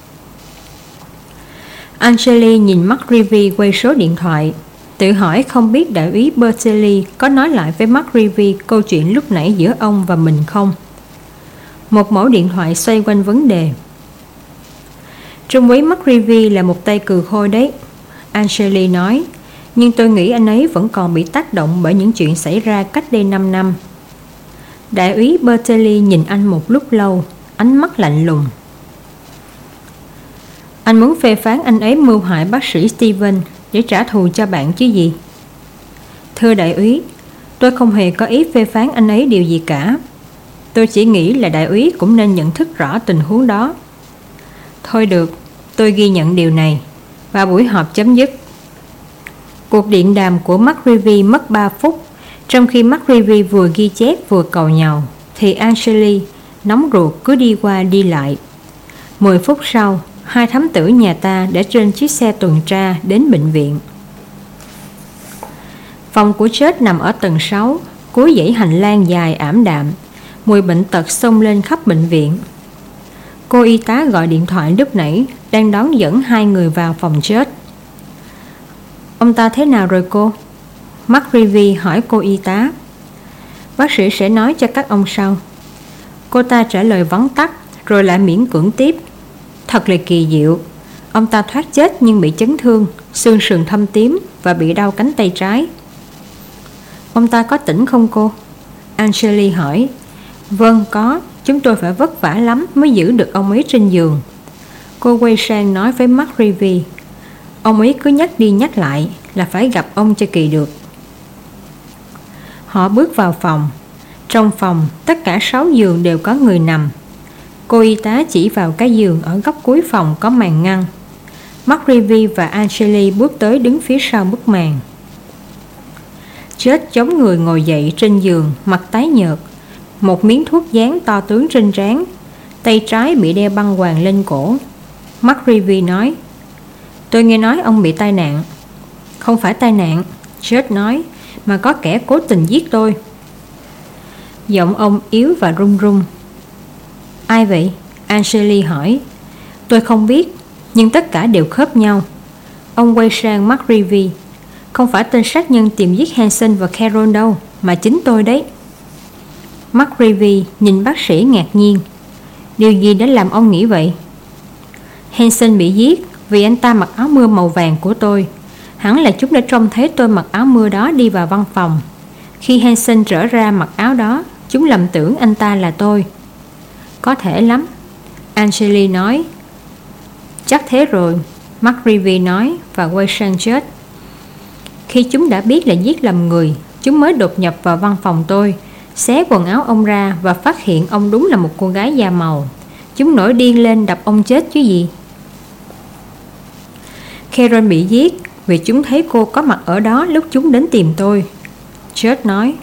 Angeli nhìn McReevy quay số điện thoại, tự hỏi không biết đại úy Bertelli có nói lại với McReevy câu chuyện lúc nãy giữa ông và mình không. Một mẫu điện thoại xoay quanh vấn đề. Trung úy McReevy là một tay cừ khôi đấy, Angeli nói. Nhưng tôi nghĩ anh ấy vẫn còn bị tác động bởi những chuyện xảy ra cách đây 5 năm. Đại úy Bertelli nhìn anh một lúc lâu, ánh mắt lạnh lùng. Anh muốn phê phán anh ấy mưu hại bác sĩ Steven để trả thù cho bạn chứ gì? Thưa đại úy, tôi không hề có ý phê phán anh ấy điều gì cả. Tôi chỉ nghĩ là đại úy cũng nên nhận thức rõ tình huống đó. Thôi được, tôi ghi nhận điều này. Và buổi họp chấm dứt. Cuộc điện đàm của McReevy mất 3 phút. Trong khi McReevy vừa ghi chép vừa cầu nhàu, thì Angeli nóng ruột cứ đi qua đi lại. 10 phút sau, hai thám tử nhà ta đã trên chiếc xe tuần tra đến bệnh viện. Phòng của Chết nằm ở tầng 6, cuối dãy hành lang dài ảm đạm. Mùi bệnh tật xông lên khắp bệnh viện. Cô y tá gọi điện thoại lúc nãy đang đón dẫn hai người vào phòng Chết. Ông ta thế nào rồi cô? McReevy hỏi cô y tá. Bác sĩ sẽ nói cho các ông sau. Cô ta trả lời vắn tắt, rồi lại miễn cưỡng tiếp. Thật là kỳ diệu. Ông ta thoát chết nhưng bị chấn thương, xương sườn thâm tím và bị đau cánh tay trái. Ông ta có tỉnh không cô? Angeli hỏi. Vâng, có. Chúng tôi phải vất vả lắm mới giữ được ông ấy trên giường. Cô quay sang nói với McReevy. Ông ấy cứ nhắc đi nhắc lại là phải gặp ông cho kỳ được. Họ bước vào phòng. Trong phòng, tất cả 6 giường đều có người nằm. Cô y tá chỉ vào cái giường ở góc cuối phòng có màn ngăn. McReevy và Angeli bước tới đứng phía sau bức màn. Chết chống người ngồi dậy trên giường, mặt tái nhợt, một miếng thuốc dán to tướng trên trán, tay trái bị đeo băng hoàng lên cổ. McReevy nói. Tôi nghe nói ông bị tai nạn. Không phải tai nạn, Chết nói, mà có kẻ cố tình giết tôi. Giọng ông yếu và run run. Ai vậy? Angeli hỏi. Tôi không biết, nhưng tất cả đều khớp nhau. Ông quay sang McReevy. Không phải tên sát nhân tìm giết Hansen và Carol đâu, mà chính tôi đấy. McReevy nhìn bác sĩ ngạc nhiên. Điều gì đã làm ông nghĩ vậy? Hansen bị giết vì anh ta mặc áo mưa màu vàng của tôi. Hẳn là chúng đã trông thấy tôi mặc áo mưa đó đi vào văn phòng. Khi Hansen trở ra mặc áo đó, chúng lầm tưởng anh ta là tôi. Có thể lắm, Angeli nói. Chắc thế rồi, McReevy nói và quay sang Chết. Khi chúng đã biết là giết lầm người, chúng mới đột nhập vào văn phòng tôi, xé quần áo ông ra và phát hiện ông đúng là một cô gái da màu. Chúng nổi điên lên đập ông chết chứ gì. Carol bị giết vì chúng thấy cô có mặt ở đó lúc chúng đến tìm tôi, Chết nói.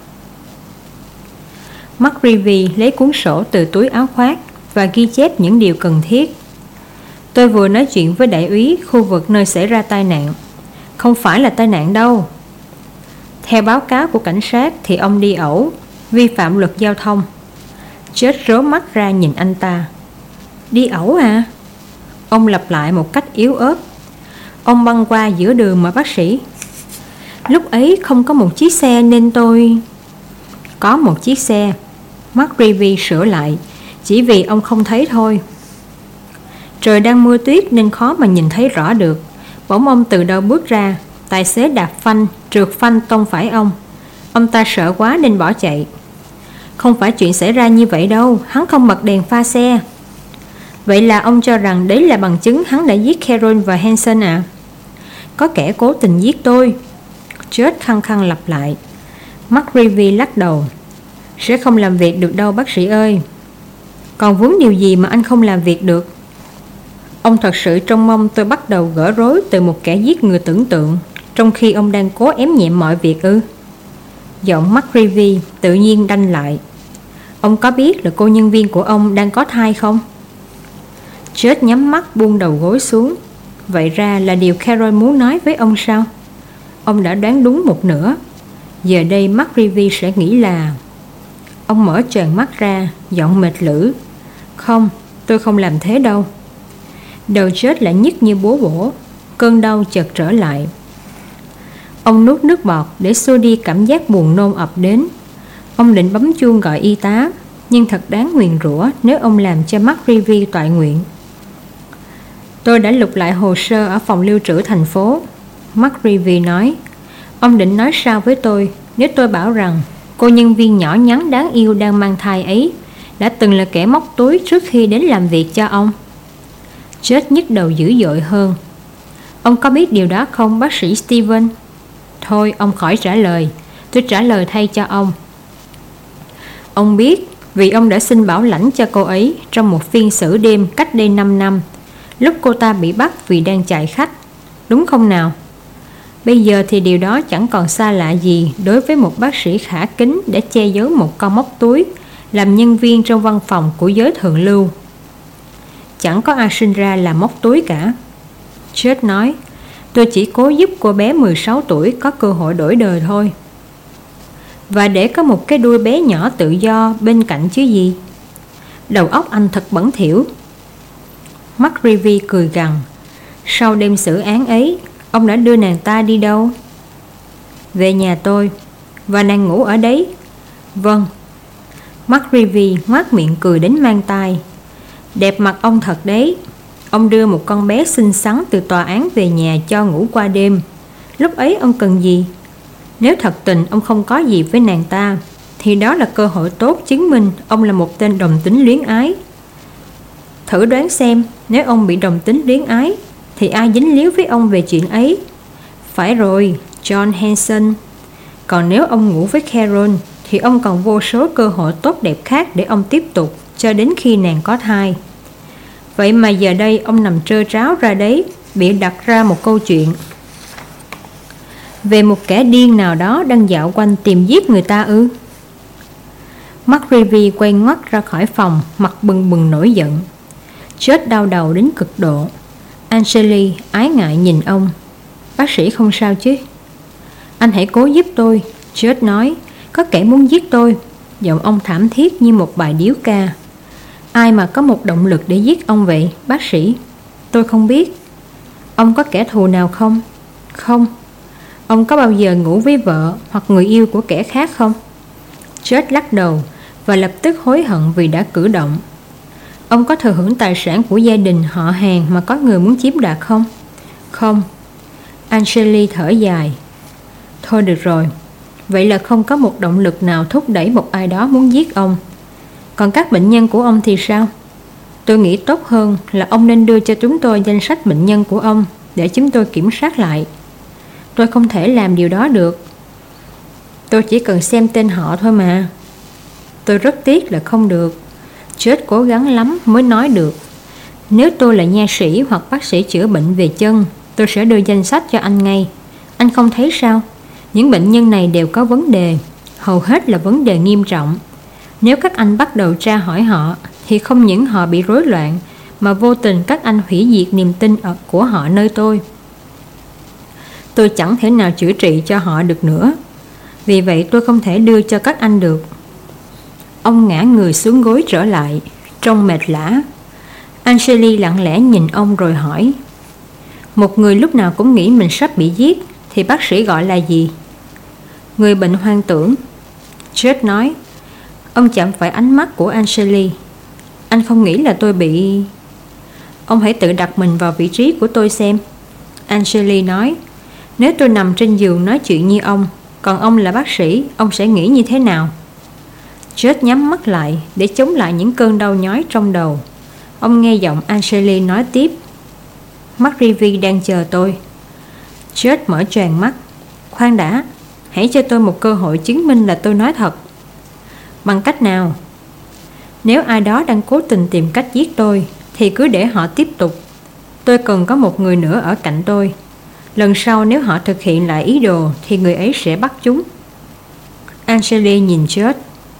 McReevy lấy cuốn sổ từ túi áo khoác và ghi chép những điều cần thiết. Tôi vừa nói chuyện với đại úy khu vực nơi xảy ra tai nạn. Không phải là tai nạn đâu. Theo báo cáo của cảnh sát thì ông đi ẩu, vi phạm luật giao thông. Chết rố mắt ra nhìn anh ta. Đi ẩu à? Ông lặp lại một cách yếu ớt. Ông băng qua giữa đường mà bác sĩ. Lúc ấy không có một chiếc xe nên tôi... Có một chiếc xe, McReevy sửa lại, chỉ vì ông không thấy thôi. Trời đang mưa tuyết nên khó mà nhìn thấy rõ được. Bỗng ông từ đâu bước ra. Tài xế đạp phanh, trượt phanh tông phải ông. Ông ta sợ quá nên bỏ chạy. Không phải chuyện xảy ra như vậy đâu, hắn không bật đèn pha xe. Vậy là ông cho rằng đấy là bằng chứng hắn đã giết Carol và Hansen à? Có kẻ cố tình giết tôi, Chết khăng khăng lặp lại. McReevy lắc đầu. Sẽ không làm việc được đâu bác sĩ ơi. Còn vướng điều gì mà anh không làm việc được? Ông thật sự trông mong tôi bắt đầu gỡ rối từ một kẻ giết người tưởng tượng, trong khi ông đang cố ém nhẹm mọi việc ư? Giọng McReevy tự nhiên đanh lại. Ông có biết là cô nhân viên của ông đang có thai không? Chết nhắm mắt buông đầu gối xuống. Vậy ra là điều Carol muốn nói với ông sao? Ông đã đoán đúng một nửa. Giờ đây McReevy sẽ nghĩ là... Ông mở tròn mắt ra, giọng mệt lử. Không, tôi không làm thế đâu. Đầu Chết lại nhức như búa bổ. Cơn đau chợt trở lại. Ông nuốt nước bọt để xua đi cảm giác buồn nôn ập đến. Ông định bấm chuông gọi y tá, nhưng thật đáng nguyền rủa nếu ông làm cho McReevy toại nguyện. Tôi đã lục lại hồ sơ ở phòng lưu trữ thành phố, McReevy nói. Ông định nói sao với tôi nếu tôi bảo rằng cô nhân viên nhỏ nhắn đáng yêu đang mang thai ấy đã từng là kẻ móc túi trước khi đến làm việc cho ông? Chết nhức đầu dữ dội hơn. Ông có biết điều đó không bác sĩ Steven? Thôi ông khỏi trả lời, tôi trả lời thay cho ông. Ông biết vì ông đã xin bảo lãnh cho cô ấy trong một phiên xử đêm cách đây 5 năm, lúc cô ta bị bắt vì đang chạy khách, đúng không nào? Bây giờ thì điều đó chẳng còn xa lạ gì đối với một bác sĩ khả kính để che giấu một con móc túi, làm nhân viên trong văn phòng của giới thượng lưu. Chẳng có ai sinh ra là móc túi cả, Chết nói. Tôi chỉ cố giúp cô bé 16 tuổi có cơ hội đổi đời thôi. Và để có một cái đuôi bé nhỏ tự do bên cạnh chứ gì. Đầu óc anh thật bẩn thỉu. McReevy cười gằn. Sau đêm xử án ấy, ông đã đưa nàng ta đi đâu? Về nhà tôi. Và nàng ngủ ở đấy? Vâng. McReevy ngoác miệng cười đến mang tai. Đẹp mặt ông thật đấy. Ông đưa một con bé xinh xắn từ tòa án về nhà cho ngủ qua đêm. Lúc ấy ông cần gì? Nếu thật tình ông không có gì với nàng ta, thì đó là cơ hội tốt chứng minh ông là một tên đồng tính luyến ái. Thử đoán xem, nếu ông bị đồng tính luyến ái, thì ai dính líu với ông về chuyện ấy? Phải rồi, John Hanson. Còn nếu ông ngủ với Carol, thì ông còn vô số cơ hội tốt đẹp khác để ông tiếp tục cho đến khi nàng có thai. Vậy mà giờ đây ông nằm trơ tráo ra đấy, bịa đặt ra một câu chuyện về một kẻ điên nào đó đang dạo quanh tìm giết người ta ư? McReevy quay ngoắt ra khỏi phòng, mặt bừng bừng nổi giận. Chết đau đầu đến cực độ. Angeli ái ngại nhìn ông. Bác sĩ không sao chứ? Anh hãy cố giúp tôi, Chết nói. Có kẻ muốn giết tôi. Giọng ông thảm thiết như một bài điếu ca. Ai mà có một động lực để giết ông vậy, bác sĩ? Tôi không biết. Ông có kẻ thù nào không? Không. Ông có bao giờ ngủ với vợ hoặc người yêu của kẻ khác không? Chết lắc đầu và lập tức hối hận vì đã cử động. Ông có thừa hưởng tài sản của gia đình họ hàng mà có người muốn chiếm đoạt không? Không. Angeli thở dài. Thôi được rồi. Vậy là không có một động lực nào thúc đẩy một ai đó muốn giết ông. Còn các bệnh nhân của ông thì sao? Tôi nghĩ tốt hơn là ông nên đưa cho chúng tôi danh sách bệnh nhân của ông để chúng tôi kiểm soát lại. Tôi không thể làm điều đó được. Tôi chỉ cần xem tên họ thôi mà. Tôi rất tiếc là không được. Chết cố gắng lắm mới nói được. Nếu tôi là nha sĩ hoặc bác sĩ chữa bệnh về chân, tôi sẽ đưa danh sách cho anh ngay. Anh không thấy sao? Những bệnh nhân này đều có vấn đề, hầu hết là vấn đề nghiêm trọng. Nếu các anh bắt đầu tra hỏi họ, thì không những họ bị rối loạn, mà vô tình các anh hủy diệt niềm tin của họ nơi tôi. Tôi chẳng thể nào chữa trị cho họ được nữa. Vì vậy tôi không thể đưa cho các anh được. Ông ngã người xuống gối trở lại, trông mệt lả. Angeli lặng lẽ nhìn ông rồi hỏi. Một người lúc nào cũng nghĩ mình sắp bị giết thì bác sĩ gọi là gì? Người bệnh hoang tưởng. Chết nói. Ông chạm phải ánh mắt của Angeli. Anh không nghĩ là tôi bị... Ông hãy tự đặt mình vào vị trí của tôi xem. Angeli nói. Nếu tôi nằm trên giường nói chuyện như ông, còn ông là bác sĩ, ông sẽ nghĩ như thế nào? Chết nhắm mắt lại để chống lại những cơn đau nhói trong đầu. Ông nghe giọng Angeli nói tiếp. McReevy đang chờ tôi. Chết mở choàng mắt. Khoan đã, hãy cho tôi một cơ hội chứng minh là tôi nói thật. Bằng cách nào? Nếu ai đó đang cố tình tìm cách giết tôi, thì cứ để họ tiếp tục. Tôi cần có một người nữa ở cạnh tôi. Lần sau nếu họ thực hiện lại ý đồ, thì người ấy sẽ bắt chúng. Angeli nhìn Chết.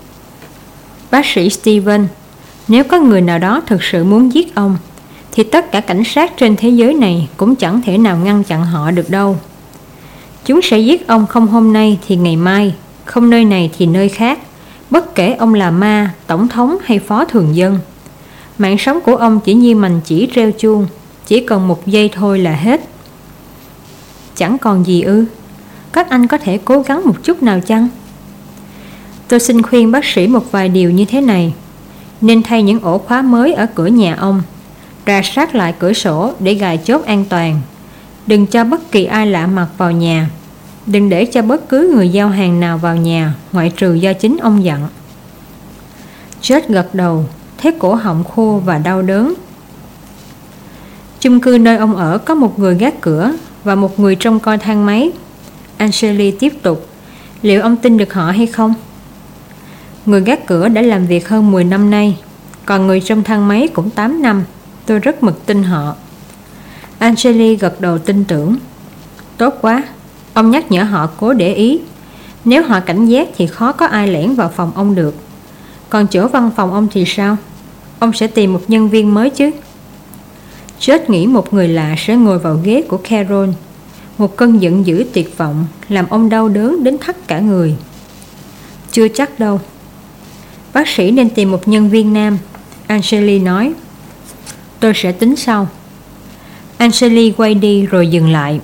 Bác sĩ Steven, nếu có người nào đó thực sự muốn giết ông, thì tất cả cảnh sát trên thế giới này cũng chẳng thể nào ngăn chặn họ được đâu. Chúng sẽ giết ông không hôm nay thì ngày mai, không nơi này thì nơi khác, bất kể ông là ma, tổng thống hay phó thường dân. Mạng sống của ông chỉ như mành chỉ reo chuông, chỉ cần một giây thôi là hết. Chẳng còn gì ư? Các anh có thể cố gắng một chút nào chăng? Tôi xin khuyên bác sĩ một vài điều như thế này. Nên thay những ổ khóa mới ở cửa nhà ông, rà soát lại cửa sổ để gài chốt an toàn. Đừng cho bất kỳ ai lạ mặt vào nhà. Đừng để cho bất cứ người giao hàng nào vào nhà, ngoại trừ do chính ông dặn. Chết gật đầu, thấy cổ họng khô và đau đớn. Chung cư nơi ông ở có một người gác cửa và một người trông coi thang máy. Angeli tiếp tục. Liệu ông tin được họ hay không? Người gác cửa đã làm việc hơn 10 năm nay, còn người trong thang máy cũng 8 năm. Tôi rất mực tin họ. Angeli gật đầu tin tưởng. Tốt quá. Ông nhắc nhở họ cố để ý. Nếu họ cảnh giác thì khó có ai lẻn vào phòng ông được. Còn chỗ văn phòng ông thì sao? Ông sẽ tìm một nhân viên mới chứ? Chết nghĩ một người lạ sẽ ngồi vào ghế của Carol. Một cơn giận dữ tuyệt vọng làm ông đau đớn đến thắt cả người. Chưa chắc đâu. Bác sĩ nên tìm một nhân viên nam, Angeli nói. Tôi sẽ tính sau. Angeli quay đi rồi dừng lại.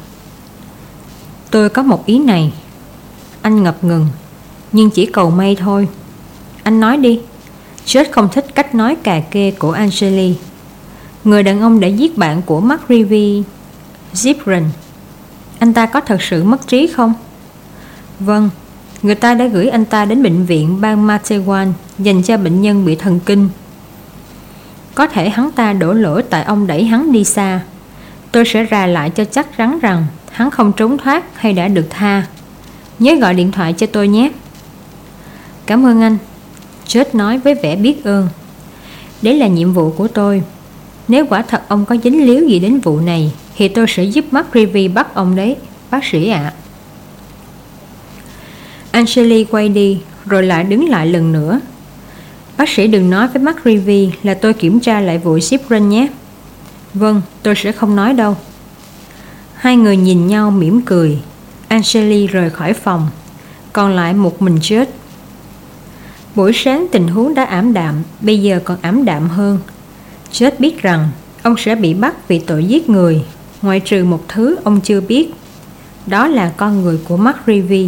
Tôi có một ý này. Anh ngập ngừng. Nhưng chỉ cầu may thôi. Anh nói đi. George không thích cách nói cà kê của Angeli. Người đàn ông đã giết bạn của McReevy, Zipren. Anh ta có thật sự mất trí không? Vâng, người ta đã gửi anh ta đến bệnh viện bang Matewan dành cho bệnh nhân bị thần kinh. Có thể hắn ta đổ lỗi tại ông đẩy hắn đi xa. Tôi sẽ rà lại cho chắc chắn rằng hắn không trốn thoát hay đã được tha. Nhớ gọi điện thoại cho tôi nhé. Cảm ơn anh, George nói với vẻ biết ơn. Đấy là nhiệm vụ của tôi. Nếu quả thật ông có dính líu gì đến vụ này thì tôi sẽ giúp McReevy bắt ông đấy, bác sĩ ạ. Angeli quay đi rồi lại đứng lại lần nữa. Bác sĩ đừng nói với McReevy là tôi kiểm tra lại vụ Zipren nhé. Vâng, tôi sẽ không nói đâu. Hai người nhìn nhau mỉm cười. Angeli rời khỏi phòng, còn lại một mình George. Buổi sáng tình huống đã ảm đạm, bây giờ còn ảm đạm hơn. George biết rằng ông sẽ bị bắt vì tội giết người, ngoại trừ một thứ ông chưa biết. Đó là con người của McReevy.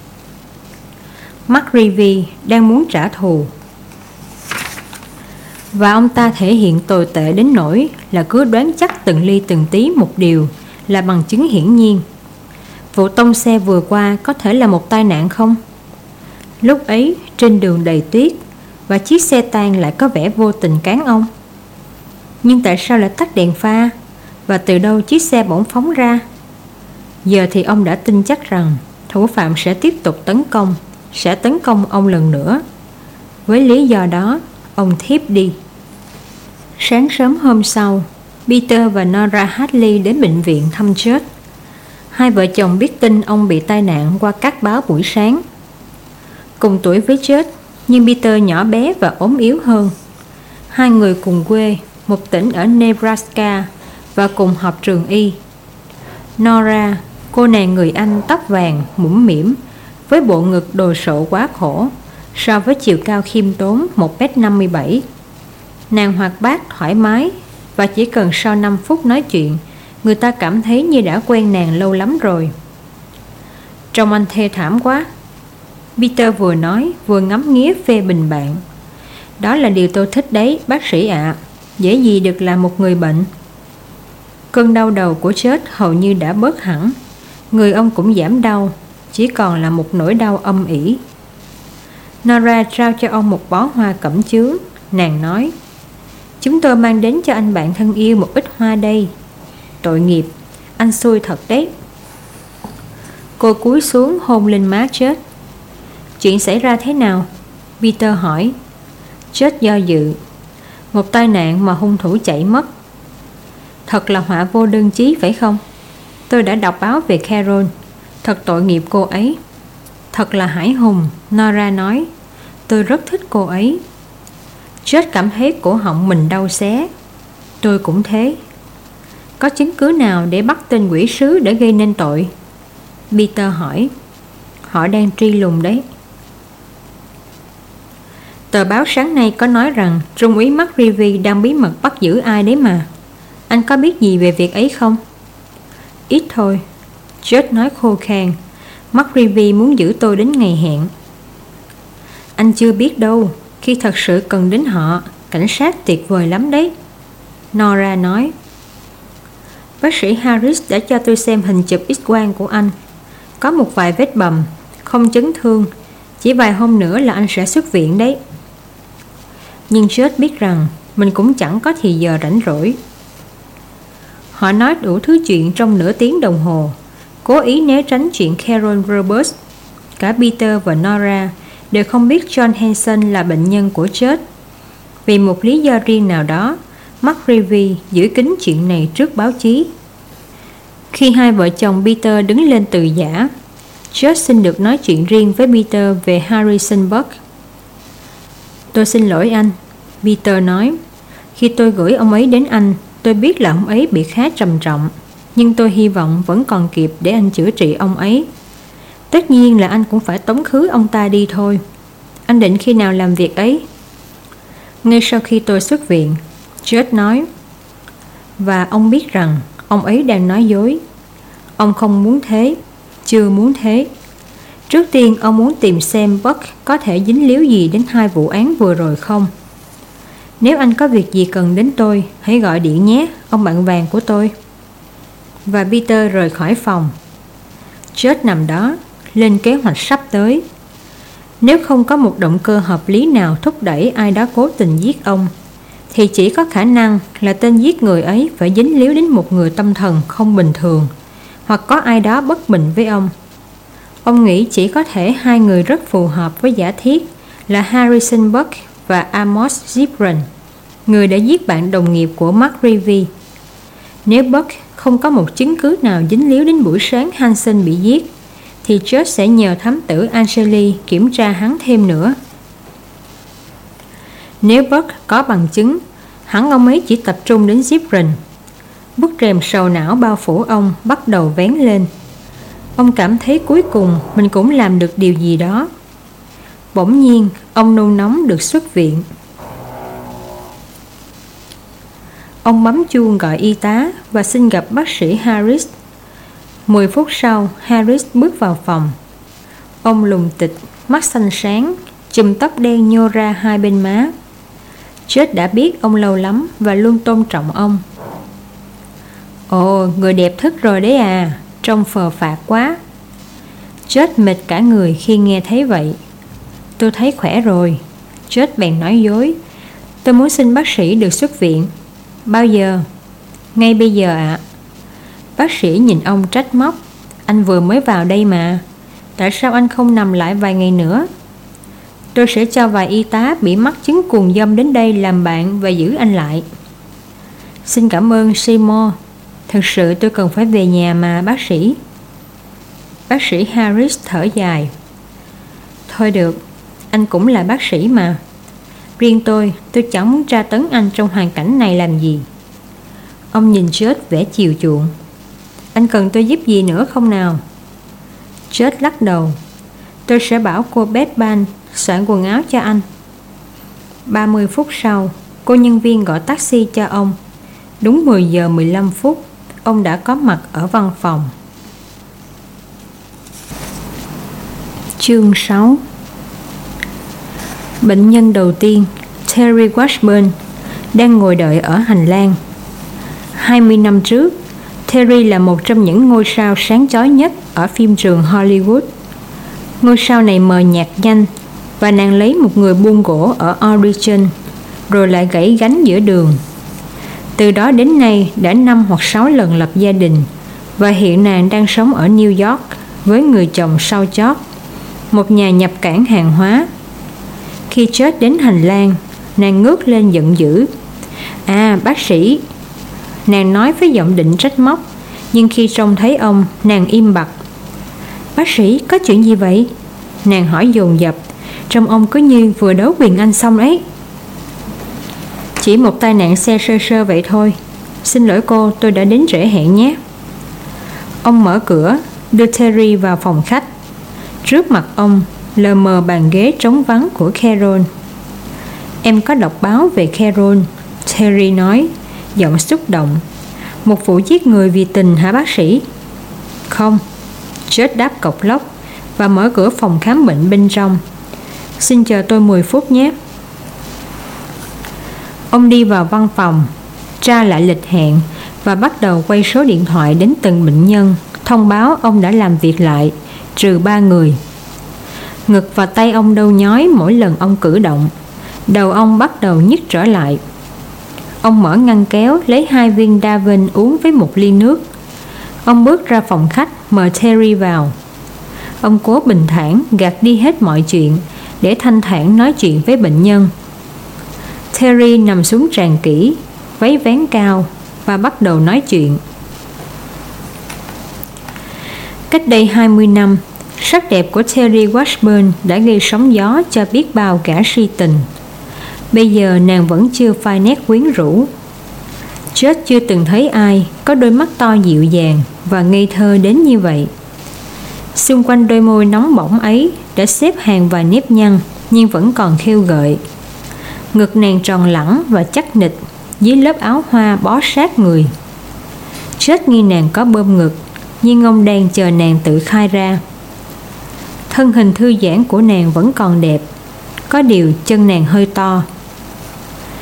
McReevy đang muốn trả thù. Và ông ta thể hiện tồi tệ đến nỗi là cứ đoán chắc từng ly từng tí một điều là bằng chứng hiển nhiên. Vụ tông xe vừa qua có thể là một tai nạn không? Lúc ấy trên đường đầy tuyết và chiếc xe tang lại có vẻ vô tình cán ông. Nhưng tại sao lại tắt đèn pha? Và từ đâu chiếc xe bỗng phóng ra? Giờ thì ông đã tin chắc rằng thủ phạm sẽ tiếp tục tấn công ông lần nữa. Với lý do đó, ông thiếp đi. Sáng sớm hôm sau, Peter và Nora Hadley đến bệnh viện thăm George. Hai vợ chồng biết tin ông bị tai nạn qua các báo buổi sáng. Cùng tuổi với George, nhưng Peter nhỏ bé và ốm yếu hơn. Hai người cùng quê, một tỉnh ở Nebraska, và cùng học trường y. Nora, cô nàng người Anh tóc vàng, mũm mĩm, với bộ ngực đồ sộ quá khổ, so với chiều cao khiêm tốn 1m57. Nàng hoạt bát, thoải mái, và chỉ cần sau 5 phút nói chuyện, người ta cảm thấy như đã quen nàng lâu lắm rồi. Trông anh thê thảm quá, Peter vừa nói vừa ngắm nghía phê bình bạn. Đó là điều tôi thích đấy, bác sĩ ạ. Dễ gì được làm một người bệnh. Cơn đau đầu của George hầu như đã bớt hẳn. Người ông cũng giảm đau, chỉ còn là một nỗi đau âm ỉ. Nora trao cho ông một bó hoa cẩm chướng. Nàng nói: Chúng tôi mang đến cho anh bạn thân yêu một ít hoa đây. Tội nghiệp, anh xui thật đấy. Cô cúi xuống hôn lên má George. Chuyện xảy ra thế nào? Peter hỏi. George do dự. Một tai nạn mà hung thủ chạy mất. Thật là họa vô đơn chí phải không? Tôi đã đọc báo về Carol. Thật tội nghiệp cô ấy. Thật là hãi hùng, Nora nói. Tôi rất thích cô ấy. George cảm thấy cổ họng mình đau xé. Tôi cũng thế. Có chứng cứ nào để bắt tên quỷ sứ để gây nên tội? Peter hỏi. Họ đang truy lùng đấy. Tờ báo sáng nay có nói rằng Trung úy McReevy đang bí mật bắt giữ ai đấy mà. Anh có biết gì về việc ấy không? Ít thôi, George nói khô khan. McReevy muốn giữ tôi đến ngày hẹn. Anh chưa biết đâu. Khi thật sự cần đến họ, cảnh sát tuyệt vời lắm đấy, Nora nói. Bác sĩ Harris đã cho tôi xem hình chụp X-quang của anh. Có một vài vết bầm, không chấn thương. Chỉ vài hôm nữa là anh sẽ xuất viện đấy. Nhưng George biết rằng mình cũng chẳng có thì giờ rảnh rỗi. Họ nói đủ thứ chuyện trong nửa tiếng đồng hồ, cố ý né tránh chuyện Carol Roberts. Cả Peter và Nora đều không biết John Hanson là bệnh nhân của George. Vì một lý do riêng nào đó, McReevy giữ kín chuyện này trước báo chí. Khi hai vợ chồng Peter đứng lên từ giã, George xin được nói chuyện riêng với Peter về Harrisonburg. Tôi xin lỗi anh, Peter nói. Khi tôi gửi ông ấy đến anh, tôi biết là ông ấy bị khá trầm trọng, nhưng tôi hy vọng vẫn còn kịp để anh chữa trị ông ấy. Tất nhiên là anh cũng phải tống khứ ông ta đi thôi. Anh định khi nào làm việc ấy? Ngay sau khi tôi xuất viện, George nói. Và ông biết rằng ông ấy đang nói dối. Ông không muốn thế, chưa muốn thế. Trước tiên ông muốn tìm xem Buck có thể dính líu gì đến hai vụ án vừa rồi không. Nếu anh có việc gì cần đến tôi, hãy gọi điện nhé, ông bạn vàng của tôi. Và Peter rời khỏi phòng. George nằm đó, lên kế hoạch sắp tới. Nếu không có một động cơ hợp lý nào thúc đẩy ai đó cố tình giết ông, thì chỉ có khả năng là tên giết người ấy phải dính líu đến một người tâm thần không bình thường, hoặc có ai đó bất bình với ông. Ông nghĩ chỉ có thể hai người rất phù hợp với giả thiết là Harrison Buck và Amos Zipron, người đã giết bạn đồng nghiệp của Mark Reeve. Nếu Buck không có một chứng cứ nào dính líu đến buổi sáng Hansen bị giết, thì George sẽ nhờ thám tử Angeli kiểm tra hắn thêm nữa. Nếu Buck có bằng chứng, hẳn ông ấy chỉ tập trung đến Zipron. Bức rèm sầu não bao phủ ông bắt đầu vén lên. Ông cảm thấy cuối cùng mình cũng làm được điều gì đó. Bỗng nhiên, ông nôn nóng được xuất viện. Ông bấm chuông gọi y tá và xin gặp bác sĩ Harris. 10 phút sau, Harris bước vào phòng. Ông lùng tịch, mắt xanh sáng, chùm tóc đen nhô ra hai bên má. George đã biết ông lâu lắm và luôn tôn trọng ông. Ồ, người đẹp thức rồi đấy à, trông phờ phạc quá. George mệt cả người khi nghe thấy vậy. Tôi thấy khỏe rồi. George bèn nói dối. Tôi muốn xin bác sĩ được xuất viện. Bao giờ? Ngay bây giờ ạ. Bác sĩ nhìn ông trách móc. Anh vừa mới vào đây mà. Tại sao anh không nằm lại vài ngày nữa? Tôi sẽ cho vài y tá bị mắc chứng cuồng dâm đến đây làm bạn và giữ anh lại. Xin cảm ơn Seymour. Thực sự tôi cần phải về nhà mà bác sĩ. Bác sĩ Harris thở dài. Thôi được, anh cũng là bác sĩ mà. Riêng tôi chẳng muốn tra tấn anh trong hoàn cảnh này làm gì. Ông nhìn George vẻ chiều chuộng. Anh cần tôi giúp gì nữa không nào? George lắc đầu. Tôi sẽ bảo cô Beth Ban soạn quần áo cho anh. 30 phút sau, cô nhân viên gọi taxi cho ông. Đúng 10 giờ 15 phút, ông đã có mặt ở văn phòng. Chương 6. Bệnh nhân đầu tiên, Terry Washburn, đang ngồi đợi ở hành lang. 20 năm trước, Terry là một trong những ngôi sao sáng chói nhất ở phim trường Hollywood. Ngôi sao này mờ nhạt nhanh, và nàng lấy một người buôn gỗ ở Origin, rồi lại gãy gánh giữa đường. Từ đó đến nay đã 5 hoặc 6 lần lập gia đình, và hiện nàng đang sống ở New York với người chồng sau chót, một nhà nhập cảng hàng hóa. Khi George đến hành lang, nàng ngước lên giận dữ. À, bác sĩ, nàng nói với giọng định trách móc, nhưng khi trông thấy ông, nàng im bặt. Bác sĩ, có chuyện gì vậy? Nàng hỏi dồn dập, trông ông cứ như vừa đấu quyền anh xong ấy. Chỉ một tai nạn xe sơ sơ vậy thôi. Xin lỗi cô, tôi đã đến trễ hẹn nhé. Ông mở cửa, đưa Terry vào phòng khách. Trước mặt ông, lờ mờ bàn ghế trống vắng của Carol. Em có đọc báo về Carol, Terry nói, giọng xúc động. Một vụ giết người vì tình hả bác sĩ? Không. George đáp cộc lốc và mở cửa phòng khám bệnh bên trong. Xin chờ tôi 10 phút nhé. Ông đi vào văn phòng, tra lại lịch hẹn và bắt đầu quay số điện thoại đến từng bệnh nhân, thông báo ông đã làm việc lại, trừ 3 người. Ngực và tay ông đau nhói mỗi lần ông cử động. Đầu ông bắt đầu nhức trở lại. Ông mở ngăn kéo lấy 2 viên Davin uống với một ly nước. Ông bước ra phòng khách mời Terry vào. Ông cố bình thản gạt đi hết mọi chuyện để thanh thản nói chuyện với bệnh nhân. Terry nằm xuống tràn kỹ, váy vén cao và bắt đầu nói chuyện. Cách đây 20 năm, sắc đẹp của Terry Washburn đã gây sóng gió cho biết bao gã si tình. Bây giờ nàng vẫn chưa phai nét quyến rũ. George chưa từng thấy ai có đôi mắt to dịu dàng và ngây thơ đến như vậy. Xung quanh đôi môi nóng bỏng ấy đã xếp hàng vài nếp nhăn nhưng vẫn còn khêu gợi. Ngực nàng tròn lẳng và chắc nịch dưới lớp áo hoa bó sát người. George nghi nàng có bơm ngực, nhưng ông đang chờ nàng tự khai ra. Thân hình thư giãn của nàng vẫn còn đẹp, có điều chân nàng hơi to.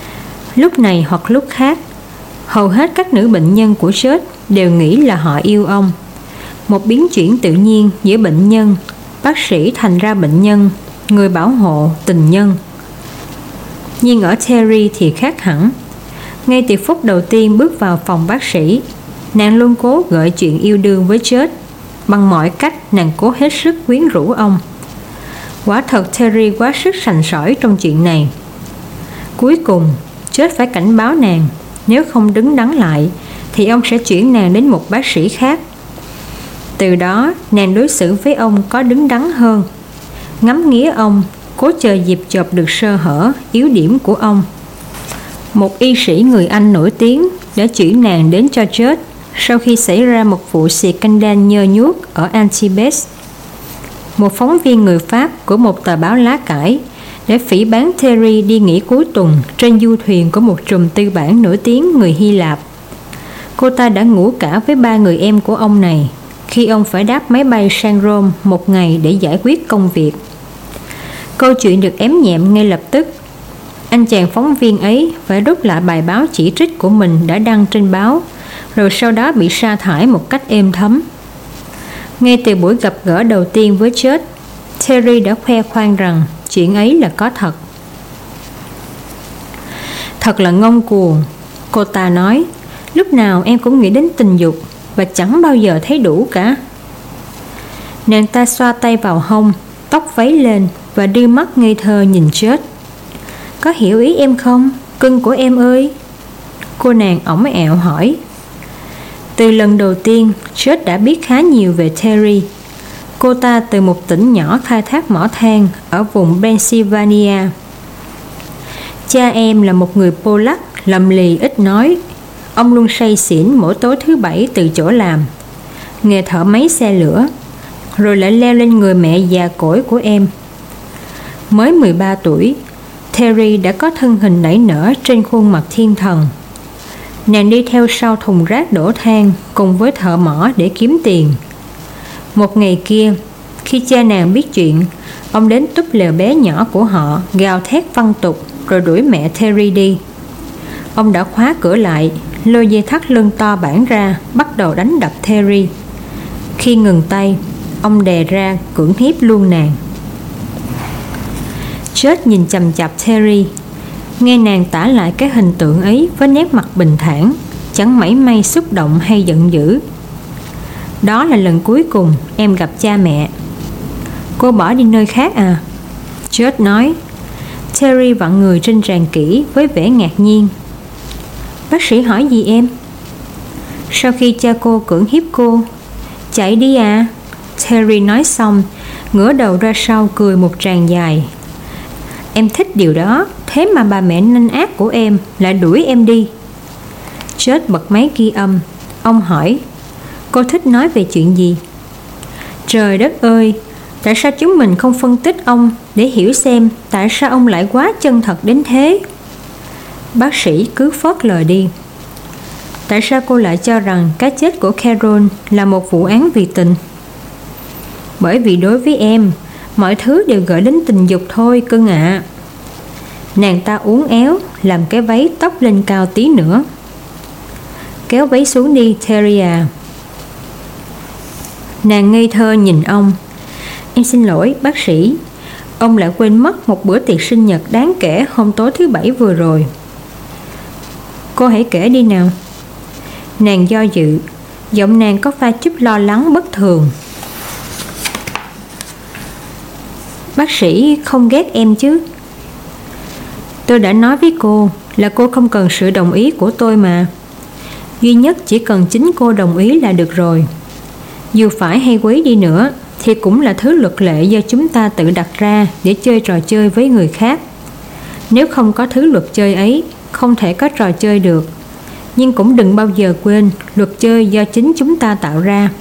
Lúc này hoặc lúc khác, hầu hết các nữ bệnh nhân của George đều nghĩ là họ yêu ông. Một biến chuyển tự nhiên giữa bệnh nhân, bác sĩ thành ra bệnh nhân, người bảo hộ, tình nhân. Nhưng ở Terry thì khác hẳn. Ngay từ phút đầu tiên bước vào phòng bác sĩ, nàng luôn cố gợi chuyện yêu đương với George. Bằng mọi cách nàng cố hết sức quyến rũ ông. Quả thật Terry quá sức sành sỏi trong chuyện này. Cuối cùng George phải cảnh báo nàng, nếu không đứng đắn lại thì ông sẽ chuyển nàng đến một bác sĩ khác. Từ đó nàng đối xử với ông có đứng đắn hơn, ngắm nghía ông, cố chờ dịp chộp được sơ hở, yếu điểm của ông. Một y sĩ người Anh nổi tiếng đã chuyển nàng đến cho George sau khi xảy ra một vụ scandal nhơ nhuốc ở Antibes. Một phóng viên người Pháp của một tờ báo lá cải để phỉ báng Terry đi nghỉ cuối tuần trên du thuyền của một trùm tư bản nổi tiếng người Hy Lạp. Cô ta đã ngủ cả với 3 người em của ông này khi ông phải đáp máy bay sang Rome một ngày để giải quyết công việc. Câu chuyện được ém nhẹm ngay lập tức. Anh chàng phóng viên ấy phải rút lại bài báo chỉ trích của mình đã đăng trên báo, rồi sau đó bị sa thải một cách êm thấm. Ngay từ buổi gặp gỡ đầu tiên với George, Terry đã khoe khoang rằng chuyện ấy là có thật. Thật là ngông cuồng, cô ta nói. Lúc nào em cũng nghĩ đến tình dục và chẳng bao giờ thấy đủ cả. Nàng ta xoa tay vào hông, tóc vấy lên và đưa mắt ngây thơ nhìn George. Có hiểu ý em không, cưng của em ơi? Cô nàng ỏng ẹo hỏi. Từ lần đầu tiên, George đã biết khá nhiều về Terry. Cô ta từ một tỉnh nhỏ khai thác mỏ than ở vùng Pennsylvania. Cha em là một người Polack lầm lì ít nói. Ông luôn say xỉn mỗi tối thứ Bảy từ chỗ làm, nghề thợ máy xe lửa, rồi lại leo lên người mẹ già cỗi của em. Mới 13 tuổi, Terry đã có thân hình nảy nở trên khuôn mặt thiên thần. Nàng đi theo sau thùng rác đổ than cùng với thợ mỏ để kiếm tiền. Một ngày kia, khi cha nàng biết chuyện, ông đến túp lều bé nhỏ của họ, gào thét văng tục rồi đuổi mẹ Terry đi. Ông đã khóa cửa lại, lôi dây thắt lưng to bản ra, bắt đầu đánh đập Terry. Khi ngừng tay, ông đè ra cưỡng hiếp luôn nàng. George nhìn chằm chằm Terry, nghe nàng tả lại cái hình tượng ấy với nét mặt bình thản, chẳng mảy may xúc động hay giận dữ. Đó là lần cuối cùng em gặp cha mẹ. Cô bỏ đi nơi khác à? George nói. Terry vặn người trên tràn kỹ với vẻ ngạc nhiên. Bác sĩ hỏi gì em? Sau khi cha cô cưỡng hiếp cô. Chạy đi à? Terry nói xong, ngửa đầu ra sau cười một tràng dài. Em thích điều đó, thế mà bà mẹ nanh ác của em lại đuổi em đi. George bật máy ghi âm. Ông hỏi, cô thích nói về chuyện gì? Trời đất ơi, tại sao chúng mình không phân tích ông để hiểu xem tại sao ông lại quá chân thật đến thế? Bác sĩ cứ phớt lời đi. Tại sao cô lại cho rằng cái chết của Carol là một vụ án vì tình? Bởi vì đối với em, mọi thứ đều gợi đến tình dục thôi cưng ạ. Nàng ta uốn éo, làm cái váy tóc lên cao tí nữa. Kéo váy xuống đi Terry à. Nàng ngây thơ nhìn ông. Em xin lỗi bác sĩ, ông lại quên mất một bữa tiệc sinh nhật đáng kể hôm tối thứ Bảy vừa rồi. Cô hãy kể đi nào. Nàng do dự, giọng nàng có pha chút lo lắng bất thường. Bác sĩ không ghét em chứ? Tôi đã nói với cô là cô không cần sự đồng ý của tôi mà. Duy nhất chỉ cần chính cô đồng ý là được rồi. Dù phải hay quấy đi nữa thì cũng là thứ luật lệ do chúng ta tự đặt ra để chơi trò chơi với người khác. Nếu không có thứ luật chơi ấy, không thể có trò chơi được. Nhưng cũng đừng bao giờ quên luật chơi do chính chúng ta tạo ra.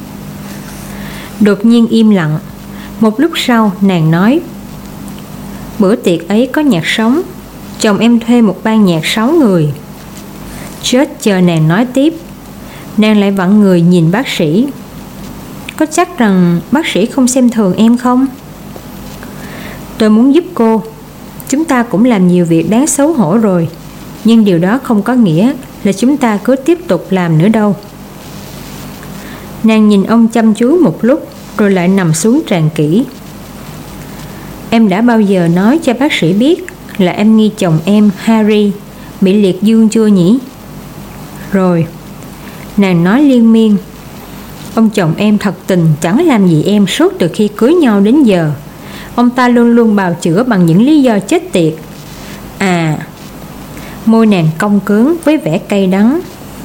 Đột nhiên im lặng. Một lúc sau nàng nói, bữa tiệc ấy có nhạc sống. Chồng em thuê một ban nhạc 6 người. George chờ nàng nói tiếp. Nàng lại vặn người nhìn bác sĩ. Có chắc rằng bác sĩ không xem thường em không? Tôi muốn giúp cô. Chúng ta cũng làm nhiều việc đáng xấu hổ rồi. Nhưng điều đó không có nghĩa là chúng ta cứ tiếp tục làm nữa đâu. Nàng nhìn ông chăm chú một lúc rồi lại nằm xuống tràn kỹ. Em đã bao giờ nói cho bác sĩ biết là em nghi chồng em, Harry, bị liệt dương chưa nhỉ? Rồi. Nàng nói liên miên. Ông chồng em thật tình chẳng làm gì em suốt từ khi cưới nhau đến giờ. Ông ta luôn luôn bào chữa bằng những lý do chết tiệt. À. Môi nàng cong cứng với vẻ cay đắng.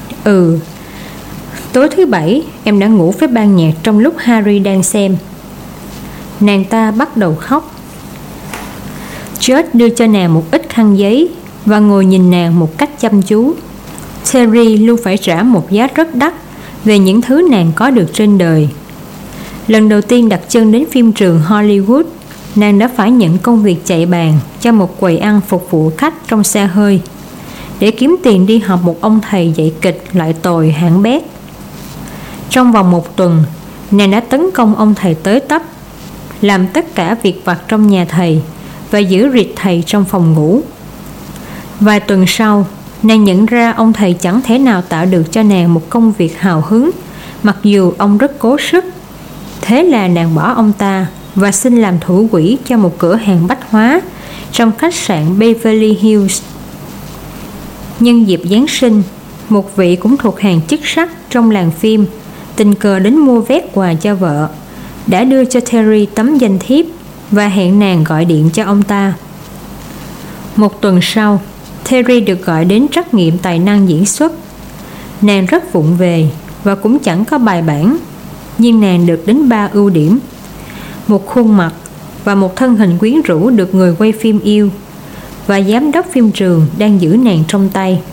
Tối thứ Bảy em đã ngủ với ban nhạc trong lúc Harry đang xem. Nàng ta bắt đầu khóc. George đưa cho nàng một ít khăn giấy và ngồi nhìn nàng một cách chăm chú. Terry luôn phải trả một giá rất đắt về những thứ nàng có được trên đời. Lần đầu tiên đặt chân đến phim trường Hollywood, nàng đã phải nhận công việc chạy bàn cho một quầy ăn phục vụ khách trong xe hơi để kiếm tiền đi học một ông thầy dạy kịch loại tồi hạng bét. Trong vòng 1 tuần, nàng đã tấn công ông thầy tới tấp, làm tất cả việc vặt trong nhà thầy và giữ rịt thầy trong phòng ngủ. Vài tuần sau, nàng nhận ra ông thầy chẳng thể nào tạo được cho nàng một công việc hào hứng, mặc dù ông rất cố sức. Thế là nàng bỏ ông ta và xin làm thủ quỹ cho một cửa hàng bách hóa trong khách sạn Beverly Hills. Nhân dịp Giáng sinh, một vị cũng thuộc hàng chức sắc trong làng phim tình cờ đến mua vé quà cho vợ, đã đưa cho Terry tấm danh thiếp và hẹn nàng gọi điện cho ông ta. 1 tuần sau, Terry được gọi đến trắc nghiệm tài năng diễn xuất. Nàng rất vụng về và cũng chẳng có bài bản, nhưng nàng được đến 3 ưu điểm: một khuôn mặt và một thân hình quyến rũ được người quay phim yêu, và giám đốc phim trường đang giữ nàng trong tay.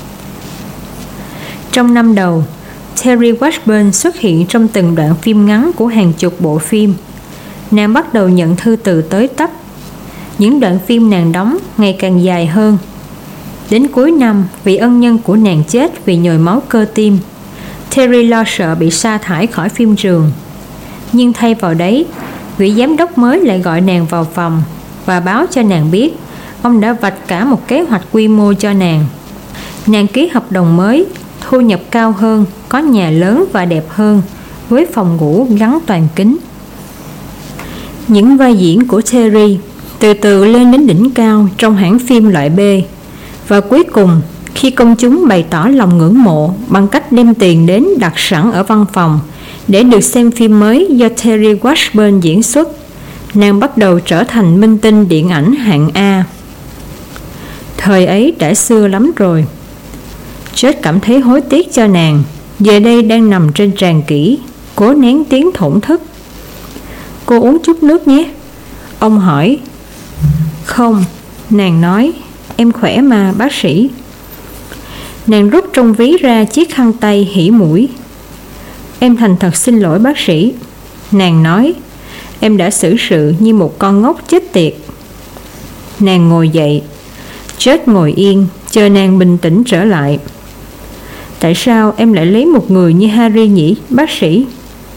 Trong năm đầu, Terry Washburn xuất hiện trong từng đoạn phim ngắn của hàng chục bộ phim. Nàng bắt đầu nhận thư từ tới tấp. Những đoạn phim nàng đóng ngày càng dài hơn. Đến cuối năm, vị ân nhân của nàng chết vì nhồi máu cơ tim. Terry lo sợ bị sa thải khỏi phim trường. Nhưng thay vào đấy, vị giám đốc mới lại gọi nàng vào phòng và báo cho nàng biết ông đã vạch cả một kế hoạch quy mô cho nàng. Nàng ký hợp đồng mới, thu nhập cao hơn, có nhà lớn và đẹp hơn, với phòng ngủ gắn toàn kính. Những vai diễn của Terry từ từ lên đến đỉnh cao trong hãng phim loại B, và cuối cùng khi công chúng bày tỏ lòng ngưỡng mộ bằng cách đem tiền đến đặt sẵn ở văn phòng để được xem phim mới do Terry Washburn diễn xuất, nàng bắt đầu trở thành minh tinh điện ảnh hạng A. Thời ấy đã xưa lắm rồi. George cảm thấy hối tiếc cho nàng, giờ đây đang nằm trên tràn kỹ, cố nén tiếng thổn thức. Cô uống chút nước nhé, ông hỏi. Không, nàng nói, em khỏe mà bác sĩ. Nàng rút trong ví ra chiếc khăn tay hỉ mũi. Em thành thật xin lỗi bác sĩ, nàng nói, em đã xử sự như một con ngốc chết tiệt. Nàng ngồi dậy. George ngồi yên, chờ nàng bình tĩnh trở lại. Tại sao em lại lấy một người như Harry nhỉ, bác sĩ?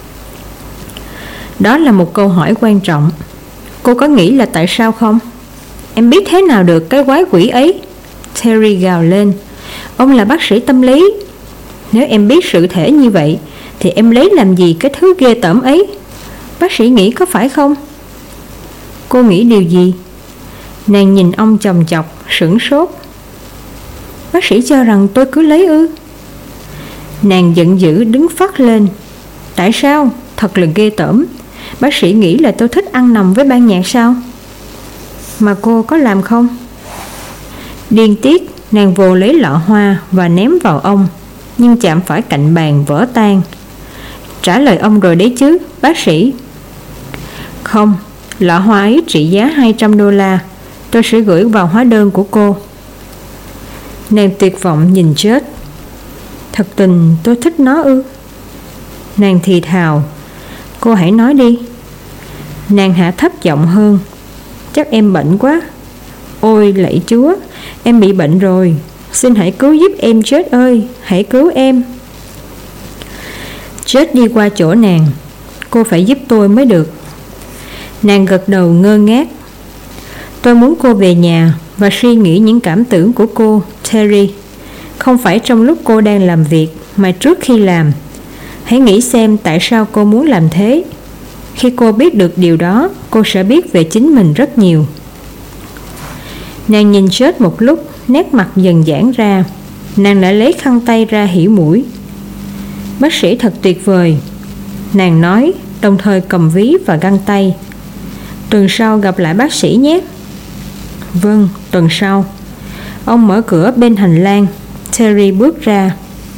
Đó là một câu hỏi quan trọng. Cô có nghĩ là tại sao không? Em biết thế nào được cái quái quỷ ấy? Terry gào lên. Ông là bác sĩ tâm lý. Nếu em biết sự thể như vậy thì em lấy làm gì cái thứ ghê tởm ấy? Bác sĩ nghĩ có phải không? Cô nghĩ điều gì? Nàng nhìn ông chòng chọc, sửng sốt. Bác sĩ cho rằng tôi cứ lấy ư? Nàng giận dữ đứng phắt lên. Tại sao? Thật là ghê tởm. Bác sĩ nghĩ là tôi thích ăn nằm với ban nhạc sao? Mà cô có làm không? Điên tiết, nàng vồ lấy lọ hoa và ném vào ông, nhưng chạm phải cạnh bàn vỡ tan. Trả lời ông rồi đấy chứ, bác sĩ. Không, lọ hoa ấy trị giá $200. Tôi sẽ gửi vào hóa đơn của cô. Nàng tuyệt vọng nhìn chết. Thật tình tôi thích nó ư? Nàng thì thào. Cô hãy nói đi. Nàng hạ thấp giọng hơn. Chắc em bệnh quá. Ôi lạy Chúa, em bị bệnh rồi. Xin hãy cứu giúp em George ơi, hãy cứu em. George đi qua chỗ nàng. Cô phải giúp tôi mới được. Nàng gật đầu ngơ ngác. Tôi muốn cô về nhà và suy nghĩ những cảm tưởng của cô, Terry. Không phải trong lúc cô đang làm việc, mà trước khi làm. Hãy nghĩ xem tại sao cô muốn làm thế. Khi cô biết được điều đó, cô sẽ biết về chính mình rất nhiều. Nàng nhìn George một lúc, nét mặt dần giãn ra. Nàng đã lấy khăn tay ra hỉ mũi. Bác sĩ thật tuyệt vời, nàng nói, đồng thời cầm ví và găng tay. Tuần sau gặp lại bác sĩ nhé. Vâng, tuần sau. Ông mở cửa bên hành lang. Terry bước ra.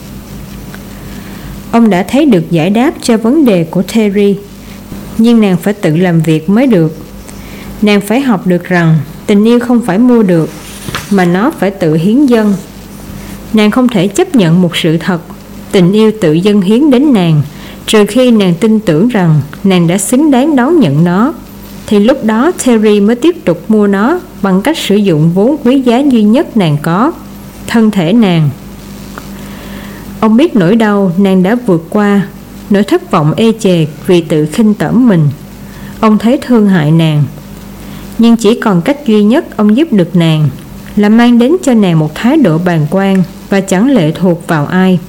Ông đã thấy được giải đáp cho vấn đề của Terry, nhưng nàng phải tự làm việc mới được. Nàng phải học được rằng tình yêu không phải mua được, mà nó phải tự hiến dâng. Nàng không thể chấp nhận một sự thật, tình yêu tự dâng hiến đến nàng, trừ khi nàng tin tưởng rằng nàng đã xứng đáng đón nhận nó. Thì lúc đó Terry mới tiếp tục mua nó bằng cách sử dụng vốn quý giá duy nhất nàng có, thân thể nàng. Ông biết nỗi đau nàng đã vượt qua, nỗi thất vọng ê chề vì tự khinh tởm mình. Ông thấy thương hại nàng. Nhưng chỉ còn cách duy nhất ông giúp được nàng là mang đến cho nàng một thái độ bàng quan và chẳng lệ thuộc vào ai.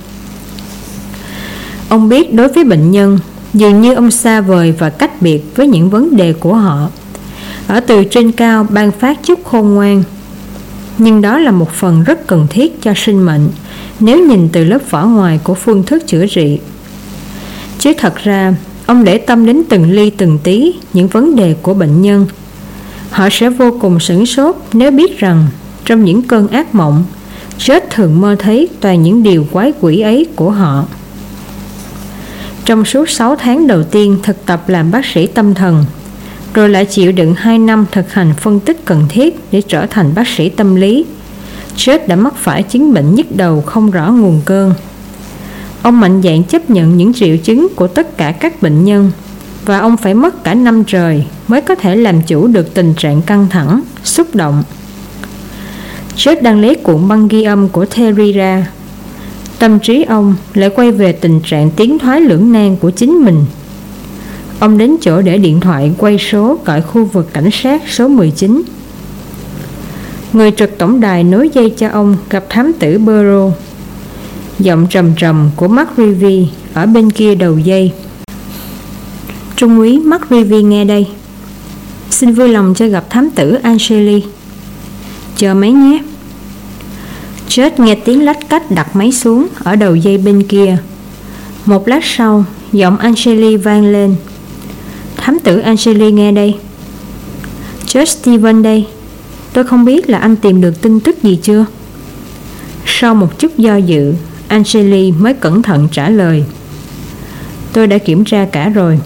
Ông biết đối với bệnh nhân, dường như ông xa vời và cách biệt với những vấn đề của họ. Ở từ trên cao ban phát chút khôn ngoan. Nhưng đó là một phần rất cần thiết cho sinh mệnh nếu nhìn từ lớp vỏ ngoài của phương thức chữa trị. Chứ thật ra, ông để tâm đến từng ly từng tí những vấn đề của bệnh nhân. Họ sẽ vô cùng sửng sốt nếu biết rằng trong những cơn ác mộng, George thường mơ thấy toàn những điều quái quỷ ấy của họ. Trong suốt 6 tháng đầu tiên thực tập làm bác sĩ tâm thần, rồi lại chịu đựng 2 năm thực hành phân tích cần thiết để trở thành bác sĩ tâm lý, George đã mắc phải chứng bệnh nhức đầu không rõ nguồn cơn. Ông mạnh dạn chấp nhận những triệu chứng của tất cả các bệnh nhân, và ông phải mất cả năm trời mới có thể làm chủ được tình trạng căng thẳng, xúc động. George đang lấy cuộn băng ghi âm của Terry ra. Tâm trí ông lại quay về tình trạng tiến thoái lưỡng nan của chính mình. Ông đến chỗ để điện thoại quay số gọi khu vực cảnh sát số 19. Người trực tổng đài nối dây cho ông gặp thám tử Burrow. Giọng trầm trầm của McReevy ở bên kia đầu dây. Trung úy McReevy nghe đây. Xin vui lòng cho gặp thám tử Angeli. Chờ máy nhé. George nghe tiếng lách cách đặt máy xuống ở đầu dây bên kia. Một lát sau, giọng Angeli vang lên. Thám tử Angeli nghe đây. George Steven đây. Tôi không biết là anh tìm được tin tức gì chưa? Sau một chút do dự, Angeli mới cẩn thận trả lời. Tôi đã kiểm tra cả rồi.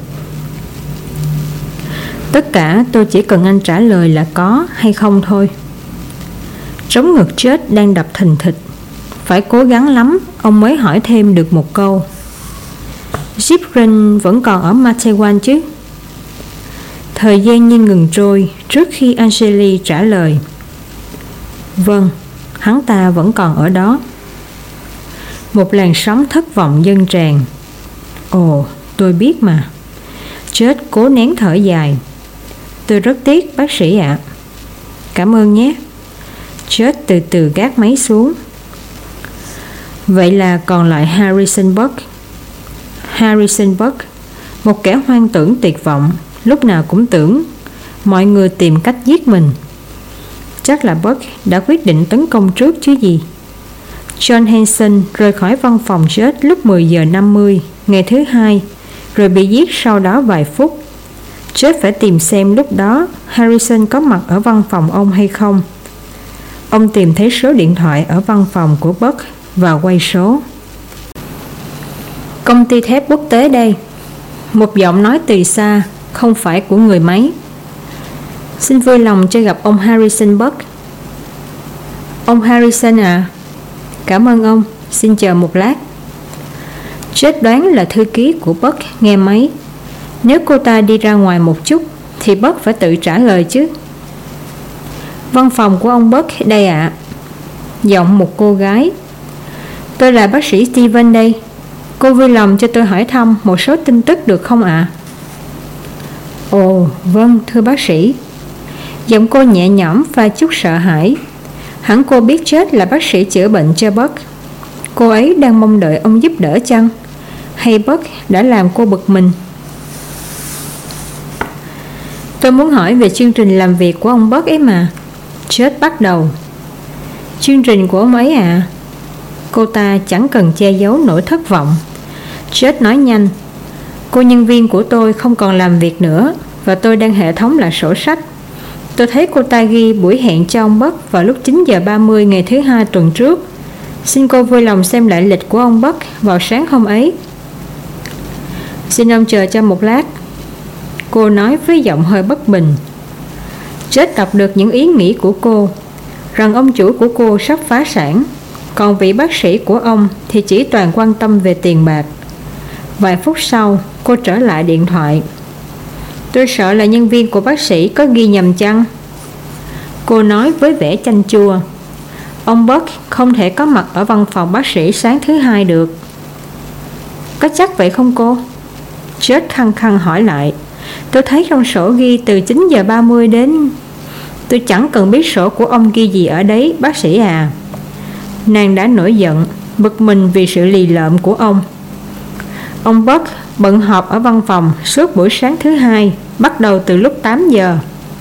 Tất cả tôi chỉ cần anh trả lời là có hay không thôi. Trống ngực George đang đập thình thịch. Phải cố gắng lắm ông mới hỏi thêm được một câu. Ziprin vẫn còn ở Matewan chứ? Thời gian như ngừng trôi trước khi Angeli trả lời. Vâng, hắn ta vẫn còn ở đó. Một làn sóng thất vọng dâng tràn. Ồ, tôi biết mà. George cố nén thở dài. Tôi rất tiếc bác sĩ ạ. Cảm ơn nhé. George từ từ gác máy xuống. Vậy là còn lại Harrison Buck. Harrison Buck, một kẻ hoang tưởng tuyệt vọng, lúc nào cũng tưởng mọi người tìm cách giết mình. Chắc là Buck đã quyết định tấn công trước chứ gì. John Hanson rời khỏi văn phòng George lúc 10 giờ 50 ngày thứ Hai, rồi bị giết sau đó vài phút. George phải tìm xem lúc đó Harrison có mặt ở văn phòng ông hay không. Ông tìm thấy số điện thoại ở văn phòng của Buck và quay số. Công ty thép quốc tế đây. Một giọng nói từ xa, không phải của người máy. Xin vui lòng cho gặp ông Harrison Buck. Ông Harrison à? Cảm ơn ông, xin chờ một lát. George đoán là thư ký của Buck nghe máy. Nếu cô ta đi ra ngoài một chút thì Buck phải tự trả lời chứ. Văn phòng của ông Buck đây ạ. Giọng một cô gái. Tôi là bác sĩ Steven đây. Cô vui lòng cho tôi hỏi thăm một số tin tức được không ạ? Ồ, vâng, thưa bác sĩ. Giọng cô nhẹ nhõm pha chút sợ hãi. Hẳn cô biết Jade là bác sĩ chữa bệnh cho Buck. Cô ấy đang mong đợi ông giúp đỡ chăng? Hay Buck đã làm cô bực mình? Tôi muốn hỏi về chương trình làm việc của ông Buck ấy mà. Jade bắt đầu. Chương trình của ông ấy à? Cô ta chẳng cần che giấu nỗi thất vọng. Jade nói nhanh. Cô nhân viên của tôi không còn làm việc nữa, và tôi đang hệ thống lại sổ sách. Tôi thấy cô ta ghi buổi hẹn cho ông Buck vào lúc 9 giờ 30 ngày thứ Hai tuần trước. Xin cô vui lòng xem lại lịch của ông Buck vào sáng hôm ấy. Xin ông chờ cho một lát, cô nói với giọng hơi bất bình. Jade đọc được những ý nghĩ của cô, rằng ông chủ của cô sắp phá sản, còn vị bác sĩ của ông thì chỉ toàn quan tâm về tiền bạc. Vài phút sau, cô trở lại điện thoại. Tôi sợ là nhân viên của bác sĩ có ghi nhầm chăng? Cô nói với vẻ chanh chua. Ông Buck không thể có mặt ở văn phòng bác sĩ sáng thứ Hai được. Có chắc vậy không cô? Jade khăng khăng hỏi lại. Tôi thấy trong sổ ghi từ 9 giờ 30 đến... Tôi chẳng cần biết sổ của ông ghi gì ở đấy, bác sĩ à. Nàng đã nổi giận, bực mình vì sự lì lợm của ông. Ông Buck bận họp ở văn phòng suốt buổi sáng thứ Hai, bắt đầu từ lúc 8 giờ.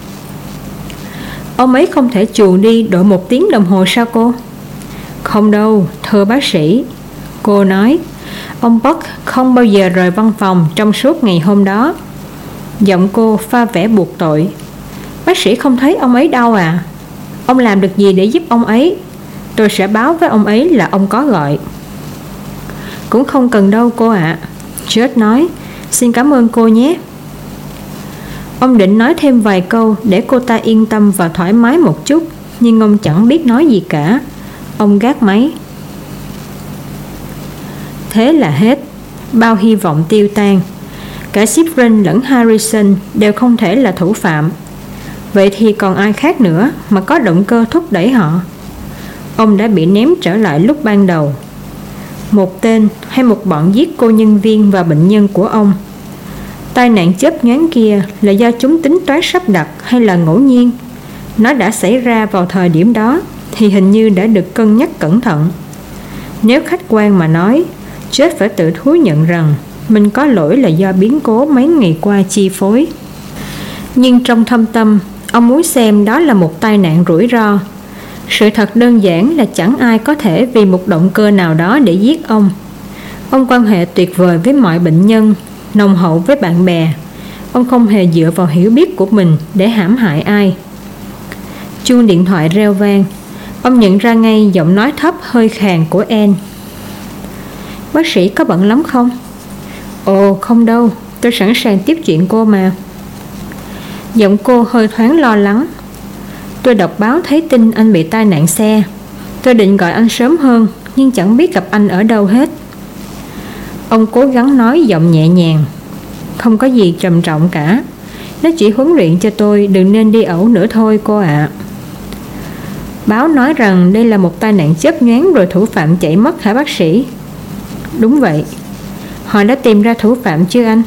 Ông ấy không thể chù đi độ 1 tiếng đồng hồ sao cô? Không đâu, thưa bác sĩ. Cô nói, ông Buck không bao giờ rời văn phòng trong suốt ngày hôm đó. Giọng cô pha vẻ buộc tội. Bác sĩ không thấy ông ấy đâu à? Ông làm được gì để giúp ông ấy? Tôi sẽ báo với ông ấy là ông có gọi. Cũng không cần đâu cô ạ. Jade nói, xin cảm ơn cô nhé. Ông định nói thêm vài câu để cô ta yên tâm và thoải mái một chút, nhưng ông chẳng biết nói gì cả. Ông gác máy. Thế là hết. Bao hy vọng tiêu tan. Cả Cyprian lẫn Harrison đều không thể là thủ phạm. Vậy thì còn ai khác nữa mà có động cơ thúc đẩy họ? Ông đã bị ném trở lại lúc ban đầu. Một tên hay một bọn giết cô nhân viên và bệnh nhân của ông? Tai nạn chớp nhoáng kia là do chúng tính toán sắp đặt hay là ngẫu nhiên? Nó đã xảy ra vào thời điểm đó thì hình như đã được cân nhắc cẩn thận. Nếu khách quan mà nói, Jade phải tự thú nhận rằng mình có lỗi là do biến cố mấy ngày qua chi phối. Nhưng trong thâm tâm, ông muốn xem đó là một tai nạn rủi ro. Sự thật đơn giản là chẳng ai có thể vì một động cơ nào đó để giết ông. Ông quan hệ tuyệt vời với mọi bệnh nhân, nồng hậu với bạn bè. Ông không hề dựa vào hiểu biết của mình để hãm hại ai. Chuông điện thoại reo vang. Ông nhận ra ngay giọng nói thấp hơi khàn của Anne. Bác sĩ có bận lắm không? Ồ không đâu, tôi sẵn sàng tiếp chuyện cô mà. Giọng cô hơi thoáng lo lắng. Tôi đọc báo thấy tin anh bị tai nạn xe. Tôi định gọi anh sớm hơn, nhưng chẳng biết gặp anh ở đâu hết. Ông cố gắng nói giọng nhẹ nhàng. Không có gì trầm trọng cả. Nó chỉ huấn luyện cho tôi đừng nên đi ẩu nữa thôi cô ạ. Báo nói rằng đây là một tai nạn chớp nhoáng rồi thủ phạm chạy mất hả bác sĩ? Đúng vậy. Họ đã tìm ra thủ phạm chưa anh?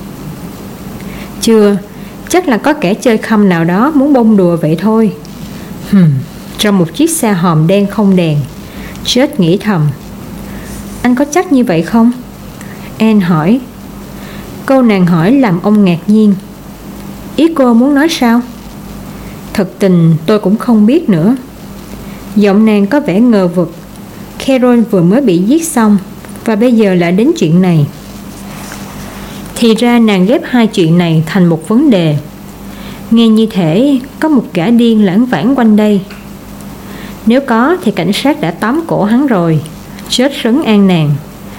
Chưa. Chắc là có kẻ chơi khăm nào đó muốn bông đùa vậy thôi. Trong một chiếc xe hòm đen không đèn. Jade nghĩ thầm. Anh có chắc như vậy không? Anne hỏi. Câu nàng hỏi làm ông ngạc nhiên. Ý cô muốn nói sao? Thật tình tôi cũng không biết nữa. Giọng nàng có vẻ ngờ vực. Carol vừa mới bị giết xong, và bây giờ lại đến chuyện này. Thì ra nàng ghép hai chuyện này thành một vấn đề. Nghe như thể có một gã điên lãng vãng quanh đây. Nếu có thì cảnh sát đã tóm cổ hắn rồi. Jade trấn an nàng.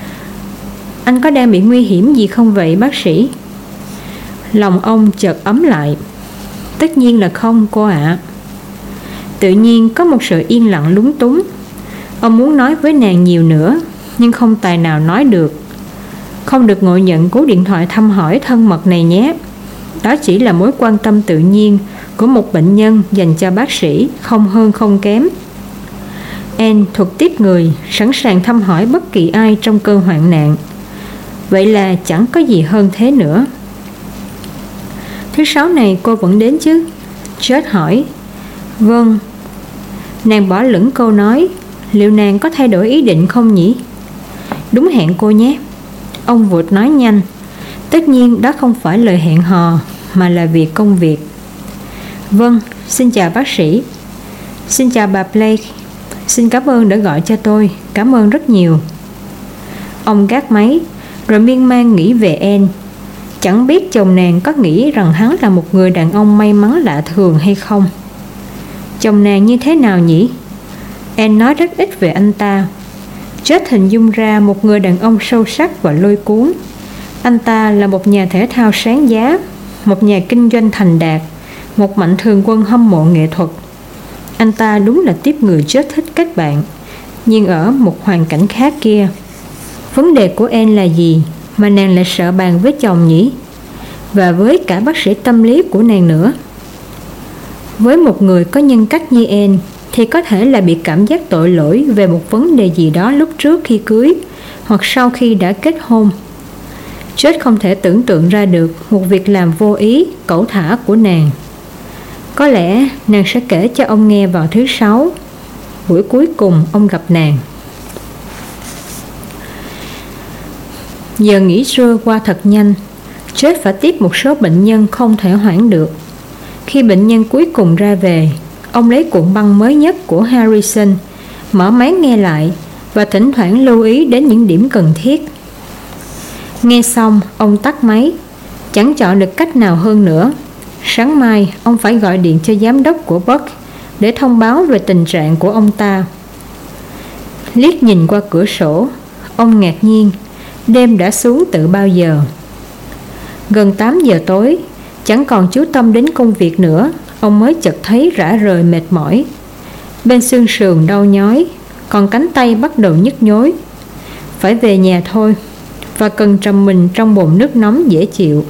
Anh có đang bị nguy hiểm gì không vậy bác sĩ? Lòng ông chợt ấm lại. Tất nhiên là không cô ạ. Tự nhiên có một sự yên lặng lúng túng. Ông muốn nói với nàng nhiều nữa, nhưng không tài nào nói được. Không được ngộ nhận cú điện thoại thăm hỏi thân mật này nhé. Đó chỉ là mối quan tâm tự nhiên của một bệnh nhân dành cho bác sĩ, không hơn không kém. Anne thuộc tiếp người sẵn sàng thăm hỏi bất kỳ ai trong cơn hoạn nạn. Vậy là chẳng có gì hơn thế nữa. Thứ Sáu này cô vẫn đến chứ? George hỏi. Vâng. Nàng bỏ lửng câu nói. Liệu nàng có thay đổi ý định không nhỉ? Đúng hẹn cô nhé. Ông vụt nói nhanh. Tất nhiên đó không phải lời hẹn hò, mà là việc công việc. Vâng, xin chào bác sĩ. Xin chào bà Blake. Xin cảm ơn đã gọi cho tôi. Cảm ơn rất nhiều. Ông gác máy, rồi miên man nghĩ về Anne. Chẳng biết chồng nàng có nghĩ rằng hắn là một người đàn ông may mắn lạ thường hay không. Chồng nàng như thế nào nhỉ? Anne nói rất ít về anh ta. George hình dung ra một người đàn ông sâu sắc và lôi cuốn. Anh ta là một nhà thể thao sáng giá, một nhà kinh doanh thành đạt, một mạnh thường quân hâm mộ nghệ thuật. Anh ta đúng là tiếp người George thích kết bạn. Nhưng ở một hoàn cảnh khác kia, vấn đề của Anne là gì mà nàng lại sợ bàn với chồng nhỉ? Và với cả bác sĩ tâm lý của nàng nữa. Với một người có nhân cách như Anne thì có thể là bị cảm giác tội lỗi về một vấn đề gì đó lúc trước khi cưới hoặc sau khi đã kết hôn. George không thể tưởng tượng ra được một việc làm vô ý, cẩu thả của nàng. Có lẽ nàng sẽ kể cho ông nghe vào thứ Sáu, buổi cuối cùng ông gặp nàng. Giờ nghỉ trưa qua thật nhanh. George phải tiếp một số bệnh nhân không thể hoãn được. Khi bệnh nhân cuối cùng ra về, ông lấy cuộn băng mới nhất của Harrison, mở máy nghe lại và thỉnh thoảng lưu ý đến những điểm cần thiết. Nghe xong, ông tắt máy. Chẳng chọn được cách nào hơn nữa. Sáng mai, ông phải gọi điện cho giám đốc của Buck để thông báo về tình trạng của ông ta. Liếc nhìn qua cửa sổ, ông ngạc nhiên. Đêm đã xuống từ bao giờ. Gần 8 giờ tối, chẳng còn chú tâm đến công việc nữa, ông mới chợt thấy rã rời mệt mỏi. Bên xương sườn đau nhói, còn cánh tay bắt đầu nhức nhối. Phải về nhà thôi, và cần trầm mình trong bồn nước nóng dễ chịu.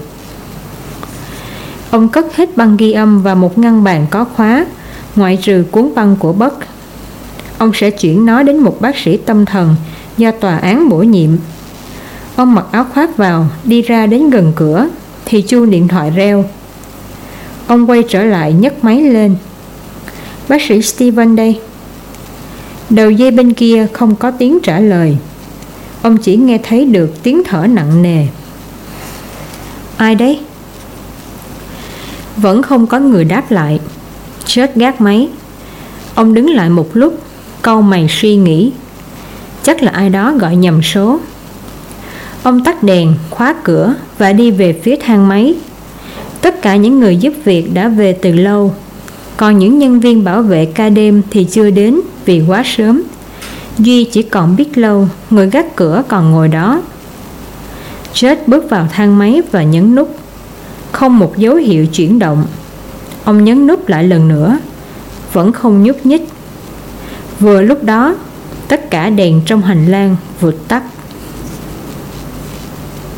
Ông cất hết băng ghi âm vào một ngăn bàn có khóa, ngoại trừ cuốn băng của Buck. Ông sẽ chuyển nó đến một bác sĩ tâm thần do tòa án bổ nhiệm. Ông mặc áo khoác vào, đi ra đến gần cửa thì chuông điện thoại reo. Ông quay trở lại nhấc máy lên. Bác sĩ Steven đây. Đầu dây bên kia không có tiếng trả lời. Ông chỉ nghe thấy được tiếng thở nặng nề. Ai đấy? Vẫn không có người đáp lại. George gác máy. Ông đứng lại một lúc, cau mày suy nghĩ. Chắc là ai đó gọi nhầm số. Ông tắt đèn, khóa cửa và đi về phía thang máy. Tất cả những người giúp việc đã về từ lâu. Còn những nhân viên bảo vệ ca đêm thì chưa đến vì quá sớm. Duy chỉ còn biết lâu, người gác cửa còn ngồi đó. George bước vào thang máy và nhấn nút. Không một dấu hiệu chuyển động. Ông nhấn nút lại lần nữa. Vẫn không nhúc nhích. Vừa lúc đó, tất cả đèn trong hành lang vụt tắt.